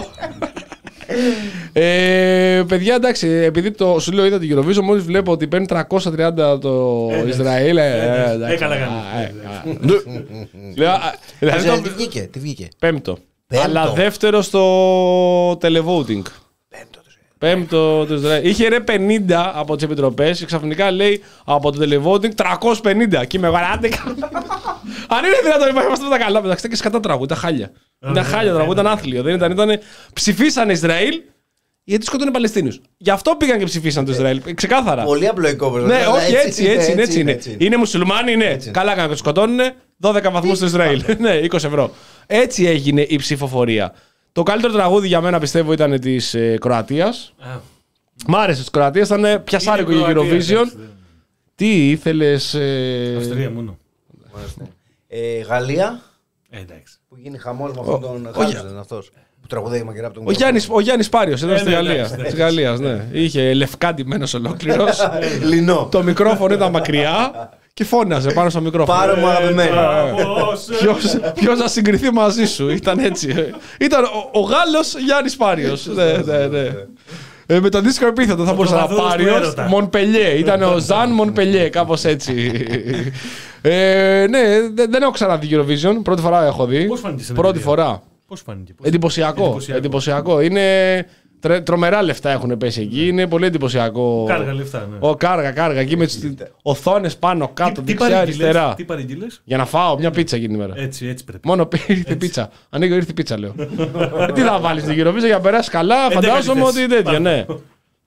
B: ε, παιδιά, εντάξει, επειδή το, σου λέω είδα την Eurovision, μόλις βλέπω ότι παίρνει τριακόσια τριάντα το Ισραήλ. ε, ε, εντάξει.
E: Έκανα κάνει.
B: Α, ε, α. Λέω, α, δηλαδή
D: Δηλαδή,
B: το-
D: τι βγήκε, τι βγήκε.
B: Πέμπτο.
D: Πέμπτο.
B: Αλλά δεύτερο στο televoting. Πέμπτο το Ισραήλ. Είχε ρε πενήντα από τις επιτροπές και ξαφνικά λέει από το televoting τριακόσια πενήντα. Και είμαι γαλάτε. Αν είναι δυνατόν, είμαστε τα καλά. Μεταξύ και σκατά τραγούδι, ήταν χάλια. Ήταν χάλια το τραγούδι, ήταν άθλιο. Δεν ήταν, ήταν... Ψηφίσανε Ισραήλ γιατί σκοτώνε Παλαιστίνους. Γι' αυτό πήγαν και ψηφίσαν το Ισραήλ. Ξεκάθαρα.
D: Πολύ απλοϊκό όπως
B: Ναι,
D: λέτε, αλλά
B: όχι, έτσι, έτσι, είναι, έτσι είναι.
D: έτσι.
B: Είναι μουσουλμάνοι, ναι. Καλά κάνουν και τους σκοτώνουνε. δώδεκα βαθμούς στο Ισραήλ. Ναι, είκοσι ευρώ. Έτσι έγινε η ψηφοφορία. Το καλύτερο τραγούδι για μένα πιστεύω ήταν της ε, Κροατίας. Μ' άρεσε της Κροατίας, ήταν πιασάρικο για Eurovision. Τι ήθελες. Ε...
E: Αυστρία μόνο.
D: Ε, Γαλλία,
E: Ε, εντάξει.
D: που γίνει χαμός με αυτόν τον
B: ο-
D: Χάλιζεν αυτός. Που τραγουδάει μακριά από τον
B: Ο Γιάννης, ο Γιάννης Πάριος ήταν
E: Ε,
B: στη
E: ναι,
B: Γαλλία.
E: εντάξει,
B: Της Γαλλίας, ναι. Είχε λευκά ντυμένος ολόκληρος.
D: Λινό.
B: Το μικρόφωνο ήταν μακριά και φώναζε πάνω στο μικρόφωνο.
D: Πάρε μου αγαπημένο.
B: Ποιος, ποιος να συγκριθεί μαζί σου, ήταν έτσι. Ήταν ο, ο Γάλλος Γιάννης Πάριος. ναι, ναι, ναι. Ε, με τον δίσκο επίθετο θα μπορούσα να
E: Πρωτοπαθός του
B: πάρει.
E: έρωτα.
B: Μονπελιέ. Ήταν ο Ζαν Μονπελιέ, κάπως έτσι. ε, ναι, δεν, δεν έχω ξαναδεί Eurovision. Πρώτη φορά έχω δει.
E: Πώς φάνηκε στην
B: Πρώτη
E: εμπειρία?
B: φορά.
E: Πώς φάνηκε? πώς-
B: Εντυπωσιακό.
E: Εντυπωσιακό.
B: εντυπωσιακό. Είναι τρε- τρομερά λεφτά έχουν πέσει εκεί. Είναι πολύ εντυπωσιακό.
E: Κάργα λεφτά, ναι.
B: Ο κάργα, κάργα. Εκεί με τις οθόνες πάνω, κάτω,
E: Τι- τι
B: δεξιά,
E: παρήγγειλες,
B: αριστερά.
E: Τι παρήγγειλες?
B: Για να φάω μια πίτσα εκείνη την ημέρα.
E: Έτσι, έτσι πρέπει.
B: Μόνο ήρθε πίτσα. Ανοίγω, ήρθε πίτσα, λέω. Ε, Τι θα βάλει στην Eurovision για να περάσει καλά, φαντάζομαι
E: θες.
B: ότι τέτοια, ναι.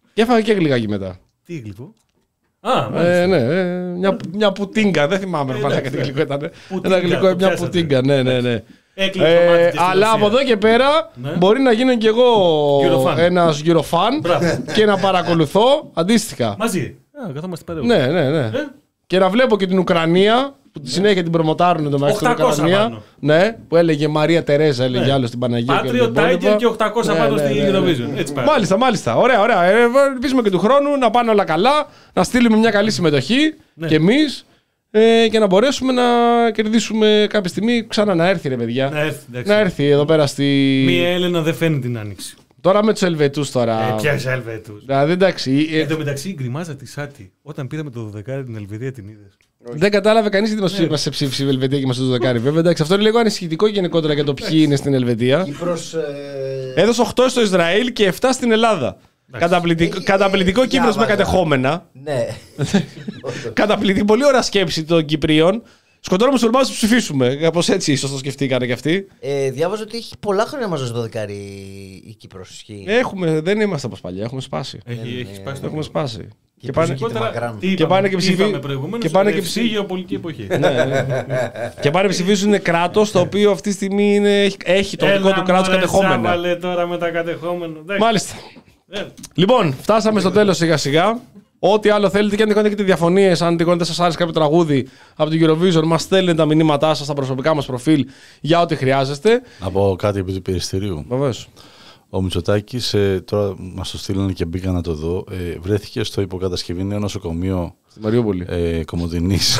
B: Και έφαγα και γλυκάκι μετά.
E: Τι γλυκό? Α,
B: ε, ναι, ε, μια, μια πουτίνγκα, δεν θυμάμαι ε, ναι, τι γλυκό ήταν. Ένα γλυκό, μια πουτίνγκα, ναι, ναι, ναι. Ε, αλλά από εδώ και πέρα ναι. μπορεί να γίνω κι εγώ ένας Eurofan και να παρακολουθώ αντίστοιχα.
E: Μαζί. Α, καθόμαστε παρέα.
B: Ναι, ναι, ναι. Ε? Και να βλέπω και την Ουκρανία που τη συνέχεια την προμοτάρουν το μεταξύ στην Ουκρανία. Ναι, που έλεγε Μαρία Τερέζα, έλεγε ναι. άλλο στην Παναγία.
E: Πάτριο Τάιγκερ και οκτακόσια πάνω στη Eurovision.
B: Μάλιστα, μάλιστα. Ωραία, ωραία. Ελπίζουμε και του χρόνου να πάνε όλα καλά, να στείλουμε μια καλή συμμετοχή ναι. κι εμείς. Ε, και να μπορέσουμε να κερδίσουμε κάποια στιγμή ξανά να έρθει ρε παιδιά.
E: Να έρθει,
B: να έρθει εδώ πέρα στη.
E: Μία Έλενα δεν φαίνει την άνοιξη.
B: Τώρα με τους Ελβετούς τώρα.
E: Ε, Ποιες Ελβετούς.
B: Δηλαδή εντάξει.
E: Εν τω μεταξύ η γκριμάζα τη Σάτι. Όταν πήραμε το δωδεκάρι την Ελβετία την είδες.
B: Δεν κατάλαβε κανείς γιατί μας ναι. ψήφισε η Ελβετία και μας το δωδεκάρι. Βέβαια εντάξει, αυτό είναι λίγο ανησυχητικό γενικότερα για το ποιοι είναι στην Ελβετία.
D: Κύπρος, ε...
B: έδωσε οκτώ στο Ισραήλ και επτά στην Ελλάδα. Καταπληκτικό, έχει, καταπληκτικό έχει, Κύπρος με κατεχόμενα.
D: Ναι.
B: Καταπληκτική, πολύ ωραία σκέψη των Κυπρίων. Σκοτώνουμε μουσουλμάνους να τους ψηφίσουμε. Κάπως έτσι ίσως το σκεφτήκανε κι αυτοί.
D: Ε, διάβαζα ότι έχει πολλά χρόνια να μας δώσει το δεκάρι η Κύπρος.
B: Έχουμε, δεν είμαστε όπως παλιά, έχουμε σπάσει.
E: Έχει, ε, έχει σπάσει.
B: Έχουμε σπάσει.
D: Και, και πάνε και,
B: και πάνε και ψηφίζουν.
E: Και πάνε και ψηφίζουν γεωπολιτική εποχή.
B: Και πάνε και ψηφίζουν κράτος το οποίο αυτή τη στιγμή είναι, έχει το δικό του κράτος κατεχόμενα.
E: Έβαλε τώρα με τα κατεχόμενα.
B: Μάλιστα. Λοιπόν, φτάσαμε στο τέλος σιγά σιγά. Ό,τι άλλο θέλετε και αν τυχόν έχετε διαφωνίες, αν τυχόν δεν σας άρεσε κάποιο τραγούδι από την Eurovision, μας στέλνετε τα μηνύματά σας στα προσωπικά μας προφίλ για ό,τι χρειάζεστε.
C: Να πω κάτι επί του περιστηρίου.
B: Βεβαίως.
C: Ο Μητσοτάκης, ε, τώρα μας το στείλανε και μπήκα να το δω, ε, βρέθηκε στο υποκατασκευή νέο νοσοκομείο
B: στη Μαριούπολη.
C: Ε, Κομοτηνής.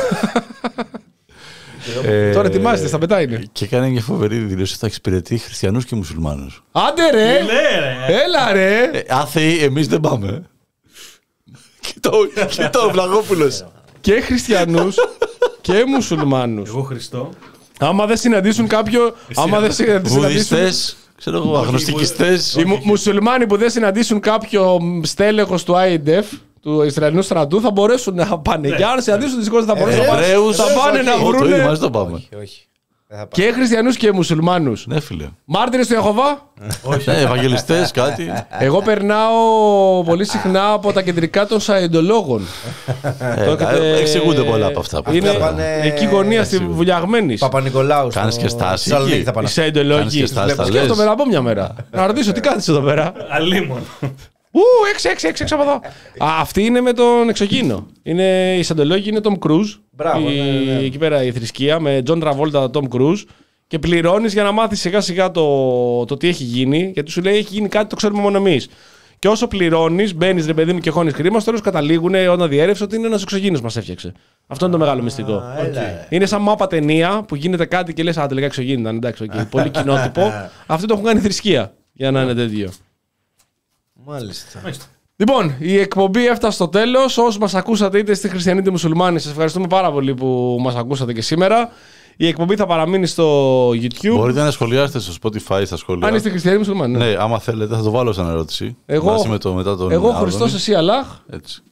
B: Ε, Τώρα ετοιμάζεται, στα πετά είναι.
C: Και έκανε μια φοβερή δηλώση ότι θα εξυπηρετεί χριστιανούς και μουσουλμάνους.
B: Άντε ρε! Έλα ρε!
C: Ε, άθεοι, εμείς δεν πάμε. Και το, και το Βλαχόπουλος.
B: Και χριστιανούς και μουσουλμάνους.
E: Εγώ Χριστό.
B: Άμα δεν συναντήσουν κάποιο. Άμα δεν συναντήσουν.
C: Βουδιστές, ξέρω εγώ, αγνωστικιστές.
B: Οι μουσουλμάνοι που δεν συναντήσουν κάποιο στέλεχος του άι ντι εφ, του Ισραηλινού στρατού, θα μπορέσουν να πάνε. Και αν συναντήσουν δυστυχώς θα μπορέσουν
C: να
B: πάνε να βρουν.
C: Όχι.
B: Και χριστιανούς και μουσουλμάνους.
C: Ναι, φίλε.
B: Μάρτυρες του Ιεχωβά.
C: Όχι. Ευαγγελιστές, κάτι.
B: Εγώ περνάω πολύ συχνά από τα κεντρικά των Σαϊντολόγων.
C: Εξηγούνται πολλά από αυτά.
B: Είναι εκεί γωνία στη Βουλιαγμένη.
D: Παπα-Νικολάου.
C: Κάνεις και στάση.
B: Οι Σαϊντολόγοι. Σκέφτομαι να πω μια μέρα. Να ρωτήσω τι κάνεις εδώ πέρα.
E: Αλίμον.
B: Ου, έξι, έξι, έξι, έξι από εδώ. Αυτή είναι με τον εξωγήινο. Είναι, η Σαντολόγη είναι Tom Cruise.
D: Μπράβο,
B: η,
D: ναι, ναι.
B: Εκεί πέρα η θρησκεία με John Travolta, Tom Cruise. Και πληρώνεις για να μάθεις σιγά σιγά το, το τι έχει γίνει. Γιατί σου λέει έχει γίνει κάτι, το ξέρουμε μόνο εμείς. Και όσο πληρώνεις, μπαίνεις ρε παιδί μου και χώνεις χρήμα, στο τέλος καταλήγουν όταν διέρευσε ότι είναι ένας εξωγήινος μας έφτιαξε. Αυτό είναι το μεγάλο μυστικό.
D: Okay.
B: Είναι σαν μάπα ταινία που γίνεται κάτι και λες α, τελικά εξωγήινο ήταν. Εντάξει, okay. Πολύ κοινότυπο. Αυτό το έχουν κάνει θρησκεία για να είναι τέτοιο.
D: Μάλιστα.
B: Λοιπόν, η εκπομπή έφτασε στο τέλος. Όσοι μας ακούσατε είτε στη χριστιανή είτε μουσουλμάνοι, σας ευχαριστούμε πάρα πολύ που μας ακούσατε και σήμερα. Η εκπομπή θα παραμείνει στο YouTube.
C: Μπορείτε να σχολιάσετε στο Spotify στα σχόλια.
B: Αν είστε χριστιανοί ή μουσουλμάνοι.
C: Ναι. ναι, άμα θέλετε, θα το βάλω σαν ερώτηση.
B: Εγώ,
C: με το, μετά τον
B: εγώ Χριστός, εσύ Αλλάχ.
C: Έτσι.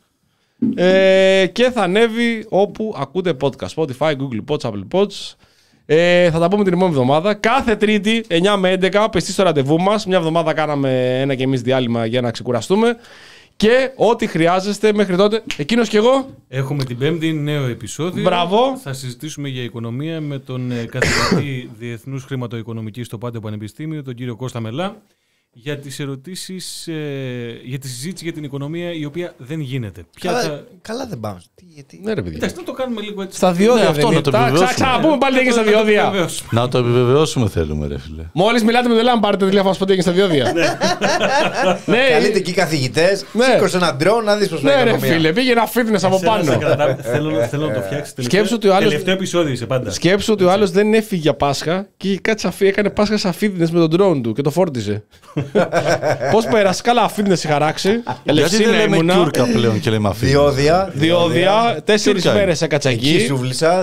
B: Ε, και θα ανέβει όπου ακούτε podcast. Spotify, Google Pods, Apple Pods. Ε, θα τα πούμε την επόμενη εβδομάδα. Κάθε Τρίτη, εννιά με έντεκα, πεστή στο ραντεβού μας. Μια εβδομάδα κάναμε ένα και εμείς διάλειμμα για να ξεκουραστούμε. Και ό,τι χρειάζεστε μέχρι τότε. Εκείνος και εγώ.
E: Έχουμε την Πέμπτη νέο επεισόδιο.
B: Μπράβο.
E: Θα συζητήσουμε για οικονομία με τον καθηγητή Διεθνούς Χρηματοοικονομικής στο Πάντιο Πανεπιστήμιο, τον κύριο Κώστα Μελά. Για τις ερωτήσεις, ε, για τη συζήτηση για την οικονομία η οποία δεν γίνεται.
D: Καλά,
E: θα...
D: καλά δεν πάμε. Τι, γιατί...
B: Ναι, ρε παιδιά.
E: Εντάξει, να το κάνουμε λίγο έτσι.
B: Στα διόδια
C: ναι, αυτό να το επιβεβαιώσουμε.
B: Ξαναπούμε πάλι τι έγινε στα διόδια.
C: Να το επιβεβαιώσουμε θέλουμε, ρε φίλε.
B: Μόλις μιλάτε με το Λάμπ, πάρετε τηλέφωνο να σας πω τι έγινε στα διόδια.
D: Ναι, καλείτε εκεί καθηγητές, σήκωσε έναν ντρόν να δεις πώς
B: πάει η οικονομία. Ναι, ρε φίλε, πήγε ένα fitness από πάνω.
E: Θέλω να το φτιάξεις
B: τελευταίο
E: επεισόδιο είσαι πάντα.
B: Σκέψου ότι ο άλλος δεν έφυγε για Πάσχα και έκανε Πάσχα σαν fitness με τον ντρόν του και το φόρτιζε. Πώς πέρασε, καλά fitness είχα ράξει.
C: Γιατί δεν λέμε Τούρκα πλέον και λέμε αφήνει.
D: Διόδια.
B: Διόδια, τέσσερις μέρες έκατσα εκεί.
D: Εκεί σούβλησα.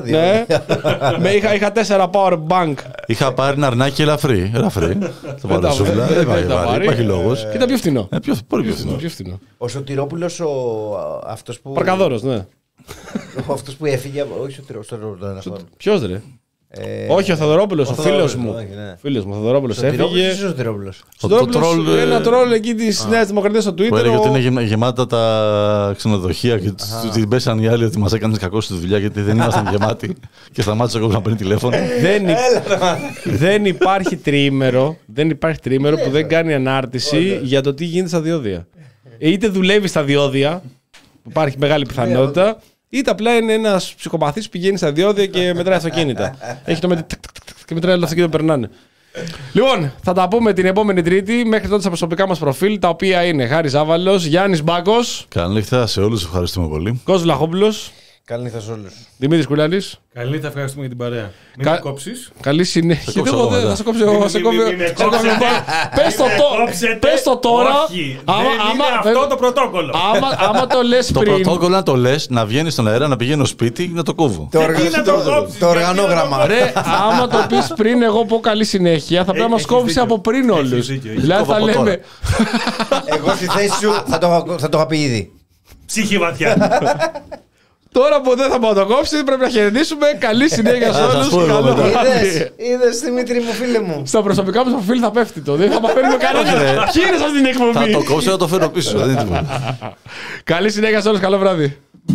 B: Είχα τέσσερα power bank.
C: Είχα πάρει ένα αρνάκι ελαφρύ. Ελαφρύ. Το πάρω σούβλα. Δεν υπάρχει λόγος.
B: Και ήταν πιο φθηνό.
C: Πολύ πιο
B: φθηνό.
D: Ο Σωτηρόπουλος, αυτός που...
B: Παρκαδόρος, ναι.
D: Αυτός που έφυγε, όχι Σωτηρόπουλος.
B: Ποιος ρε.
D: Ε,
B: όχι, ο Θοδωρόπουλος, ο, ο φίλος μου.
D: Ναι.
B: Φίλος μου, ο Θοδωρόπουλος έφυγε.
D: Ο Σωτηρόπουλος.
B: Ο Θοδωρόπουλος, ένα τρόλ εκεί της Νέας Δημοκρατίας στο Twitter.
C: Που έλεγε ότι είναι γεμάτα τα ξενοδοχεία και του την πέσαν οι άλλοι ότι μας έκανες κακό στη δουλειά γιατί δεν ήμασταν γεμάτοι. Και σταμάτησε ο να παίρνει τηλέφωνο.
B: Δεν υπάρχει τριήμερο, δεν υπάρχει τριήμερο που δεν κάνει ανάρτηση για το τι γίνεται στα διόδια. Είτε δουλεύει στα διόδια, που υπάρχει μεγάλη πιθανότητα, είτε απλά είναι ένας ψυχοπαθής που πηγαίνει στα διόδια και μετράει αυτοκίνητα. Έχει το μετρή και μετράει όλα τα αυτοκίνητα που περνάνε. Λοιπόν, θα τα πούμε την επόμενη Τρίτη. Μέχρι τότε στα προσωπικά μας προφίλ, τα οποία είναι Χάρης Άβαλος, Γιάννης Μπάκος.
C: Καλή νύχτα σε όλους, ευχαριστούμε πολύ.
B: Κώστας Βλαχόπουλος.
D: Καλή νύχτα σε όλους.
B: Δημήτρης Κουλάλης.
E: Καλή νύχτα, ευχαριστούμε για την παρέα. Μην
B: Κα...
E: με κόψεις.
B: Καλή συνέχεια.
C: Θα κόψω εγώ μετά.
B: Θα σε κόψω εγώ. Πες το τώρα.
E: Όχι, δεν είναι αυτό το πρωτόκολλο.
B: Άμα το λες πριν.
C: Το πρωτόκολλο να το λες, να βγαίνει στον αέρα, να πηγαίνω σπίτι να το κόβω.
D: Το οργανόγραμμα.
B: Ρε, άμα το πεις πριν εγώ πω καλή συνέχεια, θα πρέπει να μας κόβεις από πριν όλους. Δηλαδή θα λέμε.
D: Εγώ στη θέση σου θα το είχα πει ήδη.
E: Ψυχή βαθιά.
B: Τώρα που δεν θα πάω το κόψει, πρέπει να χαιρετήσουμε. Καλή συνέχεια σε όλους. Καλό βράδυ.
D: Είδες, Δημήτρη μου, φίλε μου.
B: Στα προσωπικά μας προφίλ θα πέφτει το. Δεν θα μαθαίνουμε κανένα. Ποιοι είναι σας την εκπομπή.
C: Θα το κόψω να το φέρω πίσω.
B: Καλή συνέχεια σε όλους. Καλό βράδυ.